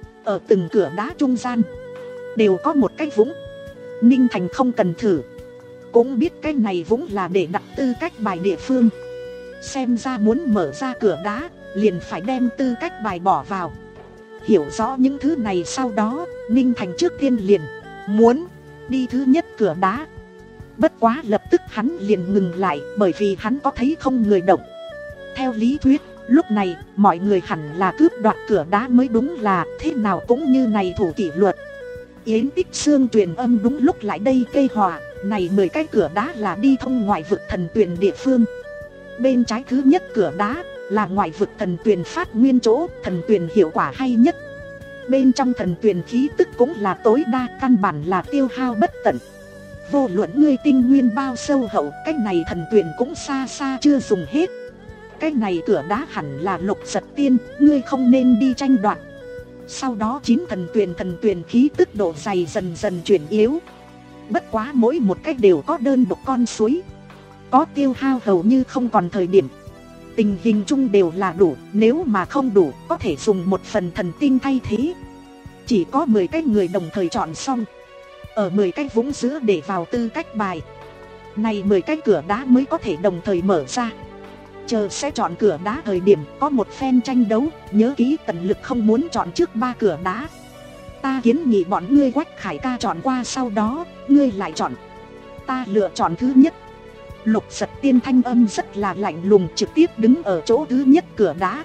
Ở từng cửa đá trung gian đều có một cái vũng. Ninh Thành không cần thử cũng biết cái này vũng là để đặt tư cách bài địa phương. Xem ra muốn mở ra cửa đá liền phải đem tư cách bài bỏ vào. Hiểu rõ những thứ này sau đó, Ninh Thành trước tiên liền muốn đi thứ nhất cửa đá. Bất quá lập tức hắn liền ngừng lại, bởi vì hắn có thấy không người động. Theo lý thuyết, lúc này mọi người hẳn là cướp đoạt cửa đá mới đúng, là thế nào cũng như này thủ kỷ luật. Yến Tích Xương truyền âm đúng lúc lại đây cây hòa, này mười cái cửa đá là đi thông ngoại vực thần tuyền địa phương. Bên trái thứ nhất cửa đá là ngoại vực thần tuyền phát nguyên chỗ, thần tuyền hiệu quả hay nhất. Bên trong thần tuyền khí tức cũng là tối đa, căn bản là tiêu hao bất tận. Vô luận ngươi tinh nguyên bao sâu hậu, cái này thần tuyền cũng xa xa chưa dùng hết. Cái này cửa đá hẳn là Lục Giật Tiên, ngươi không nên đi tranh đoạt. Sau đó chín thần tuyền thần tuyền khí tức độ dày dần dần chuyển yếu. Bất quá mỗi một cách đều có đơn độc con suối, có tiêu hao hầu như không còn thời điểm. Tình hình chung đều là đủ, nếu mà không đủ có thể dùng một phần thần tinh thay thế. Chỉ có mười cái người đồng thời chọn xong, ở mười cái vũng giữa để vào tư cách bài. Này mười cái cửa đá mới có thể đồng thời mở ra. Chờ sẽ chọn cửa đá thời điểm có một phen tranh đấu, nhớ kỹ tận lực không muốn chọn trước ba cửa đá. Ta kiến nghị bọn ngươi Quách Khải ca chọn qua, sau đó ngươi lại chọn. Ta lựa chọn thứ nhất. Lục Giật Tiên thanh âm rất là lạnh lùng, trực tiếp đứng ở chỗ thứ nhất cửa đá.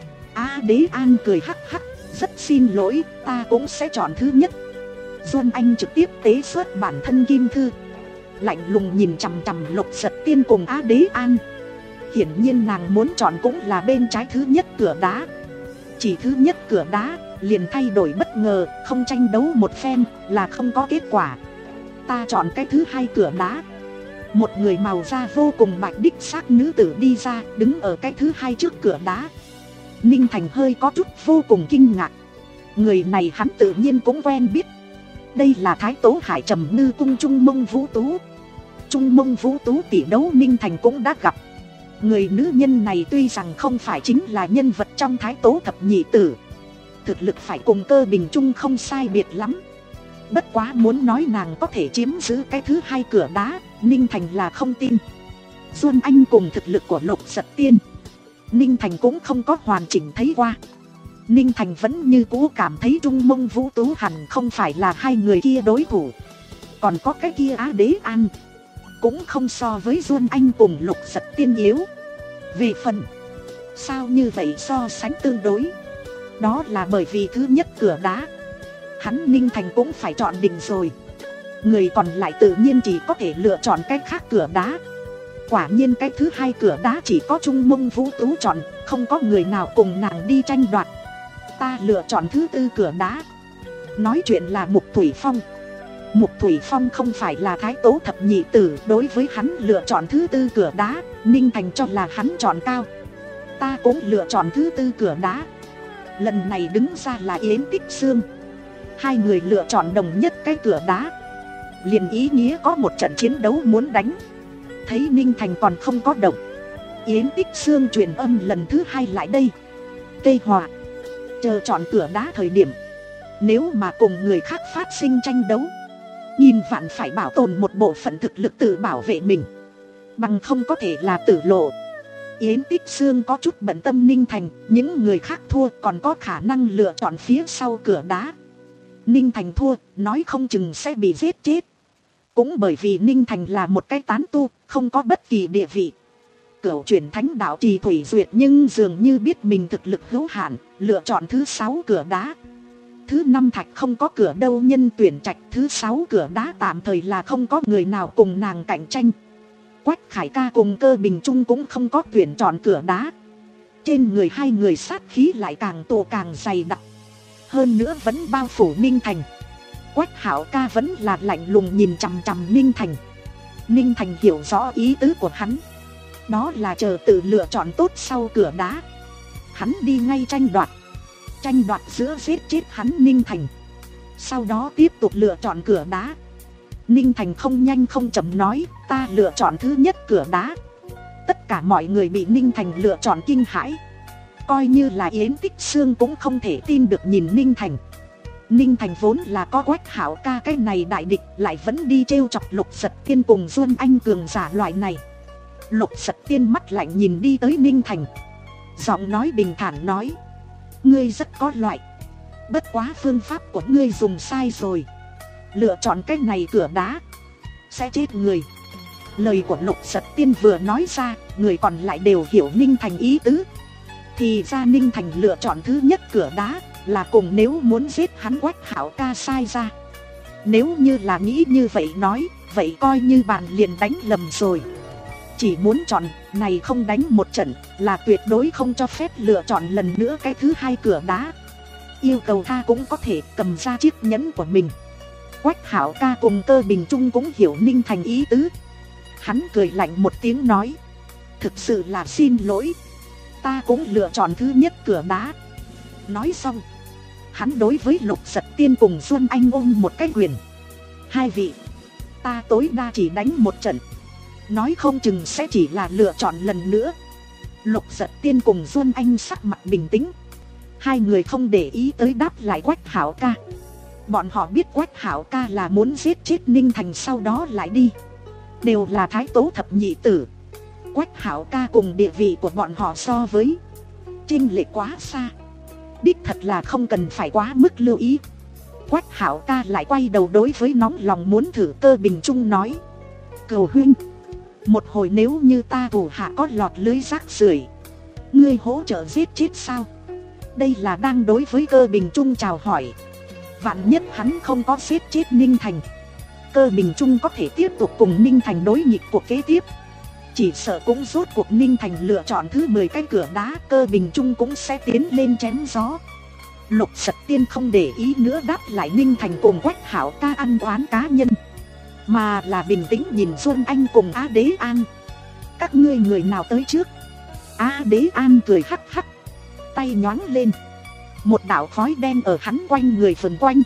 A Đế An cười hắc hắc, rất xin lỗi, ta cũng sẽ chọn thứ nhất. Duân Anh trực tiếp tế xuất bản thân kim thư, lạnh lùng nhìn chằm chằm Lục Giật Tiên cùng A Đế An. Hiển nhiên nàng muốn chọn cũng là bên trái thứ nhất cửa đá. Chỉ thứ nhất cửa đá liền thay đổi bất ngờ, không tranh đấu một phen là không có kết quả. Ta chọn cái thứ hai cửa đá. Một người màu da vô cùng bạch đích xác nữ tử đi ra, đứng ở cái thứ hai trước cửa đá. Ninh Thành hơi có chút vô cùng kinh ngạc. Người này hắn tự nhiên cũng quen biết. Đây là Thái Tố Hải Trầm Ngư Cung Trung Mông Vũ Tú. Trung Mông Vũ Tú tỷ đấu Ninh Thành cũng đã gặp. Người nữ nhân này tuy rằng không phải chính là nhân vật trong Thái Tố Thập Nhị Tử, thực lực phải cùng Cơ Bình Trung không sai biệt lắm. Bất quá muốn nói nàng có thể chiếm giữ cái thứ hai cửa đá, Ninh Thành là không tin. Duân Anh cùng thực lực của Lục Giật Tiên, Ninh Thành cũng không có hoàn chỉnh thấy qua. Ninh Thành vẫn như cũ cảm thấy Trung Mông Vũ Tú hẳn không phải là hai người kia đối thủ. Còn có cái kia Á Đế An cũng không so với Duân Anh cùng Lục Giật Tiên yếu. Về phần sao như vậy so sánh tương đối, đó là bởi vì thứ nhất cửa đá hắn Ninh Thành cũng phải chọn định rồi. Người còn lại tự nhiên chỉ có thể lựa chọn cái khác cửa đá. Quả nhiên cái thứ hai cửa đá chỉ có Trung Mông Vũ Tú chọn, không có người nào cùng nàng đi tranh đoạt. Ta lựa chọn thứ tư cửa đá. Nói chuyện là Mục Thủy Phong. Mục Thủy Phong không phải là Thái Tố Thập Nhị Tử, đối với hắn lựa chọn thứ tư cửa đá, Ninh Thành cho là hắn chọn cao. Ta cũng lựa chọn thứ tư cửa đá. Lần này đứng ra là Yến Tích Xương. Hai người lựa chọn đồng nhất cái cửa đá, liền ý nghĩa có một trận chiến đấu muốn đánh. Thấy Ninh Thành còn không có động, Yến Tích Xương truyền âm lần thứ hai lại đây. Cây hòa, chờ chọn cửa đá thời điểm, nếu mà cùng người khác phát sinh tranh đấu, nghìn vạn phải bảo tồn một bộ phận thực lực tự bảo vệ mình, bằng không có thể là tử lộ. Yến Tích Xương có chút bận tâm Ninh Thành, những người khác thua còn có khả năng lựa chọn phía sau cửa đá. Ninh Thành thua, nói không chừng sẽ bị giết chết. Cũng bởi vì Ninh Thành là một cái tán tu, không có bất kỳ địa vị. Cửu chuyển thánh đạo Trì Thủy Duyệt nhưng dường như biết mình thực lực hữu hạn, lựa chọn thứ sáu cửa đá. Thứ năm thạch không có cửa đâu nhân tuyển trạch, thứ sáu cửa đá tạm thời là không có người nào cùng nàng cạnh tranh. Quách Khải ca cùng Cơ Bình Trung cũng không có tuyển chọn cửa đá. Trên người hai người sát khí lại càng tụ càng dày đặc, hơn nữa vẫn bao phủ Ninh Thành. Quách Hảo ca vẫn là lạnh lùng nhìn chằm chằm Ninh Thành. Ninh Thành hiểu rõ ý tứ của hắn, đó là chờ tự lựa chọn tốt sau cửa đá. Hắn đi ngay tranh đoạt, tranh đoạt giữa giết chết hắn Ninh Thành, sau đó tiếp tục lựa chọn cửa đá. Ninh Thành không nhanh không chậm nói, ta lựa chọn thứ nhất cửa đá. Tất cả mọi người bị Ninh Thành lựa chọn kinh hãi. Coi như là Yến Tích Xương cũng không thể tin được nhìn Ninh Thành. Ninh Thành vốn là có Quách Hảo Ca cái này đại địch, lại vẫn đi trêu chọc Lục Giật Tiên cùng Duân Anh cường giả loại này. Lục Giật Tiên mắt lạnh nhìn đi tới Ninh Thành, giọng nói bình thản nói, ngươi rất có loại, bất quá phương pháp của ngươi dùng sai rồi. Lựa chọn cái này cửa đá sẽ chết người. Lời của Lục Giật Tiên vừa nói ra, người còn lại đều hiểu Ninh Thành ý tứ. Thì ra Ninh Thành lựa chọn thứ nhất cửa đá là cùng nếu muốn giết hắn Quách Hảo Ca sai ra. Nếu như là nghĩ như vậy nói, vậy coi như bạn liền đánh lầm rồi. Chỉ muốn chọn, này không đánh một trận, là tuyệt đối không cho phép lựa chọn lần nữa cái thứ hai cửa đá. Yêu cầu tha cũng có thể cầm ra chiếc nhẫn của mình. Quách Hảo Ca cùng Cơ Bình Trung cũng hiểu Ninh Thành ý tứ. Hắn cười lạnh một tiếng nói, thực sự là xin lỗi, ta cũng lựa chọn thứ nhất cửa đá. Nói xong, hắn đối với Lục Giật Tiên cùng Duân Anh ôm một cái quyền. Hai vị, ta tối đa chỉ đánh một trận, nói không chừng sẽ chỉ là lựa chọn lần nữa. Lục Giật Tiên cùng Duân Anh sắc mặt bình tĩnh, hai người không để ý tới đáp lại Quách Hảo Ca. Bọn họ biết Quách Hảo Ca là muốn giết chết Ninh Thành sau đó lại đi. Đều là Thái Tố thập nhị tử, Quách Hảo Ca cùng địa vị của bọn họ so với chênh lệch quá xa, đích thật là không cần phải quá mức lưu ý. Quách Hảo Ca lại quay đầu đối với nóng lòng muốn thử Cơ Bình Trung nói, Cừu huynh, một hồi nếu như ta thủ hạ có lọt lưới rác rưởi, ngươi hỗ trợ giết chết sao? Đây là đang đối với Cơ Bình Trung chào hỏi. Vạn nhất hắn không có giết chết Ninh Thành, Cơ Bình Trung có thể tiếp tục cùng Ninh Thành đối nghịch cuộc kế tiếp. Chỉ sợ cũng rốt cuộc Ninh Thành lựa chọn thứ mười cái cửa đá, Cơ Bình Trung cũng sẽ tiến lên chém gió. Lục Giật Tiên không để ý nữa đáp lại Ninh Thành cùng Quách Hảo Ca ăn oán cá nhân, mà là bình tĩnh nhìn Duân Anh cùng Á Đế An. Các ngươi người nào tới trước? Á Đế An cười hắc hắc, tay nhoáng lên, một đạo khói đen ở hắn quanh người vần quanh.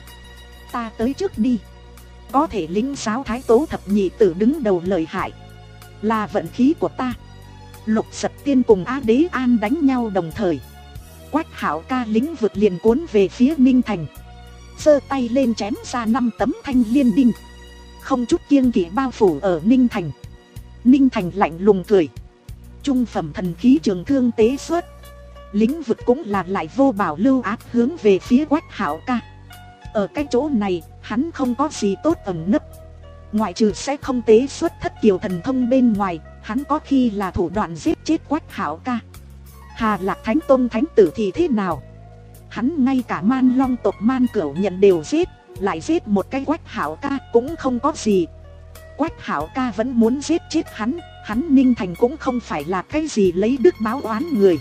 Ta tới trước đi. Có thể lính giáo Thái Tố thập nhị tử đứng đầu lợi hại, là vận khí của ta. Lục Giật Tiên cùng Á Đế An đánh nhau đồng thời, Quách Hảo Ca lĩnh vực liền cuốn về phía Ninh Thành, giơ tay lên chém ra năm tấm thanh liên đinh, không chút kiêng kỵ bao phủ ở Ninh Thành. Ninh Thành lạnh lùng cười, trung phẩm thần khí trường thương tế xuất, lĩnh vực cũng là lại vô bảo lưu áp hướng về phía Quách Hảo Ca. Ở cái chỗ này, hắn không có gì tốt ẩn nấp, ngoại trừ sẽ không tế xuất thất kiều thần thông bên ngoài, hắn có khi là thủ đoạn giết chết Quách Hảo Ca. Hà Lạc Thánh Tôn thánh tử thì thế nào? Hắn ngay cả Man Long tộc Man Cửu Nhận đều giết, lại giết một cái Quách Hảo Ca cũng không có gì. Quách Hảo Ca vẫn muốn giết chết hắn, hắn Ninh Thành cũng không phải là cái gì lấy đức báo oán người.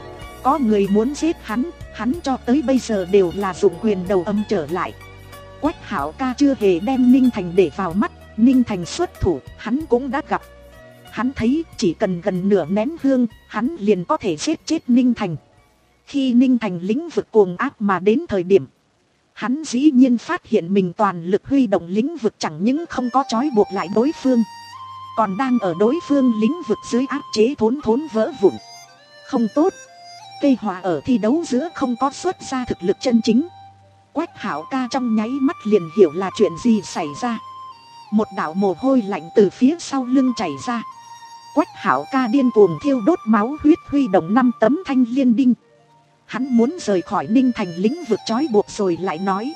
Có người muốn giết hắn, hắn cho tới bây giờ đều là dùng quyền đầu âm trở lại. Quách Hảo Ca chưa hề đem Ninh Thành để vào mắt, Ninh Thành xuất thủ, hắn cũng đã gặp. Hắn thấy chỉ cần gần nửa nén hương, hắn liền có thể giết chết Ninh Thành. Khi Ninh Thành lĩnh vực cuồng ác mà đến thời điểm, hắn dĩ nhiên phát hiện mình toàn lực huy động lĩnh vực chẳng những không có trói buộc lại đối phương, còn đang ở đối phương lĩnh vực dưới áp chế thốn thốn vỡ vụn. Không tốt, cây hòa ở thi đấu giữa không có xuất ra thực lực chân chính. Quách Hảo Ca trong nháy mắt liền hiểu là chuyện gì xảy ra. Một đạo mồ hôi lạnh từ phía sau lưng chảy ra. Quách Hảo Ca điên cuồng thiêu đốt máu huyết huy động năm tấm thanh liên đinh. Hắn muốn rời khỏi Ninh Thành lĩnh vực trói buộc rồi lại nói,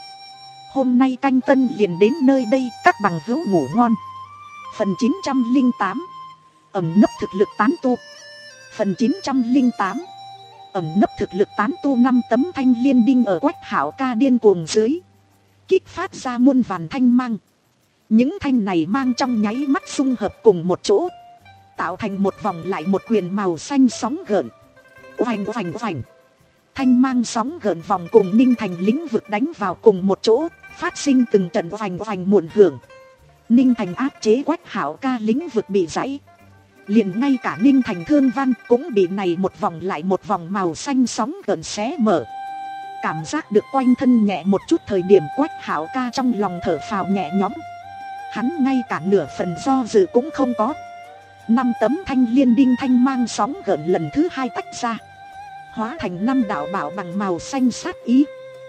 hôm nay canh tân liền đến nơi đây, các bằng hữu ngủ ngon. Phần chín trăm lẻ tám, ẩn nấp thực lực tán tu. Phần chín trăm lẻ tám, ẩn nấp thực lực tán tu. Năm tấm thanh liên đinh ở Quách Hảo Ca điên cuồng dưới kích phát ra muôn vàn thanh mang. Những thanh này mang trong nháy mắt xung hợp cùng một chỗ, tạo thành một vòng lại một quyền màu xanh sóng gợn. Oành oành oành, thanh mang sóng gợn vòng cùng Ninh Thành lĩnh vực đánh vào cùng một chỗ, phát sinh từng trận oành oành muộn hưởng. Ninh Thành áp chế Quách Hảo Ca lĩnh vực bị gãy, Liền ngay cả Ninh Thành thương văn cũng bị này một vòng lại một vòng màu xanh sóng gần xé mở. Cảm giác được quanh thân nhẹ một chút thời điểm Quách Hảo Ca trong lòng thở phào nhẹ nhõm. Hắn ngay cả nửa phần do dự cũng không có. Năm tấm thanh liên đinh thanh mang sóng gợn lần thứ hai tách ra, hóa thành năm đạo bảo bằng màu xanh sát ý.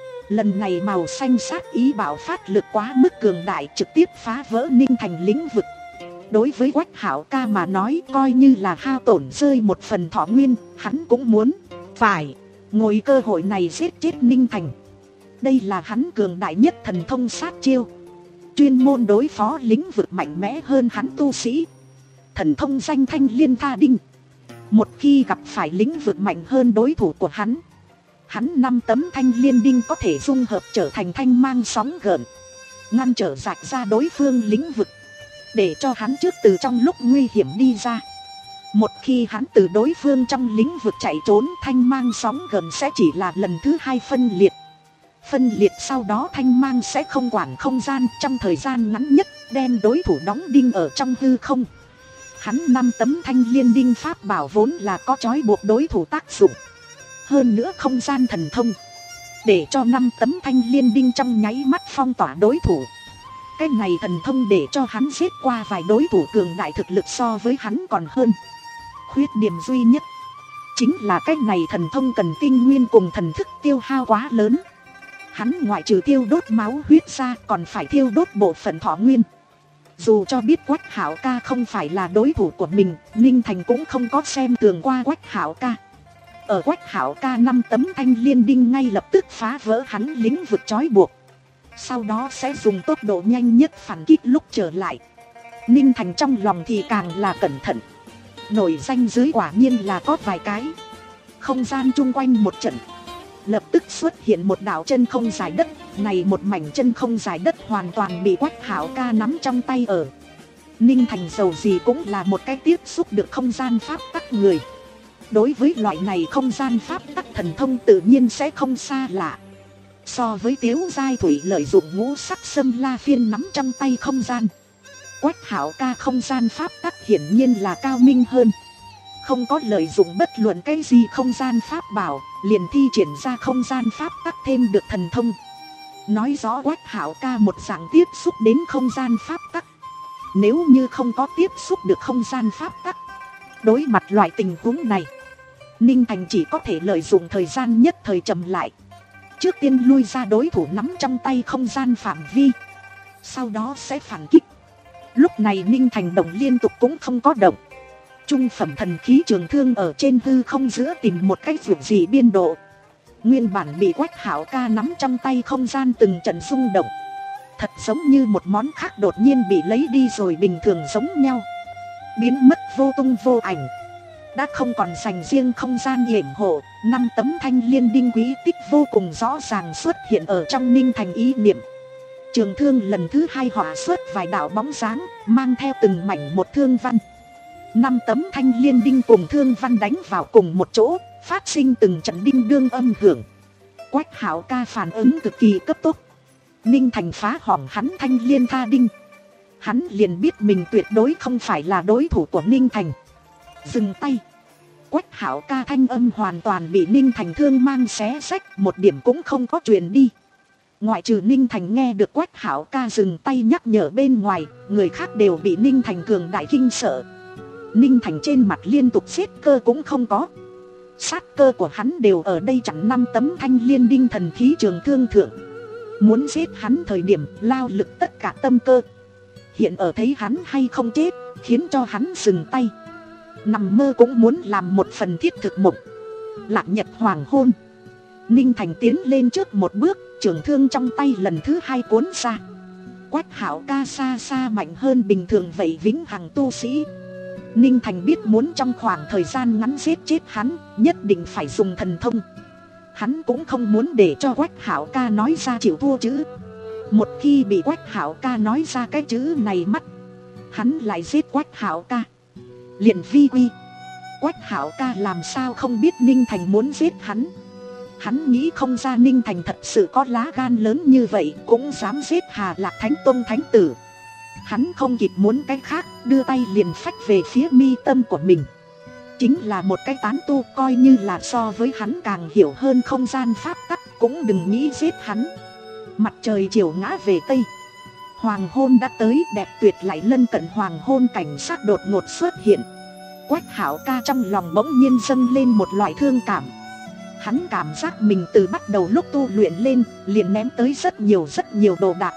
Lần này màu xanh sát ý bảo phát lực quá mức cường đại, trực tiếp phá vỡ Ninh Thành lĩnh vực. Đối với Quách Hảo Ca mà nói, coi như là hao tổn rơi một phần thọ nguyên, hắn cũng muốn phải ngồi cơ hội này giết chết Ninh Thành. Đây là hắn cường đại nhất thần thông sát chiêu, chuyên môn đối phó lĩnh vực mạnh mẽ hơn hắn tu sĩ. Thần thông danh thanh liên tha đinh. Một khi gặp phải lĩnh vực mạnh hơn đối thủ của hắn, hắn năm tấm thanh liên đinh có thể dung hợp trở thành thanh mang sóng gợn, ngăn trở rạch ra đối phương lĩnh vực, để cho hắn trước từ trong lúc nguy hiểm đi ra. Một khi hắn từ đối phương trong lĩnh vực chạy trốn, thanh mang sóng gợn sẽ chỉ là lần thứ hai phân liệt. Phân liệt sau đó thanh mang sẽ không quản không gian, trong thời gian ngắn nhất đem đối thủ đóng đinh ở trong hư không. Hắn năm tấm thanh liên đinh pháp bảo vốn là có trói buộc đối thủ tác dụng, hơn nữa không gian thần thông, để cho năm tấm thanh liên đinh trong nháy mắt phong tỏa đối thủ. Cái này thần thông để cho hắn giết qua vài đối thủ cường đại thực lực so với hắn còn hơn. Khuyết điểm duy nhất chính là cái này thần thông cần tinh nguyên cùng thần thức tiêu hao quá lớn. Hắn ngoại trừ tiêu đốt máu huyết ra còn phải tiêu đốt bộ phận thọ nguyên. Dù cho biết Quách Hảo Ca không phải là đối thủ của mình, Ninh Thành cũng không có xem thường qua Quách Hảo Ca. Ở Quách Hảo Ca năm tấm thanh liên đinh ngay lập tức phá vỡ hắn lĩnh vực trói buộc, sau đó sẽ dùng tốc độ nhanh nhất phản kích lúc trở lại. Ninh Thành trong lòng thì càng là cẩn thận. Nổi danh dưới quả nhiên là có vài cái. Không gian chung quanh một trận, lập tức xuất hiện một đạo chân không dài đất. Này một mảnh chân không dài đất hoàn toàn bị Quách Hảo Ca nắm trong tay ở. Ninh Thành dầu gì cũng là một cái tiếp xúc được không gian pháp tắc người. Đối với loại này không gian pháp tắc thần thông tự nhiên sẽ không xa lạ. So với Tiếu Giai Thủy lợi dụng ngũ sắc sâm la phiên nắm trong tay không gian, Quách Hảo Ca không gian pháp tắc hiển nhiên là cao minh hơn. Không có lợi dụng bất luận cái gì không gian pháp bảo, liền thi triển ra không gian pháp tắc thêm được thần thông. Nói rõ Quách Hảo Ca một dạng tiếp xúc đến không gian pháp tắc. Nếu như không có tiếp xúc được không gian pháp tắc, đối mặt loại tình huống này, Ninh Thành chỉ có thể lợi dụng thời gian nhất thời chậm lại, trước tiên lui ra đối thủ nắm trong tay không gian phạm vi, sau đó sẽ phản kích. Lúc này Ninh Thành động liên tục cũng không có động. Trung phẩm thần khí trường thương ở trên hư không giữa tìm một cách vượt gì biên độ. Nguyên bản bị Quách Hảo Ca nắm trong tay không gian từng trận rung động, thật giống như một món khác đột nhiên bị lấy đi rồi bình thường giống nhau, biến mất vô tung vô ảnh. Đã không còn dành riêng không gian yểm hộ, năm tấm thanh liên đinh quý tích vô cùng rõ ràng xuất hiện ở trong Ninh Thành ý niệm. Trường thương lần thứ hai họa xuất vài đạo bóng dáng, mang theo từng mảnh một thương văn. Năm tấm thanh liên đinh cùng thương văn đánh vào cùng một chỗ, phát sinh từng trận đinh đương âm hưởng. Quách Hảo Ca phản ứng cực kỳ cấp tốc. Ninh Thành phá hỏng hắn thanh liên tha đinh, hắn liền biết mình tuyệt đối không phải là đối thủ của Ninh Thành. Dừng tay. Quách Hảo Ca thanh âm hoàn toàn bị Ninh Thành thương mang xé rách, một điểm cũng không có truyền đi. Ngoại trừ Ninh Thành nghe được Quách Hảo Ca dừng tay nhắc nhở bên ngoài, người khác đều bị Ninh Thành cường đại kinh sợ. Ninh Thành trên mặt liên tục giết cơ cũng không có. Sát cơ của hắn đều ở đây chặn năm tấm thanh liên đinh thần khí trường thương thượng. Muốn giết hắn thời điểm lao lực tất cả tâm cơ. Hiện ở thấy hắn hay không chết, khiến cho hắn dừng tay. Nằm mơ cũng muốn làm một phần thiết thực mộng. Lạc nhật hoàng hôn. Ninh Thành tiến lên trước một bước, trường thương trong tay lần thứ hai cuốn ra. Quách Hảo Ca xa xa mạnh hơn bình thường vậy vĩnh hằng tu sĩ. Ninh Thành biết muốn trong khoảng thời gian ngắn giết chết hắn, nhất định phải dùng thần thông. Hắn cũng không muốn để cho Quách Hảo Ca nói ra chịu thua chữ. Một khi bị Quách Hảo Ca nói ra cái chữ này mắt, hắn lại giết Quách Hảo Ca. Liền vi quy. Quách Hảo Ca làm sao không biết Ninh Thành muốn giết hắn. Hắn nghĩ không ra Ninh Thành thật sự có lá gan lớn như vậy, cũng dám giết Hà Lạc Thánh Tông Thánh Tử. Hắn không kịp muốn cái khác, đưa tay liền phách về phía mi tâm của mình. Chính là một cái tán tu, coi như là so với hắn càng hiểu hơn không gian pháp tắc, cũng đừng nghĩ giết hắn. Mặt trời chiều ngã về tây, hoàng hôn đã tới, đẹp tuyệt lại lân cận hoàng hôn cảnh sát đột ngột xuất hiện. Quách Hảo Ca trong lòng bỗng nhiên dâng lên một loại thương cảm. Hắn cảm giác mình từ bắt đầu lúc tu luyện lên liền ném tới rất nhiều rất nhiều đồ đạc,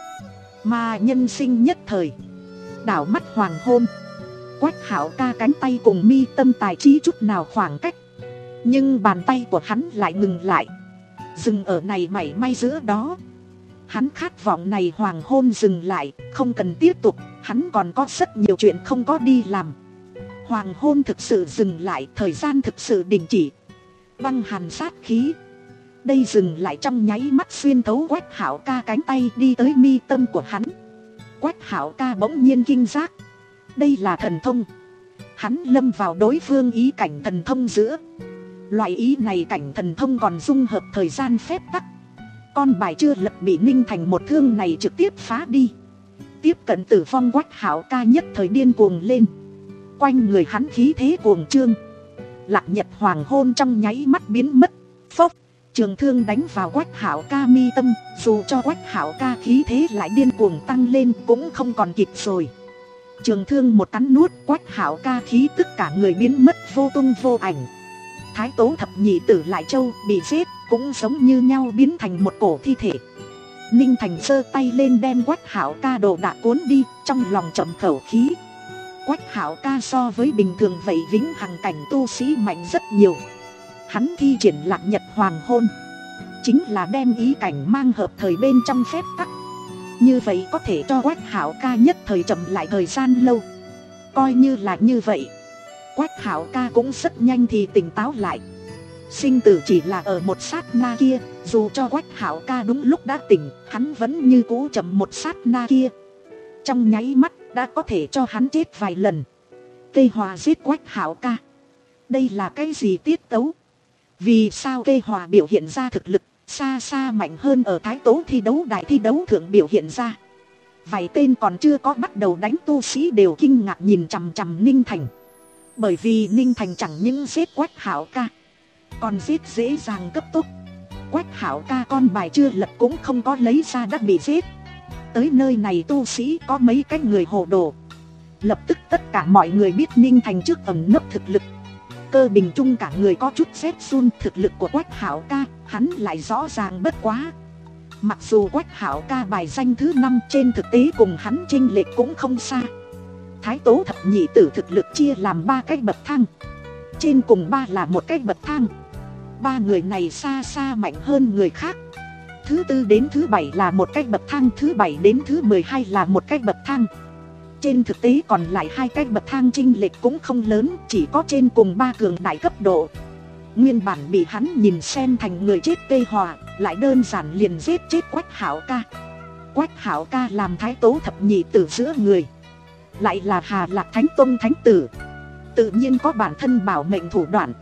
mà nhân sinh nhất thời đảo mắt hoàng hôn. Quách Hảo Ca cánh tay cùng mi tâm tài trí chút nào khoảng cách, nhưng bàn tay của hắn lại ngừng lại, dừng ở này mảy may giữa đó. Hắn khát vọng này hoàng hôn dừng lại, không cần tiếp tục, hắn còn có rất nhiều chuyện không có đi làm. Hoàng hôn thực sự dừng lại, thời gian thực sự đình chỉ. Băng hàn sát khí, đây dừng lại trong nháy mắt xuyên thấu Quách Hảo Ca cánh tay đi tới mi tâm của hắn. Quách Hảo Ca bỗng nhiên kinh giác, đây là thần thông. Hắn lâm vào đối phương ý cảnh thần thông giữa. Loại ý này cảnh thần thông còn dung hợp thời gian phép tắc. Con bài chưa lật bị Ninh Thành một thương này trực tiếp phá đi. Tiếp cận tử vong Quách Hảo Ca nhất thời điên cuồng lên. Quanh người hắn khí thế cuồng trương. Lạc nhật hoàng hôn trong nháy mắt biến mất. Phốc, trường thương đánh vào Quách Hảo Ca mi tâm. Dù cho Quách Hảo Ca khí thế lại điên cuồng tăng lên cũng không còn kịp rồi. Trường thương một cắn nuốt, Quách Hảo Ca khí tức cả người biến mất vô tung vô ảnh. Thái Tố thập nhị tử Lại Châu bị giết, cũng giống như nhau biến thành một cổ thi thể. Ninh Thành giơ tay lên đem Quách Hảo Ca đồ đạc cuốn đi, trong lòng trầm khẩu khí. Quách Hảo Ca so với bình thường vậy vĩnh hằng cảnh tu sĩ mạnh rất nhiều. Hắn thi triển lạc nhật hoàng hôn, chính là đem ý cảnh mang hợp thời bên trong phép tắc. Như vậy có thể cho Quách Hảo Ca nhất thời chậm lại thời gian lâu. Coi như là như vậy, Quách Hảo Ca cũng rất nhanh thì tỉnh táo lại. Sinh tử chỉ là ở một sát na kia, dù cho Quách Hảo Ca đúng lúc đã tỉnh, hắn vẫn như cũ chậm một sát na kia. Trong nháy mắt đã có thể cho hắn chết vài lần. Cây Hòa giết Quách Hảo Ca, đây là cái gì tiết tấu? Vì sao Cây Hòa biểu hiện ra thực lực xa xa mạnh hơn ở Thái Tố thi đấu đại thi đấu thượng biểu hiện ra? Vài tên còn chưa có bắt đầu đánh tu sĩ đều kinh ngạc nhìn chằm chằm Ninh Thành. Bởi vì Ninh Thành chẳng những giết Quách Hảo Ca, còn giết dễ dàng cấp tốc. Quách Hảo Ca con bài chưa lật cũng không có lấy ra đã bị giết. Tới nơi này tu sĩ có mấy cái người hồ đồ. Lập tức tất cả mọi người biết Ninh Thành trước ẩn nấp thực lực. Cơ Bình Trung cả người có chút rét run, thực lực của Quách Hảo Ca hắn lại rõ ràng bất quá. Mặc dù Quách Hảo Ca bài danh thứ năm, trên thực tế cùng hắn chênh lệch cũng không xa. Thái Tố thập nhị tử thực lực chia làm ba cái bậc thang, trên cùng ba là một cái bậc thang. Ba người này xa xa mạnh hơn người khác. Thứ tư đến thứ bảy là một cái bậc thang, thứ bảy đến thứ mười hai là một cái bậc thang. Trên thực tế còn lại hai cái bậc thang chênh lệch cũng không lớn, chỉ có trên cùng ba cường đại cấp độ. Nguyên bản bị hắn nhìn xem thành người chết Cây Hòa, lại đơn giản liền giết chết Quách Hảo Ca. Quách Hảo Ca làm Thái Tố thập nhị tử giữa người, lại là Hà Lạc Thánh Tông thánh tử, tự nhiên có bản thân bảo mệnh thủ đoạn.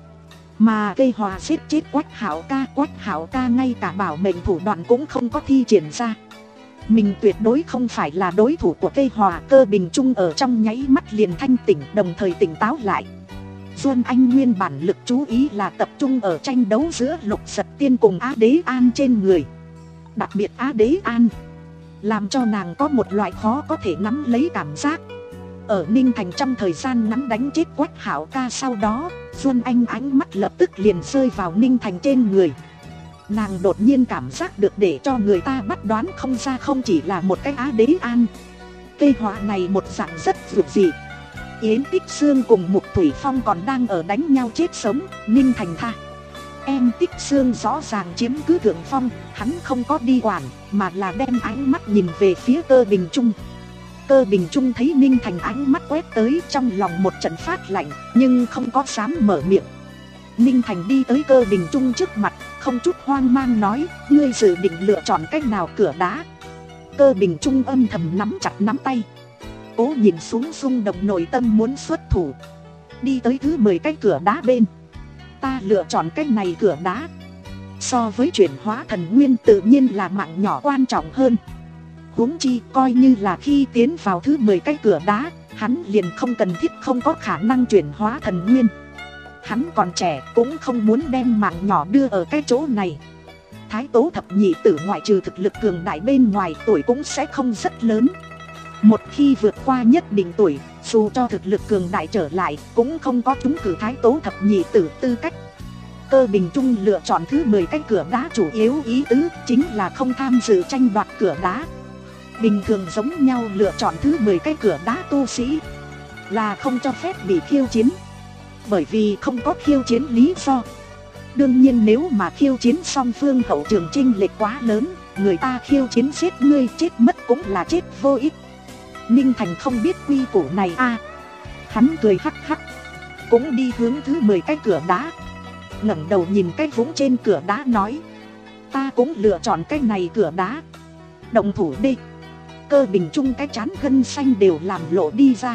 Mà Cây Hòa giết chết Quách Hảo Ca, Quách Hảo Ca ngay cả bảo mệnh thủ đoạn cũng không có thi triển ra. Mình tuyệt đối không phải là đối thủ của Cây Hòa. Cơ Bình Trung ở trong nháy mắt liền thanh tỉnh, đồng thời tỉnh táo lại. Duân Anh nguyên bản lực chú ý là tập trung ở tranh đấu giữa Lục Giật Tiên cùng Á Đế An trên người. Đặc biệt Á Đế An làm cho nàng có một loại khó có thể nắm lấy cảm giác. Ở Ninh Thành trong thời gian ngắn đánh chết Quách Hảo Ca sau đó, Duân Anh ánh mắt lập tức liền rơi vào Ninh Thành trên người. Nàng đột nhiên cảm giác được để cho người ta bắt đoán không ra không chỉ là một cái Á Đế An. Cây Hòa này một dạng rất dữ dị. Yến Tích Xương cùng Mục Thủy Phong còn đang ở đánh nhau chết sống, Ninh Thành tha. Em Tích Xương rõ ràng chiếm cứ thượng phong, hắn không có đi quản, mà là đem ánh mắt nhìn về phía Cơ Bình Trung. Cơ Bình Trung thấy Ninh Thành ánh mắt quét tới, trong lòng một trận phát lạnh, nhưng không có dám mở miệng. Ninh Thành đi tới Cơ Bình Trung trước mặt, không chút hoang mang nói, ngươi dự định lựa chọn cách nào cửa đá? Cơ Bình Trung âm thầm nắm chặt nắm tay, cố nhìn xuống rung động nội tâm muốn xuất thủ. Đi tới thứ mười cái cửa đá bên, ta lựa chọn cách này cửa đá. So với chuyển hóa thần nguyên tự nhiên là mạng nhỏ quan trọng hơn. Huống chi coi như là khi tiến vào thứ mười cái cửa đá, hắn liền không cần thiết không có khả năng chuyển hóa thần nguyên. Hắn còn trẻ cũng không muốn đem mạng nhỏ đưa ở cái chỗ này. Thái Tố thập nhị tử ngoại trừ thực lực cường đại bên ngoài, tuổi cũng sẽ không rất lớn. Một khi vượt qua nhất định tuổi, dù cho thực lực cường đại trở lại cũng không có trúng cử Thái Tố thập nhị tử tư cách. Cơ Bình Trung lựa chọn thứ mười cái cửa đá chủ yếu ý tứ chính là không tham dự tranh đoạt cửa đá. Bình thường giống nhau lựa chọn thứ mười cái cửa đá tu sĩ là không cho phép bị khiêu chiến, bởi vì không có khiêu chiến lý do. Đương nhiên nếu mà khiêu chiến song phương hậu trường chênh lệch quá lớn, người ta khiêu chiến giết ngươi chết mất cũng là chết vô ích. Ninh Thành không biết quy củ này a, à, hắn cười hắc hắc, cũng đi hướng thứ mười cái cửa đá, ngẩng đầu nhìn cái vũng trên cửa đá nói: ta cũng lựa chọn cái này cửa đá, động thủ đi. Cơ Bình Trung cái trán gân xanh đều làm lộ đi ra.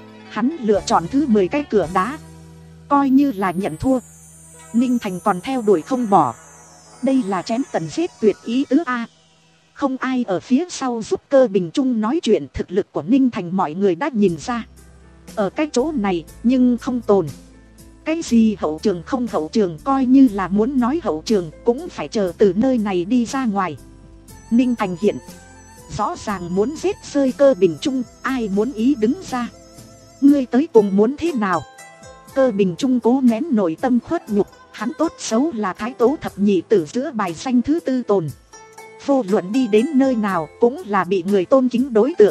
Hắn lựa chọn thứ mười cái cửa đá, coi như là nhận thua. Ninh Thành còn theo đuổi không bỏ, đây là chém tận giết tuyệt ý tứ a. Không ai ở phía sau giúp Cơ Bình Trung nói chuyện, thực lực của Ninh Thành mọi người đã nhìn ra. Ở cái chỗ này nhưng không tồn cái gì hậu trường không hậu trường, coi như là muốn nói hậu trường cũng phải chờ từ nơi này đi ra ngoài. Ninh Thành hiện rõ ràng muốn giết rơi Cơ Bình Trung, ai muốn ý đứng ra. Ngươi tới cùng muốn thế nào? Cơ Bình Trung cố nén nội tâm khuất nhục, hắn tốt xấu là Thái Tố thập nhị tử giữa bài danh thứ tư tồn. Vô luận đi đến nơi nào cũng là bị người tôn kính đối tượng,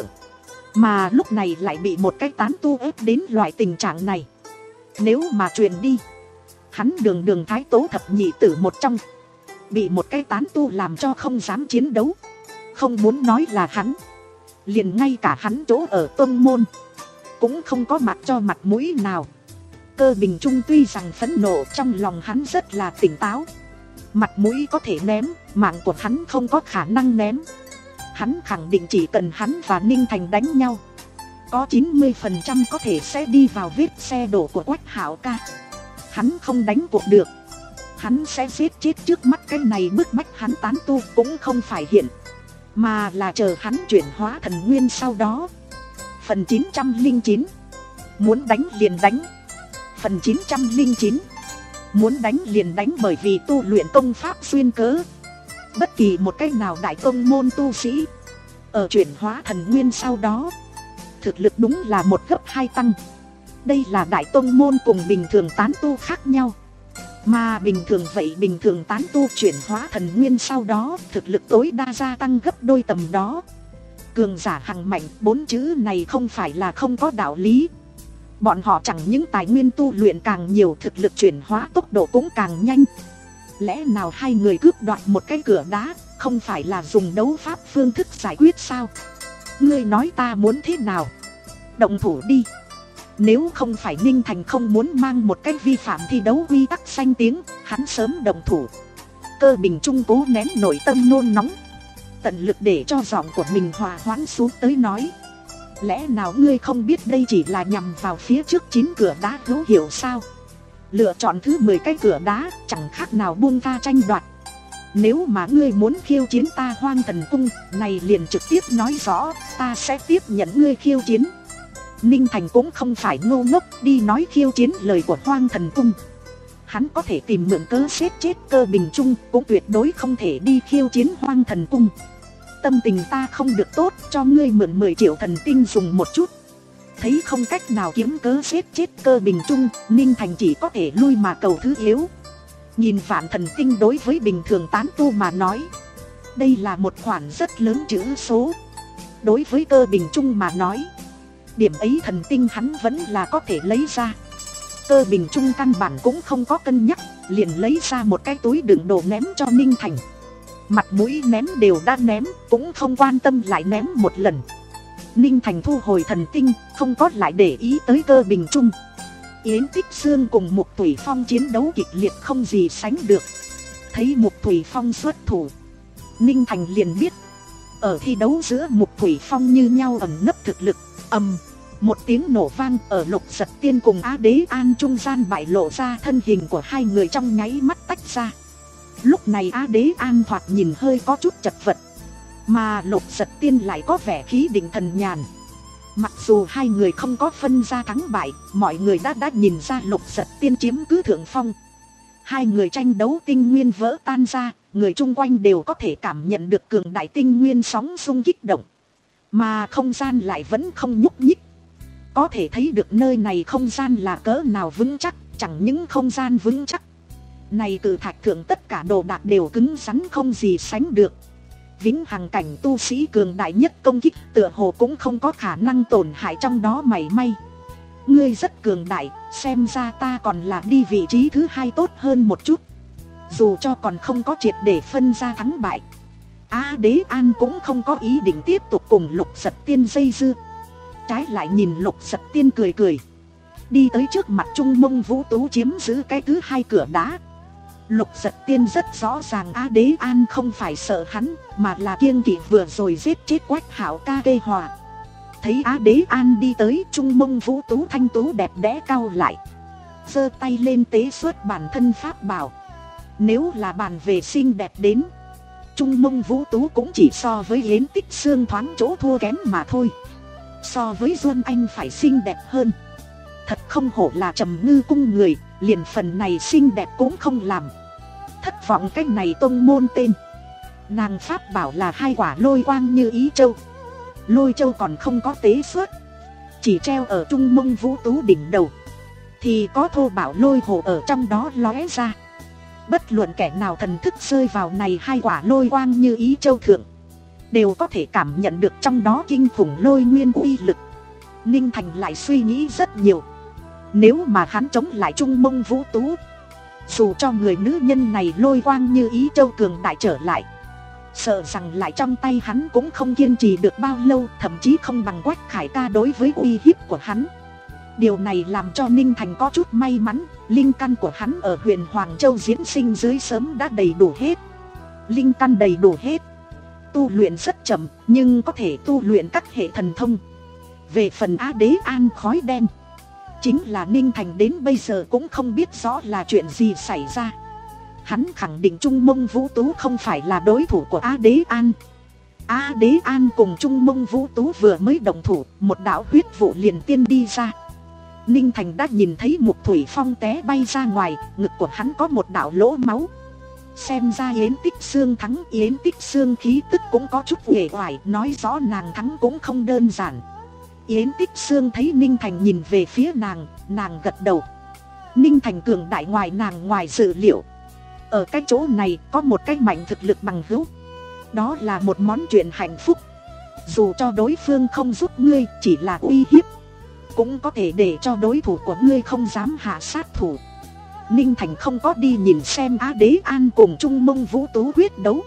mà lúc này lại bị một cái tán tu ép đến loại tình trạng này. Nếu mà truyền đi, hắn đường đường Thái Tố thập nhị tử một trong, bị một cái tán tu làm cho không dám chiến đấu. Không muốn nói là hắn, liền ngay cả hắn chỗ ở tông môn cũng không có mặt cho mặt mũi nào. Cơ Bình Trung tuy rằng phẫn nộ, trong lòng hắn rất là tỉnh táo. Mặt mũi có thể ném, mạng của hắn không có khả năng ném. Hắn khẳng định chỉ cần hắn và Ninh Thành đánh nhau, có chín mươi phần trăm có thể sẽ đi vào vết xe đổ của Quách Hạo Ca. Hắn không đánh cuộc được, hắn sẽ giết chết trước mắt cái này bức bách hắn tán tu cũng không phải hiện, mà là chờ hắn chuyển hóa thần nguyên sau đó. Phần chín trăm lẻ chín, muốn đánh liền đánh. Phần chín trăm lẻ chín, muốn đánh liền đánh bởi vì tu luyện công pháp xuyên cớ. Bất kỳ một cái nào đại tông môn tu sĩ ở chuyển hóa thần nguyên sau đó, thực lực đúng là một gấp hai tăng. Đây là đại tông môn cùng bình thường tán tu khác nhau. Mà bình thường vậy bình thường tán tu chuyển hóa thần nguyên sau đó, thực lực tối đa gia tăng gấp đôi tầm đó. Cường giả hằng mạnh, bốn chữ này không phải là không có đạo lý. Bọn họ chẳng những tài nguyên tu luyện càng nhiều, thực lực chuyển hóa tốc độ cũng càng nhanh. Lẽ nào hai người cướp đoạt một cái cửa đá không phải là dùng đấu pháp phương thức giải quyết sao? Ngươi nói ta muốn thế nào? Động thủ đi. Nếu không phải Ninh Thành không muốn mang một cái vi phạm thi đấu quy tắc danh tiếng, hắn sớm động thủ. Cơ Bình Trung cố nén nội tâm nôn nóng, tận lực để cho giọng của mình hòa hoãn xuống tới nói: lẽ nào ngươi không biết đây chỉ là nhằm vào phía trước chín cửa đá hữu hiệu sao? Lựa chọn thứ mười cái cửa đá chẳng khác nào buông tha tranh đoạt. Nếu mà ngươi muốn khiêu chiến ta Hoang Thần Cung, này liền trực tiếp nói rõ, ta sẽ tiếp nhận ngươi khiêu chiến. Ninh Thành cũng không phải ngô ngốc đi nói khiêu chiến lời của Hoang Thần Cung. Hắn có thể tìm mượn cớ giết chết Cơ Bình Trung, cũng tuyệt đối không thể đi khiêu chiến Hoang Thần Cung. Tâm tình ta không được tốt, cho ngươi mượn mười triệu thần tinh dùng một chút. Thấy không cách nào kiếm cớ giết chết Cơ Bình Trung, Ninh Thành chỉ có thể lui mà cầu thứ yếu. Nhìn vạn thần tinh đối với bình thường tán tu mà nói, đây là một khoản rất lớn chữ số. Đối với Cơ Bình Trung mà nói, điểm ấy thần tinh hắn vẫn là có thể lấy ra. Cơ Bình Trung căn bản cũng không có cân nhắc, liền lấy ra một cái túi đựng đồ ném cho Ninh Thành. Mặt mũi ném đều đã ném, cũng không quan tâm lại ném một lần. Ninh Thành thu hồi thần tinh, không có lại để ý tới Cơ Bình Trung. Yến Tích Sương cùng Mục Thủy Phong chiến đấu kịch liệt không gì sánh được. Thấy Mục Thủy Phong xuất thủ, Ninh Thành liền biết, ở thi đấu giữa Mục Thủy Phong như nhau ẩn nấp thực lực. Ầm, một tiếng nổ vang, ở Lục Giật Tiên cùng Á Đế An trung gian bại lộ ra thân hình của hai người trong nháy mắt tách ra. Lúc này Á Đế An thoạt nhìn hơi có chút chật vật. Mà Lục Giật Tiên lại có vẻ khí định thần nhàn. Mặc dù hai người không có phân ra thắng bại, mọi người đã đã nhìn ra Lục Giật Tiên chiếm cứ thượng phong. Hai người tranh đấu tinh nguyên vỡ tan ra, người chung quanh đều có thể cảm nhận được cường đại tinh nguyên sóng xung kích động. Mà không gian lại vẫn không nhúc nhích. Có thể thấy được nơi này không gian là cỡ nào vững chắc, chẳng những không gian vững chắc. Này cự thạch thượng tất cả đồ đạc đều cứng rắn không gì sánh được. Vĩnh hằng cảnh tu sĩ cường đại nhất công kích tựa hồ cũng không có khả năng tổn hại trong đó mảy may. Ngươi rất cường đại, xem ra ta còn là đi vị trí thứ hai tốt hơn một chút. Dù cho còn không có triệt để phân ra thắng bại, Á Đế An cũng không có ý định tiếp tục cùng Lục Giật Tiên dây dưa. Trái lại nhìn Lục Giật Tiên cười cười, đi tới trước mặt Trung Mông Vũ Tú chiếm giữ cái thứ hai cửa đá. Lục Giật Tiên rất rõ ràng Á Đế An không phải sợ hắn, mà là kiêng kỵ vừa rồi giết chết Quách Hảo Ca Kê Hòa. Thấy Á Đế An đi tới, Trung Mông Vũ Tú thanh tú đẹp đẽ cau lại, giơ tay lên tế xuất bản thân pháp bảo. Nếu là bàn về xinh đẹp đến, Trung Mông Vũ Tú cũng chỉ so với Yến Tích Xương thoáng chỗ thua kém mà thôi. So với Duân Anh phải xinh đẹp hơn. Thật không hổ là Trầm Ngư cung người, liền phần này xinh đẹp cũng không làm. Thất vọng cái này tông môn tên. Nàng pháp bảo là hai quả lôi quang như ý châu. Lôi châu còn không có tế xuất, chỉ treo ở Trung Mông Vũ Tú đỉnh đầu, thì có thô bảo lôi hồ ở trong đó lóe ra. Bất luận kẻ nào thần thức rơi vào này hai quả lôi quang như ý châu thượng, đều có thể cảm nhận được trong đó kinh khủng lôi nguyên uy lực. Ninh Thành lại suy nghĩ rất nhiều. Nếu mà hắn chống lại Trung Mông Vũ Tú, dù cho người nữ nhân này lôi quang như ý châu cường đại trở lại, sợ rằng lại trong tay hắn cũng không kiên trì được bao lâu, thậm chí không bằng Quách Khải Ca đối với uy hiếp của hắn. Điều này làm cho Ninh Thành có chút may mắn, linh căn của hắn ở Huyền Hoàng Châu diễn sinh dưới sớm đã đầy đủ hết. Linh căn đầy đủ hết, tu luyện rất chậm, nhưng có thể tu luyện các hệ thần thông. Về phần Á Đế An khói đen, chính là Ninh Thành đến bây giờ cũng không biết rõ là chuyện gì xảy ra. Hắn khẳng định Trung Mông Vũ Tú không phải là đối thủ của Á Đế An. Á Đế An cùng Trung Mông Vũ Tú vừa mới đồng thủ, một đạo huyết vụ liền tiên đi ra. Ninh Thành đã nhìn thấy Mục Thủy Phong té bay ra ngoài, ngực của hắn có một đạo lỗ máu. Xem ra Yến Tích Xương thắng. Yến Tích Xương khí tức cũng có chút uể oải, nói rõ nàng thắng cũng không đơn giản. Yến Tích Xương thấy Ninh Thành nhìn về phía nàng, nàng gật đầu. Ninh Thành cường đại ngoài nàng ngoài dự liệu. Ở cái chỗ này có một cái mạnh thực lực bằng hữu, đó là một món chuyện hạnh phúc. Dù cho đối phương không giúp ngươi, chỉ là uy hiếp, cũng có thể để cho đối thủ của ngươi không dám hạ sát thủ. Ninh Thành không có đi nhìn xem Á Đế An cùng Trung Mông Vũ Tú quyết đấu,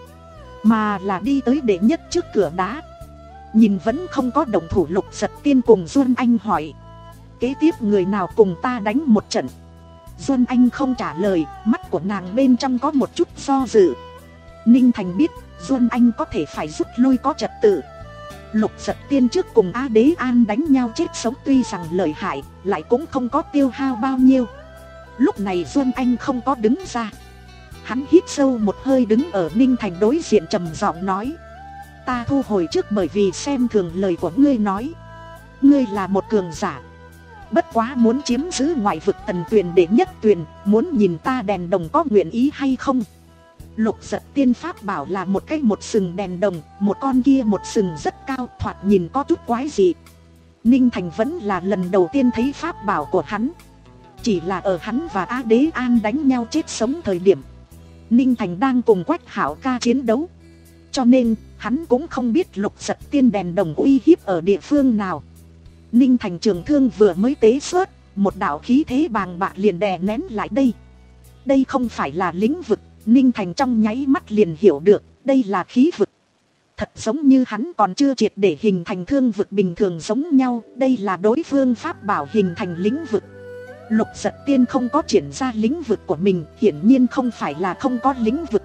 mà là đi tới đệ nhất trước cửa đá. Nhìn vẫn không có động thủ Lục Giật Tiên cùng Duân Anh hỏi, kế tiếp người nào cùng ta đánh một trận? Duân Anh không trả lời, mắt của nàng bên trong có một chút do dự. Ninh Thành biết Duân Anh có thể phải rút lui có trật tự. Lục Giật Tiên trước cùng Á Đế An đánh nhau chết sống, tuy rằng lợi hại, lại cũng không có tiêu hao bao nhiêu. Lúc này Duân Anh không có đứng ra. Hắn hít sâu một hơi đứng ở Ninh Thành đối diện trầm giọng nói, ta thu hồi trước bởi vì xem thường lời của ngươi nói. Ngươi là một cường giả, bất quá muốn chiếm giữ ngoại vực Tần Tuyền để nhất tuyền, muốn nhìn ta đèn đồng có nguyện ý hay không? Lục Giật Tiên pháp bảo là một cái một sừng đèn đồng, một con kia một sừng rất cao, thoạt nhìn có chút quái dị. Ninh Thành vẫn là lần đầu tiên thấy pháp bảo của hắn. Chỉ là ở hắn và Á Đế An đánh nhau chết sống thời điểm, Ninh Thành đang cùng Quách Hảo Ca chiến đấu, cho nên hắn cũng không biết Lục Giật Tiên đèn đồng uy hiếp ở địa phương nào. Ninh Thành trường thương vừa mới tế xuất, một đạo khí thế bàng bạc liền đè nén lại đây. Đây không phải là lĩnh vực, Ninh Thành trong nháy mắt liền hiểu được, đây là khí vực. Thật giống như hắn còn chưa triệt để hình thành thương vực bình thường giống nhau, đây là đối phương pháp bảo hình thành lĩnh vực. Lục Giật Tiên không có triển ra lĩnh vực của mình, hiển nhiên không phải là không có lĩnh vực,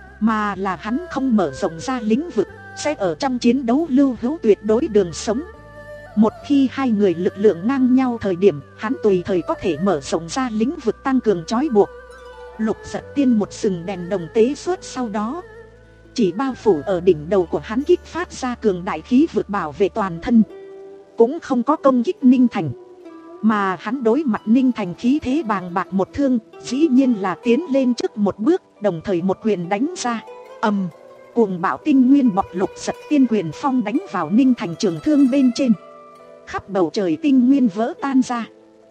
mà là hắn không mở rộng ra lĩnh vực, sẽ ở trong chiến đấu lưu hữu tuyệt đối đường sống. Một khi hai người lực lượng ngang nhau thời điểm, hắn tùy thời có thể mở rộng ra lĩnh vực tăng cường trói buộc. Lục Giật Tiên một sừng đèn đồng tế suốt sau đó, chỉ bao phủ ở đỉnh đầu của hắn kích phát ra cường đại khí vực bảo vệ toàn thân, cũng không có công kích Ninh Thành. Mà hắn đối mặt Ninh Thành khí thế bàng bạc một thương, dĩ nhiên là tiến lên trước một bước, đồng thời một quyền đánh ra. Ầm, cuồng bạo tinh nguyên bọc lục giật tiên quyền phong đánh vào Ninh Thành trường thương bên trên. Khắp bầu trời tinh nguyên vỡ tan ra,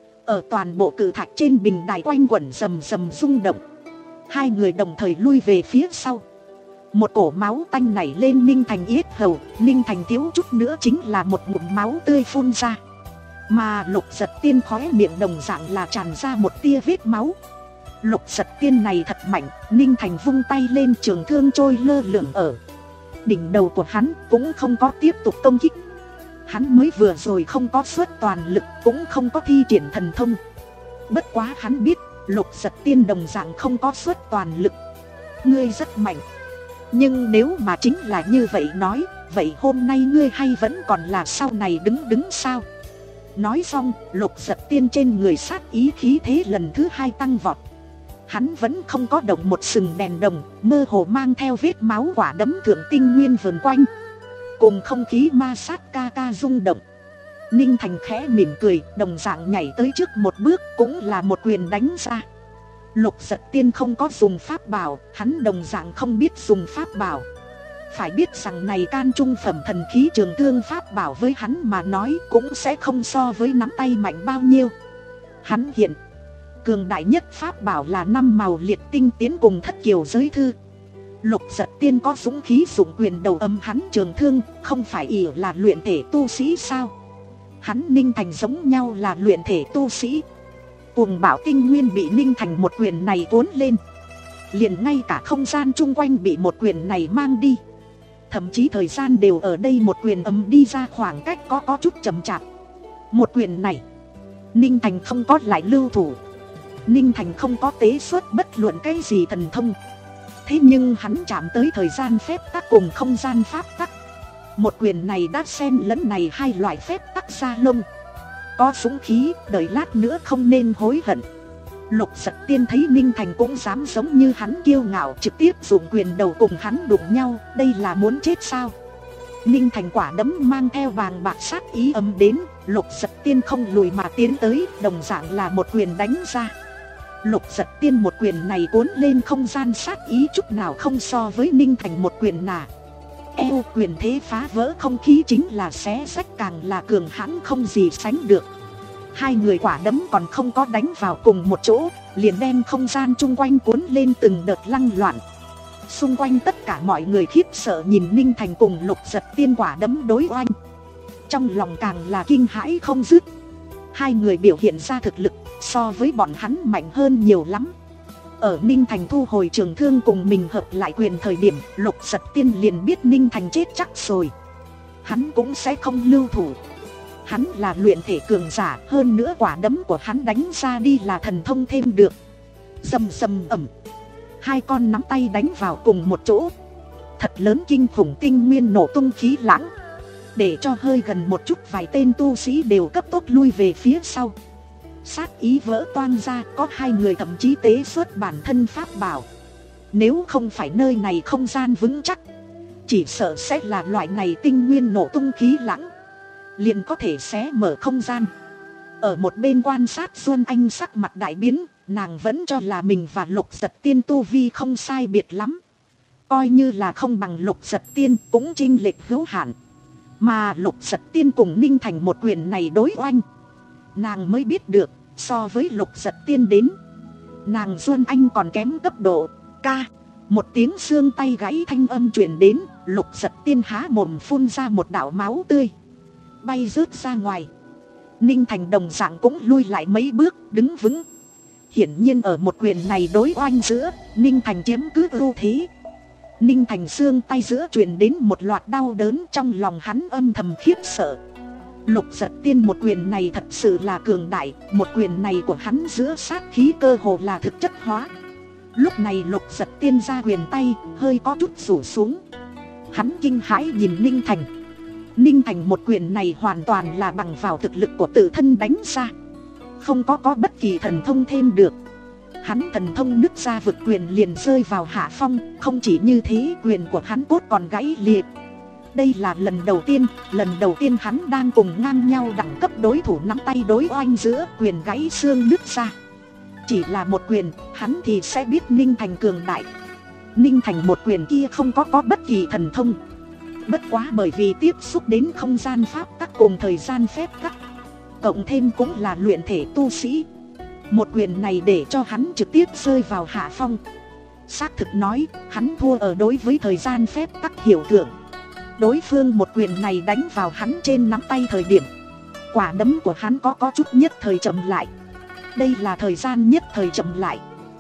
ở toàn bộ cự thạch trên bình đài quanh quẩn rầm rầm rung động. Hai người đồng thời lui về phía sau. Một cổ máu tanh nảy lên Ninh Thành yết hầu, Ninh Thành thiếu chút nữa chính là một ngụm máu tươi phun ra. Mà lục giật tiên khóe miệng đồng dạng là tràn ra một tia vết máu. Lục giật tiên này thật mạnh, Ninh Thành vung tay lên, trường thương trôi lơ lửng ở đỉnh đầu của hắn, cũng không có tiếp tục công kích. Hắn mới vừa rồi không có xuất toàn lực, cũng không có thi triển thần thông. Bất quá hắn biết, lục giật tiên đồng dạng không có xuất toàn lực. Ngươi rất mạnh, nhưng nếu mà chính là như vậy nói, vậy hôm nay ngươi hay vẫn còn là sau này đứng đứng sao? Nói xong, lục giật tiên trên người sát ý khí thế lần thứ hai tăng vọt. Hắn vẫn không có động một sừng đèn đồng, mơ hồ mang theo vết máu quả đấm thượng tinh nguyên vờn quanh, cùng không khí ma sát ca ca rung động. Ninh Thành khẽ mỉm cười, đồng dạng nhảy tới trước một bước, cũng là một quyền đánh ra. Lục giật tiên không có dùng pháp bảo, hắn đồng dạng không biết dùng pháp bảo. Phải biết rằng này can trung phẩm thần khí trường thương pháp bảo với hắn mà nói cũng sẽ không so với nắm tay mạnh bao nhiêu. Hắn hiện cường đại nhất pháp bảo là năm màu liệt tinh tiến cùng thất kiều giới thư. Lục giật tiên có dũng khí dụng quyền đầu âm hắn trường thương, không phải ỷ là luyện thể tu sĩ sao? Hắn Ninh Thành giống nhau là luyện thể tu sĩ. Cuồng bạo tinh nguyên bị Ninh Thành một quyền này cuốn lên, liền ngay cả không gian chung quanh bị một quyền này mang đi. Thậm chí thời gian đều ở đây một quyền ấm đi ra khoảng cách có có chút chậm chạp. Một quyền này, Ninh Thành không có lại lưu thủ. Ninh Thành không có tế xuất bất luận cái gì thần thông. Thế nhưng hắn chạm tới thời gian phép tắc cùng không gian pháp tắc. Một quyền này đã xen lẫn này hai loại phép tắc ra lông. Có dũng khí, đợi lát nữa không nên hối hận. Lục giật tiên thấy Ninh Thành cũng dám giống như hắn kiêu ngạo, trực tiếp dùng quyền đầu cùng hắn đụng nhau, đây là muốn chết sao? Ninh Thành quả đấm mang theo vàng bạc sát ý ấm đến, lục giật tiên không lùi mà tiến tới, đồng dạng là một quyền đánh ra. Lục giật tiên một quyền này cuốn lên không gian sát ý chút nào không so với Ninh Thành một quyền nà. Eo quyền thế phá vỡ không khí chính là xé rách, càng là cường hãn không gì sánh được. Hai người quả đấm còn không có đánh vào cùng một chỗ, liền đem không gian chung quanh cuốn lên từng đợt lăng loạn. Xung quanh tất cả mọi người khiếp sợ nhìn Ninh Thành cùng lục giật tiên quả đấm đối oanh. Trong lòng càng là kinh hãi không dứt. Hai người biểu hiện ra thực lực so với bọn hắn mạnh hơn nhiều lắm. Ở Ninh Thành thu hồi trường thương cùng mình hợp lại quyền thời điểm, lục giật tiên liền biết Ninh Thành chết chắc rồi. Hắn cũng sẽ không lưu thủ. Hắn là luyện thể cường giả, hơn nữa quả đấm của hắn đánh ra đi là thần thông thêm được. Rầm rầm ẩm, hai con nắm tay đánh vào cùng một chỗ, thật lớn kinh khủng tinh nguyên nổ tung khí lãng, để cho hơi gần một chút vài tên tu sĩ đều cấp tốc lui về phía sau. Sát ý vỡ toang ra, có hai người thậm chí tế xuất bản thân pháp bảo. Nếu không phải nơi này không gian vững chắc, chỉ sợ sẽ là loại này tinh nguyên nổ tung khí lãng, liền có thể xé mở không gian. Ở một bên quan sát Xuân Anh sắc mặt đại biến, nàng vẫn cho là mình và lục giật tiên tu vi không sai biệt lắm. Coi như là không bằng lục giật tiên cũng chênh lệch hữu hạn. Mà lục giật tiên cùng Ninh Thành một quyền này đối oanh, nàng mới biết được so với lục giật tiên đến, nàng Xuân Anh còn kém cấp độ. Ca, một tiếng xương tay gãy thanh âm truyền đến, lục giật tiên há mồm phun ra một đạo máu tươi, bay rớt ra ngoài. Ninh Thành đồng dạng cũng lui lại mấy bước, đứng vững. Hiển nhiên ở một quyền này đối oanh giữa, Ninh Thành chiếm cứ ưu thế. Ninh Thành xương tay giữa truyền đến một loạt đau đớn, trong lòng hắn âm thầm khiếp sợ. Lục giật tiên một quyền này thật sự là cường đại, một quyền này của hắn giữa sát khí cơ hồ là thực chất hóa. Lúc này lục giật tiên ra quyền tay, hơi có chút rủ xuống. Hắn kinh hãi nhìn Ninh Thành. Ninh Thành một quyền này hoàn toàn là bằng vào thực lực của tự thân đánh ra, không có có bất kỳ thần thông thêm được. Hắn thần thông nứt ra vực quyền liền rơi vào hạ phong. Không chỉ như thế, quyền của hắn cốt còn gãy liệt. Đây là lần đầu tiên, lần đầu tiên hắn đang cùng ngang nhau đẳng cấp đối thủ nắm tay đối oanh giữa, quyền gãy xương nứt ra. Chỉ là một quyền, hắn thì sẽ biết Ninh Thành cường đại. Ninh Thành một quyền kia không có có bất kỳ thần thông. Bất quá bởi vì tiếp xúc đến không gian pháp tắc cùng thời gian phép tắc, cộng thêm cũng là luyện thể tu sĩ, một quyền này để cho hắn trực tiếp rơi vào hạ phong. Xác thực nói, hắn thua ở đối với thời gian phép tắc hiểu tưởng. Đối phương một quyền này đánh vào hắn trên nắm tay thời điểm, quả đấm của hắn có có chút nhất thời chậm lại. Đây là thời gian nhất thời chậm lại,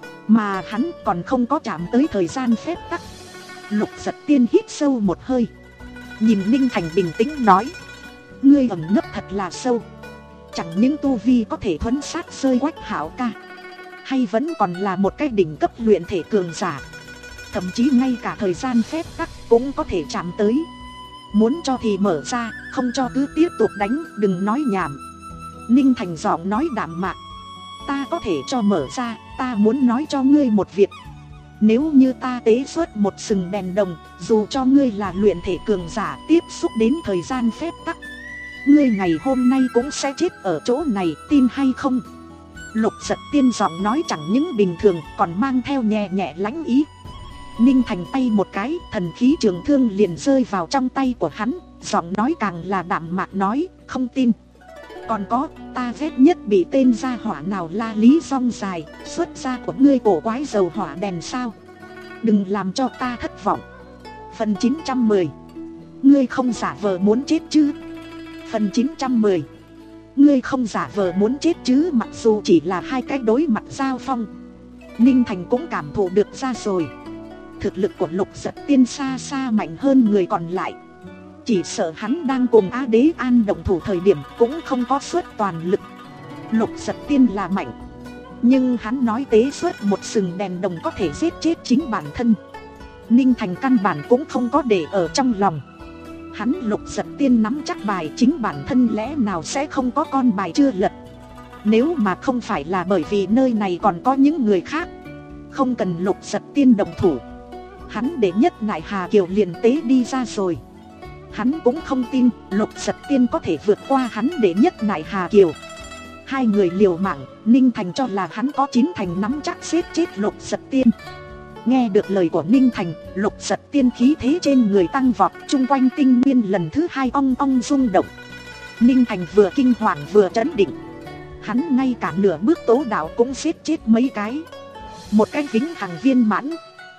mà hắn còn không có chạm tới thời gian phép tắc. Lục Giật Tiên hít sâu một hơi, nhìn Ninh Thành bình tĩnh nói: ngươi ẩn nấp thật là sâu. Chẳng những tu vi có thể thuấn sát rơi Quách Hảo ca, hay vẫn còn là một cái đỉnh cấp luyện thể cường giả. Thậm chí ngay cả thời gian phép tắc cũng có thể chạm tới. Muốn cho thì mở ra, không cho cứ tiếp tục đánh, đừng nói nhảm. Ninh Thành giọng nói đạm mạc: ta có thể cho mở ra, ta muốn nói cho ngươi một việc. Nếu như ta tế xuất một sừng đèn đồng, dù cho ngươi là luyện thể cường giả tiếp xúc đến thời gian phép tắc, ngươi ngày hôm nay cũng sẽ chết ở chỗ này, tin hay không? Lục Giật Tiên giọng nói chẳng những bình thường, còn mang theo nhẹ nhẹ lãnh ý. Ninh Thành tay một cái, thần khí trường thương liền rơi vào trong tay của hắn, giọng nói càng là đạm mạc nói: không tin. Còn có, ta ghét nhất bị tên gia hỏa nào la lý rong dài, xuất gia của ngươi cổ quái dầu hỏa đèn sao. Đừng làm cho ta thất vọng. Phần chín trăm mười. Ngươi không giả vờ muốn chết chứ? Phần chín trăm mười. Ngươi không giả vờ muốn chết chứ? Mặc dù chỉ là hai cái đối mặt giao phong, Ninh Thành cũng cảm thụ được ra rồi. Thực lực của Lục Giật Tiên xa xa mạnh hơn người còn lại. Chỉ sợ hắn đang cùng Á Đế An động thủ thời điểm cũng không có xuất toàn lực. Lục Giật Tiên là mạnh, nhưng hắn nói tế xuất một sừng đèn đồng có thể giết chết chính bản thân, Ninh Thành căn bản cũng không có để ở trong lòng. Hắn Lục Giật Tiên nắm chắc bài, chính bản thân lẽ nào sẽ không có con bài chưa lật. Nếu mà không phải là bởi vì nơi này còn có những người khác, không cần Lục Giật Tiên đồng thủ, hắn để nhất nại Hà Kiều liền tế đi ra rồi. Hắn cũng không tin Lục Giật Tiên có thể vượt qua hắn để nhất nại Hà Kiều. Hai người liều mạng, Ninh Thành cho là hắn có chín thành nắm chắc giết chết Lục Giật Tiên. Nghe được lời của Ninh Thành, Lục Giật Tiên khí thế trên người tăng vọt, chung quanh tinh nguyên lần thứ hai ong ong rung động. Ninh Thành vừa kinh hoàng vừa trấn định. Hắn ngay cả nửa bước tố đạo cũng giết chết mấy cái. Một cái vĩnh hằng viên mãn,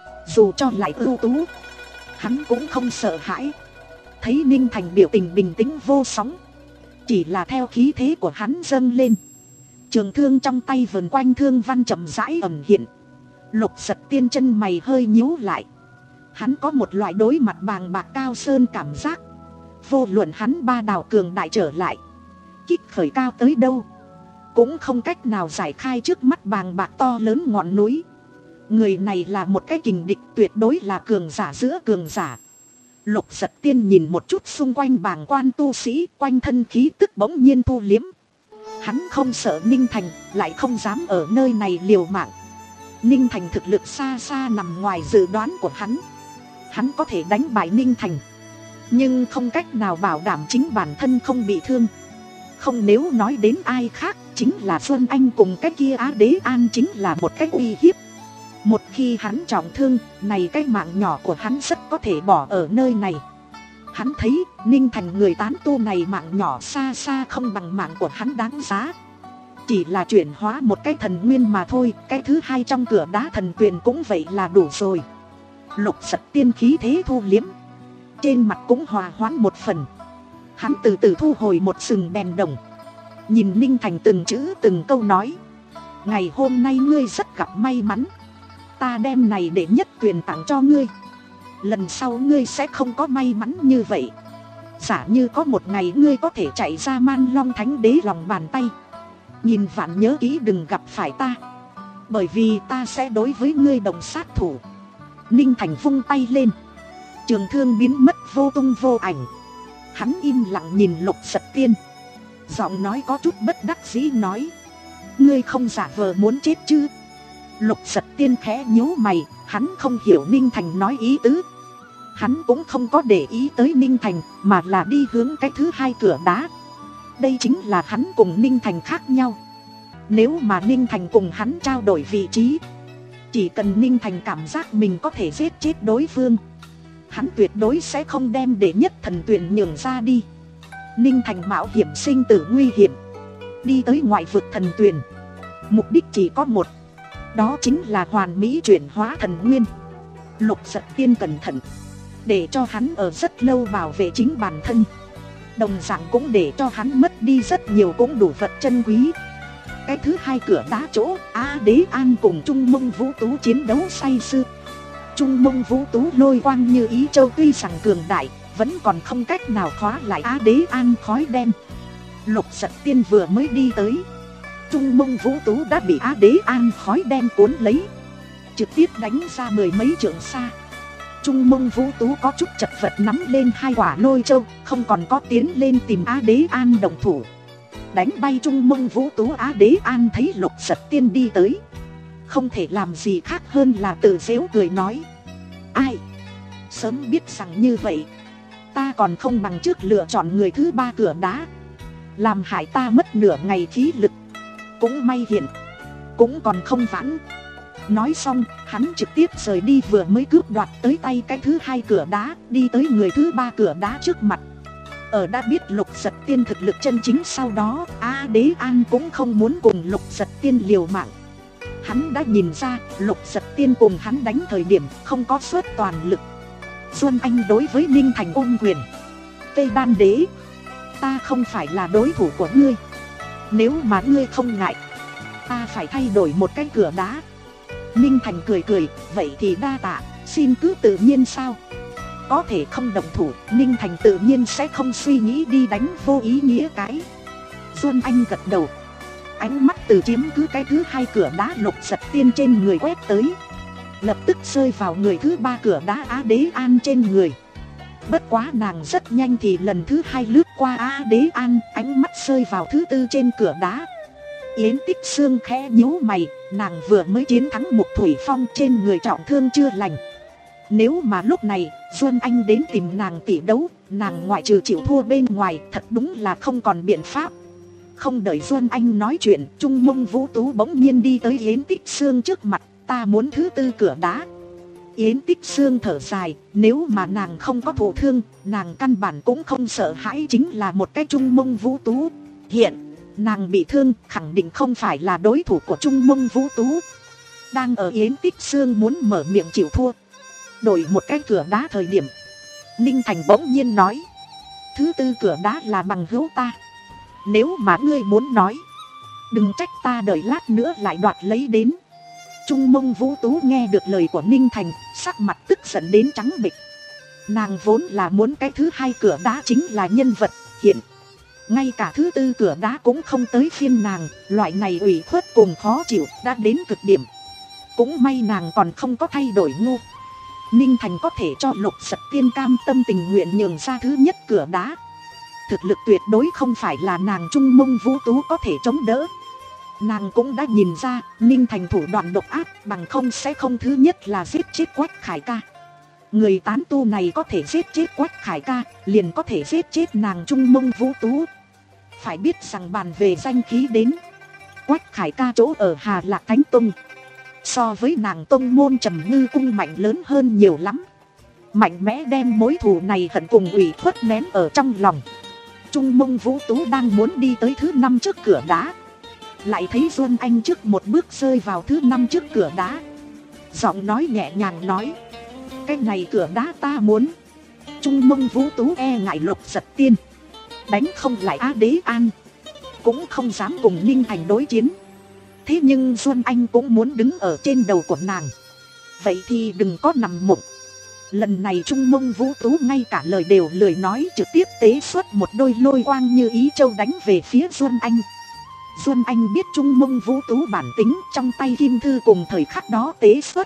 dù cho lại ưu tú, hắn cũng không sợ hãi. Thấy Ninh Thành biểu tình bình tĩnh vô sóng, chỉ là theo khí thế của hắn dâng lên, trường thương trong tay vần quanh thương văn chậm rãi ẩn hiện. Lục Giật Tiên chân mày hơi nhíu lại. Hắn có một loại đối mặt bàng bạc cao sơn cảm giác. Vô luận hắn ba đào cường đại trở lại, kích khởi cao tới đâu, cũng không cách nào giải khai trước mắt bàng bạc to lớn ngọn núi. Người này là một cái kình địch, tuyệt đối là cường giả giữa cường giả. Lục Giật Tiên nhìn một chút xung quanh bàng quan tu sĩ, quanh thân khí tức bỗng nhiên thu liếm. Hắn không sợ Ninh Thành, lại không dám ở nơi này liều mạng. Ninh Thành thực lực xa xa nằm ngoài dự đoán của hắn. Hắn có thể đánh bại Ninh Thành, nhưng không cách nào bảo đảm chính bản thân không bị thương. Không, nếu nói đến ai khác, chính là Xuân Anh cùng cái kia Á Đế An chính là một cái uy hiếp. Một khi hắn trọng thương, này cái mạng nhỏ của hắn rất có thể bỏ ở nơi này. Hắn thấy Ninh Thành người tán tu này mạng nhỏ xa xa không bằng mạng của hắn đáng giá. Chỉ là chuyển hóa một cái thần nguyên mà thôi, cái thứ hai trong cửa đá thần quyền cũng vậy là đủ rồi. Lục Giật Tiên khí thế thu liếm, trên mặt cũng hòa hoãn một phần. Hắn từ từ thu hồi một sừng đèn đồng, nhìn Ninh Thành từng chữ từng câu nói: ngày hôm nay ngươi rất gặp may mắn, ta đem này để nhất quyền tặng cho ngươi. Lần sau ngươi sẽ không có may mắn như vậy. Giả như có một ngày ngươi có thể chạy ra Man Long Thánh Đế lòng bàn tay, nhìn vạn nhớ kỹ đừng gặp phải ta, bởi vì ta sẽ đối với ngươi đồng sát thủ. Ninh Thành vung tay lên, trường thương biến mất vô tung vô ảnh. Hắn im lặng nhìn Lục Giật Tiên, giọng nói có chút bất đắc dĩ nói: ngươi không giả vờ muốn chết chứ? Lục Giật Tiên khẽ nhíu mày, hắn không hiểu Ninh Thành nói ý tứ. Hắn cũng không có để ý tới Ninh Thành, mà là đi hướng cái thứ hai cửa đá. Đây chính là hắn cùng Ninh Thành khác nhau. Nếu mà Ninh Thành cùng hắn trao đổi vị trí, chỉ cần Ninh Thành cảm giác mình có thể giết chết đối phương, hắn tuyệt đối sẽ không đem đệ nhất thần tuyển nhường ra đi. Ninh Thành mạo hiểm sinh tử nguy hiểm, đi tới ngoại vực thần tuyển, mục đích chỉ có một, đó chính là hoàn mỹ chuyển hóa thần nguyên. Lục Giật Tiên cẩn thận, để cho hắn ở rất lâu bảo vệ chính bản thân, đồng dạng cũng để cho hắn mất đi rất nhiều cũng đủ vật chân quý. Cái thứ hai cửa đá chỗ, A Đế An cùng Trung Mông Vũ Tú chiến đấu say sưa. Trung Mông Vũ Tú lôi quang như ý châu tuy rằng cường đại, vẫn còn không cách nào khóa lại A Đế An khói đen. Lục Giật Tiên vừa mới đi tới, Trung Mông Vũ Tú đã bị A Đế An khói đen cuốn lấy, trực tiếp đánh ra mười mấy trượng xa. Trung Mông Vũ Tú có chút chật vật nắm lên hai quả lôi châu, không còn có tiến lên tìm A Đế An đồng thủ. Đánh bay Trung Mông Vũ Tú, A Đế An thấy Lục Giật Tiên đi tới, không thể làm gì khác hơn là tự giễu cười nói: ai, sớm biết rằng như vậy, ta còn không bằng trước lựa chọn người thứ ba cửa đá, làm hại ta mất nửa ngày khí lực. Cũng may hiện, cũng còn không vãn. Nói xong, hắn trực tiếp rời đi vừa mới cướp đoạt tới tay cái thứ hai cửa đá, đi tới người thứ ba cửa đá trước mặt. Ở đã biết Lục Giật Tiên thực lực chân chính sau đó, A Đế An cũng không muốn cùng Lục Giật Tiên liều mạng. Hắn đã nhìn ra, Lục Giật Tiên cùng hắn đánh thời điểm không có suất toàn lực. Xuân Anh đối với Ninh Thành ôm quyền: Tây Đan Đế, ta không phải là đối thủ của ngươi. Nếu mà ngươi không ngại, ta phải thay đổi một cái cửa đá. Ninh Thành cười cười: vậy thì đa tạ, xin cứ tự nhiên sao. Có thể không đồng thủ, Ninh Thành tự nhiên sẽ không suy nghĩ đi đánh vô ý nghĩa cái. Xuân Anh gật đầu, ánh mắt từ chiếm cứ cái thứ hai cửa đá Lục Giật Tiên trên người quét tới, lập tức rơi vào người thứ ba cửa đá A Đế An trên người. Bất quá nàng rất nhanh thì lần thứ hai lướt qua A Đế An, ánh mắt rơi vào thứ tư trên cửa đá. Yến Tích Sương khẽ nhíu mày, nàng vừa mới chiến thắng Mục Thủy Phong, trên người trọng thương chưa lành. Nếu mà lúc này Xuân Anh đến tìm nàng tỉ đấu, nàng ngoại trừ chịu thua bên ngoài, thật đúng là không còn biện pháp. Không đợi Xuân Anh nói chuyện, Trung Mông Vũ Tú bỗng nhiên đi tới Yến Tích Sương trước mặt: ta muốn thứ tư cửa đá. Yến Tích Sương thở dài, nếu mà nàng không có thụ thương, nàng căn bản cũng không sợ hãi chính là một cái Trung Mông Vũ Tú. Hiện, nàng bị thương, khẳng định không phải là đối thủ của Trung Mông Vũ Tú. Đang ở Yến Tích Sương muốn mở miệng chịu thua, đổi một cái cửa đá thời điểm, Ninh Thành bỗng nhiên nói: thứ tư cửa đá là bằng hữu ta, nếu mà ngươi muốn nói, đừng trách ta đợi lát nữa lại đoạt lấy đến. Trung Mông Vũ Tú nghe được lời của Ninh Thành, sắc mặt tức giận đến trắng bệch. Nàng vốn là muốn cái thứ hai cửa đá chính là nhân vật, hiện ngay cả thứ tư cửa đá cũng không tới phiên nàng, loại này ủy khuất cùng khó chịu đã đến cực điểm. Cũng may nàng còn không có thay đổi ngu. Ninh Thành có thể cho Lục Giật Tiên cam tâm tình nguyện nhường ra thứ nhất cửa đá, thực lực tuyệt đối không phải là nàng Trung Mông Vũ Tú có thể chống đỡ. Nàng cũng đã nhìn ra Ninh Thành thủ đoạn độc ác, bằng không sẽ không thứ nhất là giết chết Quách Khải Ca. Người tán tu này có thể giết chết Quách Khải Ca, liền có thể giết chết nàng Trung Mông Vũ Tú. Phải biết rằng bàn về danh khí đến, Quách Khải Ca chỗ ở Hà Lạc Thánh Tông so với nàng tông môn Trầm Ngư Cung mạnh lớn hơn nhiều lắm. Mạnh mẽ đem mối thù này hận cùng ủy khuất nén ở trong lòng. Trung Mông Vũ Tú đang muốn đi tới thứ năm trước cửa đá, lại thấy Xuân Anh trước một bước rơi vào thứ năm trước cửa đá. Giọng nói nhẹ nhàng nói: cái này cửa đá ta muốn. Trung Mông Vũ Tú e ngại Lục Giật Tiên, đánh không lại A Đế An, cũng không dám cùng Ninh Thành đối chiến. Thế nhưng Xuân Anh cũng muốn đứng ở trên đầu của nàng, vậy thì đừng có nằm mộng. Lần này Trung Mông Vũ Tú ngay cả lời đều lười nói, trực tiếp tế xuất một đôi lôi quang như ý châu đánh về phía Xuân Anh. Xuân Anh biết Trung Mông Vũ Tú bản tính, trong tay kim thư cùng thời khắc đó tế xuất.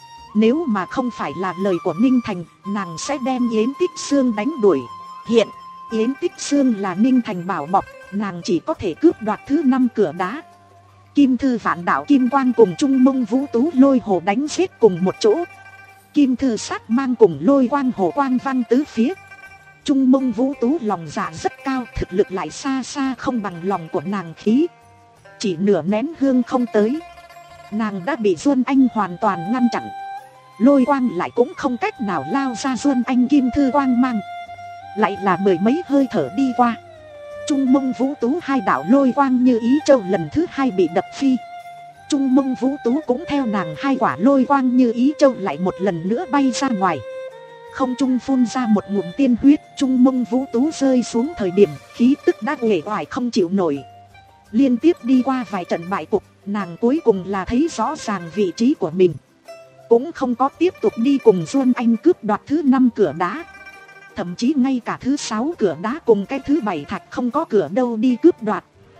Nếu mà không phải là lời của Ninh Thành, nàng sẽ đem Yến Tích Sương đánh đuổi. Hiện, Yến Tích Sương là Ninh Thành bảo bọc, nàng chỉ có thể cướp đoạt thứ năm cửa đá. Kim Thư Vạn Đạo Kim Quang cùng Trung Mông Vũ Tú Lôi Hồ đánh giết cùng một chỗ. Kim Thư Sát Mang cùng Lôi Quang Hồ quang vang tứ phía. Trung Mông Vũ Tú lòng dạ rất cao, thực lực lại xa xa không bằng lòng của nàng khí. Chỉ nửa nén hương không tới, nàng đã bị Duân Anh hoàn toàn ngăn chặn. Lôi quang lại cũng không cách nào lao ra Duân Anh Kim Thư quang mang. Lại là mười mấy hơi thở đi qua, Trung Mông Vũ Tú hai đạo lôi quang như ý châu lần thứ hai bị đập phi. Trung Mông Vũ Tú cũng theo nàng hai quả lôi quang như ý châu lại một lần nữa bay ra ngoài. Không trung phun ra một ngụm tiên huyết. Trung Mông Vũ Tú rơi xuống thời điểm khí tức đã uể oải không chịu nổi. Liên tiếp đi qua vài trận bại cục, nàng cuối cùng là thấy rõ ràng vị trí của mình. Cũng không có tiếp tục đi cùng Duân Anh cướp đoạt thứ năm cửa đá. Thậm chí ngay cả thứ sáu cửa đá cùng cái thứ bảy thạch không có cửa đâu đi cướp đoạt,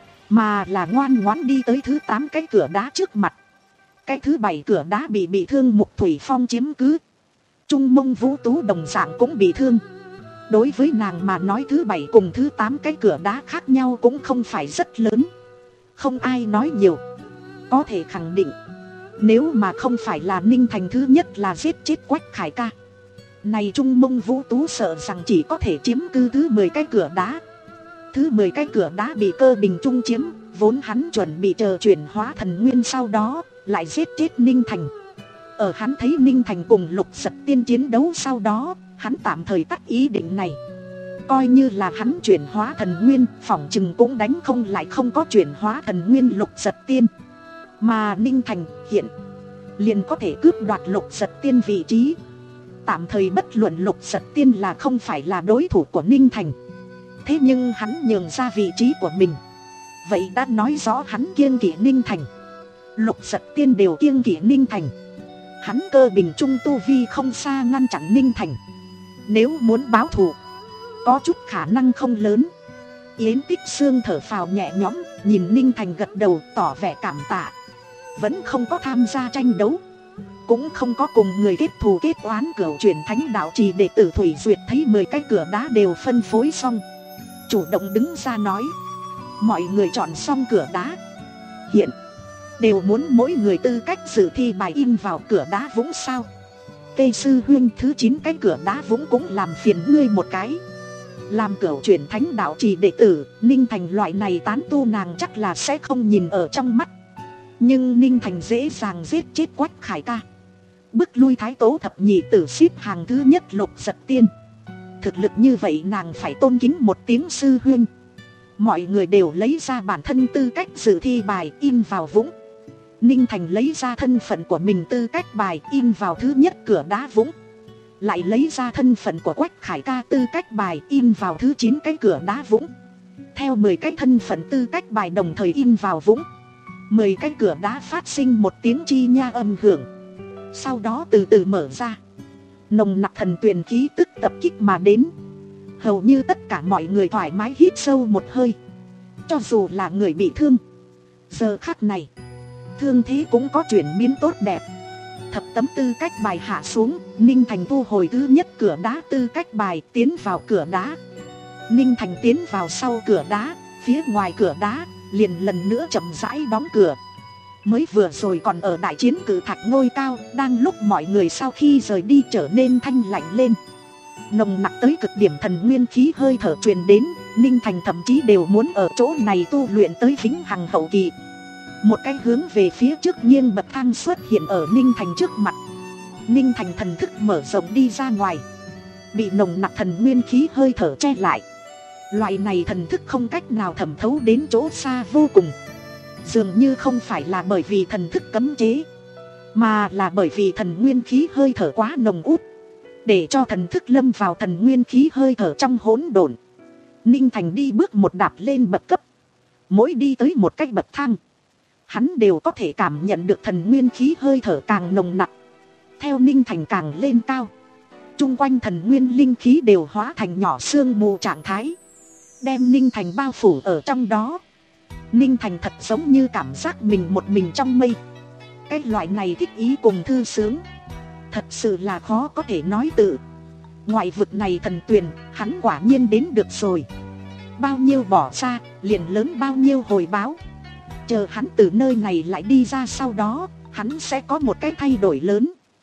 mà là ngoan ngoãn đi tới thứ tám cái cửa đá trước mặt. Cái thứ bảy cửa đá bị bị thương Mục Thủy Phong chiếm cứ. Trung Mông Vũ Tú đồng dạng cũng bị thương. Đối với nàng mà nói thứ bảy cùng thứ tám cái cửa đá khác nhau cũng không phải rất lớn. Không ai nói nhiều. Có thể khẳng định, nếu mà không phải là Ninh Thành thứ nhất là giết chết Quách Khải Ca, này Trung Mông Vũ Tú sợ rằng chỉ có thể chiếm cứ thứ mười cái cửa đá. Thứ mười cái cửa đá bị Cơ Bình Trung chiếm, vốn hắn chuẩn bị chờ chuyển hóa thần nguyên sau đó lại giết chết Ninh Thành. Ở hắn thấy Ninh Thành cùng Lục Giật Tiên chiến đấu sau đó, hắn tạm thời tắt ý định này. Coi như là hắn chuyển hóa thần nguyên, phỏng chừng cũng đánh không lại không có chuyển hóa thần nguyên Lục Giật Tiên. Mà Ninh Thành hiện liền có thể cướp đoạt Lục Giật Tiên vị trí. Tạm thời bất luận Lục Giật Tiên là không phải là đối thủ của Ninh Thành, thế nhưng hắn nhường ra vị trí của mình, vậy đã nói rõ hắn kiêng kỵ Ninh Thành. Lục Giật Tiên đều kiêng kỵ Ninh Thành, hắn Cơ Bình Trung tu vi không xa ngăn chặn Ninh Thành. Nếu muốn báo thù, có chút khả năng không lớn. Yến Tích Xương thở phào nhẹ nhõm, nhìn Ninh Thành gật đầu tỏ vẻ cảm tạ. Vẫn không có tham gia tranh đấu, cũng không có cùng người kết thù kết oán. Cửu Chuyển Thánh Đạo Trì đệ tử Thủy Duyệt thấy mười cái cửa đá đều phân phối xong, chủ động đứng ra nói: mọi người chọn xong cửa đá, hiện đều muốn mỗi người tư cách dự thi bài in vào cửa đá vũng sao. Tây sư huynh, thứ chín cái cửa đá vũng cũng làm phiền ngươi một cái. Làm Cửu Chuyển Thánh Đạo Trì đệ tử, Ninh Thành loại này tán tu nàng chắc là sẽ không nhìn ở trong mắt. Nhưng Ninh Thành dễ dàng giết chết Quách Khải Ca, bức lui Thái Tố thập nhị tử xếp hàng thứ nhất Lục Giật Tiên. Thực lực như vậy nàng phải tôn kính một tiếng sư huynh. Mọi người đều lấy ra bản thân tư cách dự thi bài in vào vũng. Ninh Thành lấy ra thân phận của mình tư cách bài in vào thứ nhất cửa đá vũng, lại lấy ra thân phận của Quách Khải Ca tư cách bài in vào thứ chín cái cửa đá vũng. Theo mười cái thân phận tư cách bài đồng thời in vào vũng, mười cái cửa đá phát sinh một tiếng chi nha âm hưởng, sau đó từ từ mở ra. Nồng nặc thần tuyền khí tức tập kích mà đến. Hầu như tất cả mọi người thoải mái hít sâu một hơi. Cho dù là người bị thương, giờ khắc này thương thế cũng có chuyển biến tốt đẹp. Thập tấm tư cách bài hạ xuống, Ninh Thành thu hồi thứ nhất cửa đá tư cách bài, tiến vào cửa đá. Ninh Thành tiến vào sau cửa đá, phía ngoài cửa đá liền lần nữa chậm rãi đóng cửa. Mới vừa rồi còn ở đại chiến cử thạch ngôi cao, đang lúc mọi người sau khi rời đi trở nên thanh lạnh lên. Nồng nặc tới cực điểm thần nguyên khí hơi thở truyền đến, Ninh Thành thậm chí đều muốn ở chỗ này tu luyện tới vĩnh hằng hậu kỳ. Một cái hướng về phía trước nghiêng bậc thang xuất hiện ở Ninh Thành trước mặt. Ninh Thành thần thức mở rộng đi ra ngoài, bị nồng nặc thần nguyên khí hơi thở che lại. Loại này thần thức không cách nào thẩm thấu đến chỗ xa vô cùng. Dường như không phải là bởi vì thần thức cấm chế, mà là bởi vì thần nguyên khí hơi thở quá nồng út, để cho thần thức lâm vào thần nguyên khí hơi thở trong hỗn độn. Ninh Thành đi bước một đạp lên bậc cấp. Mỗi đi tới một cái bậc thang, hắn đều có thể cảm nhận được thần nguyên khí hơi thở càng nồng nặc. Theo Ninh Thành càng lên cao, chung quanh thần nguyên linh khí đều hóa thành nhỏ sương mù trạng thái, đem Ninh Thành bao phủ ở trong đó. Ninh Thành thật giống như cảm giác mình một mình trong mây. Cái loại này thích ý cùng thư sướng, thật sự là khó có thể nói tự. Ngoại vực này thần tuyền, hắn quả nhiên đến được rồi. Bao nhiêu bỏ ra, liền lớn bao nhiêu hồi báo. chờ hắn từ nơi này lại đi ra, sau đó hắn sẽ có một cái thay đổi lớn.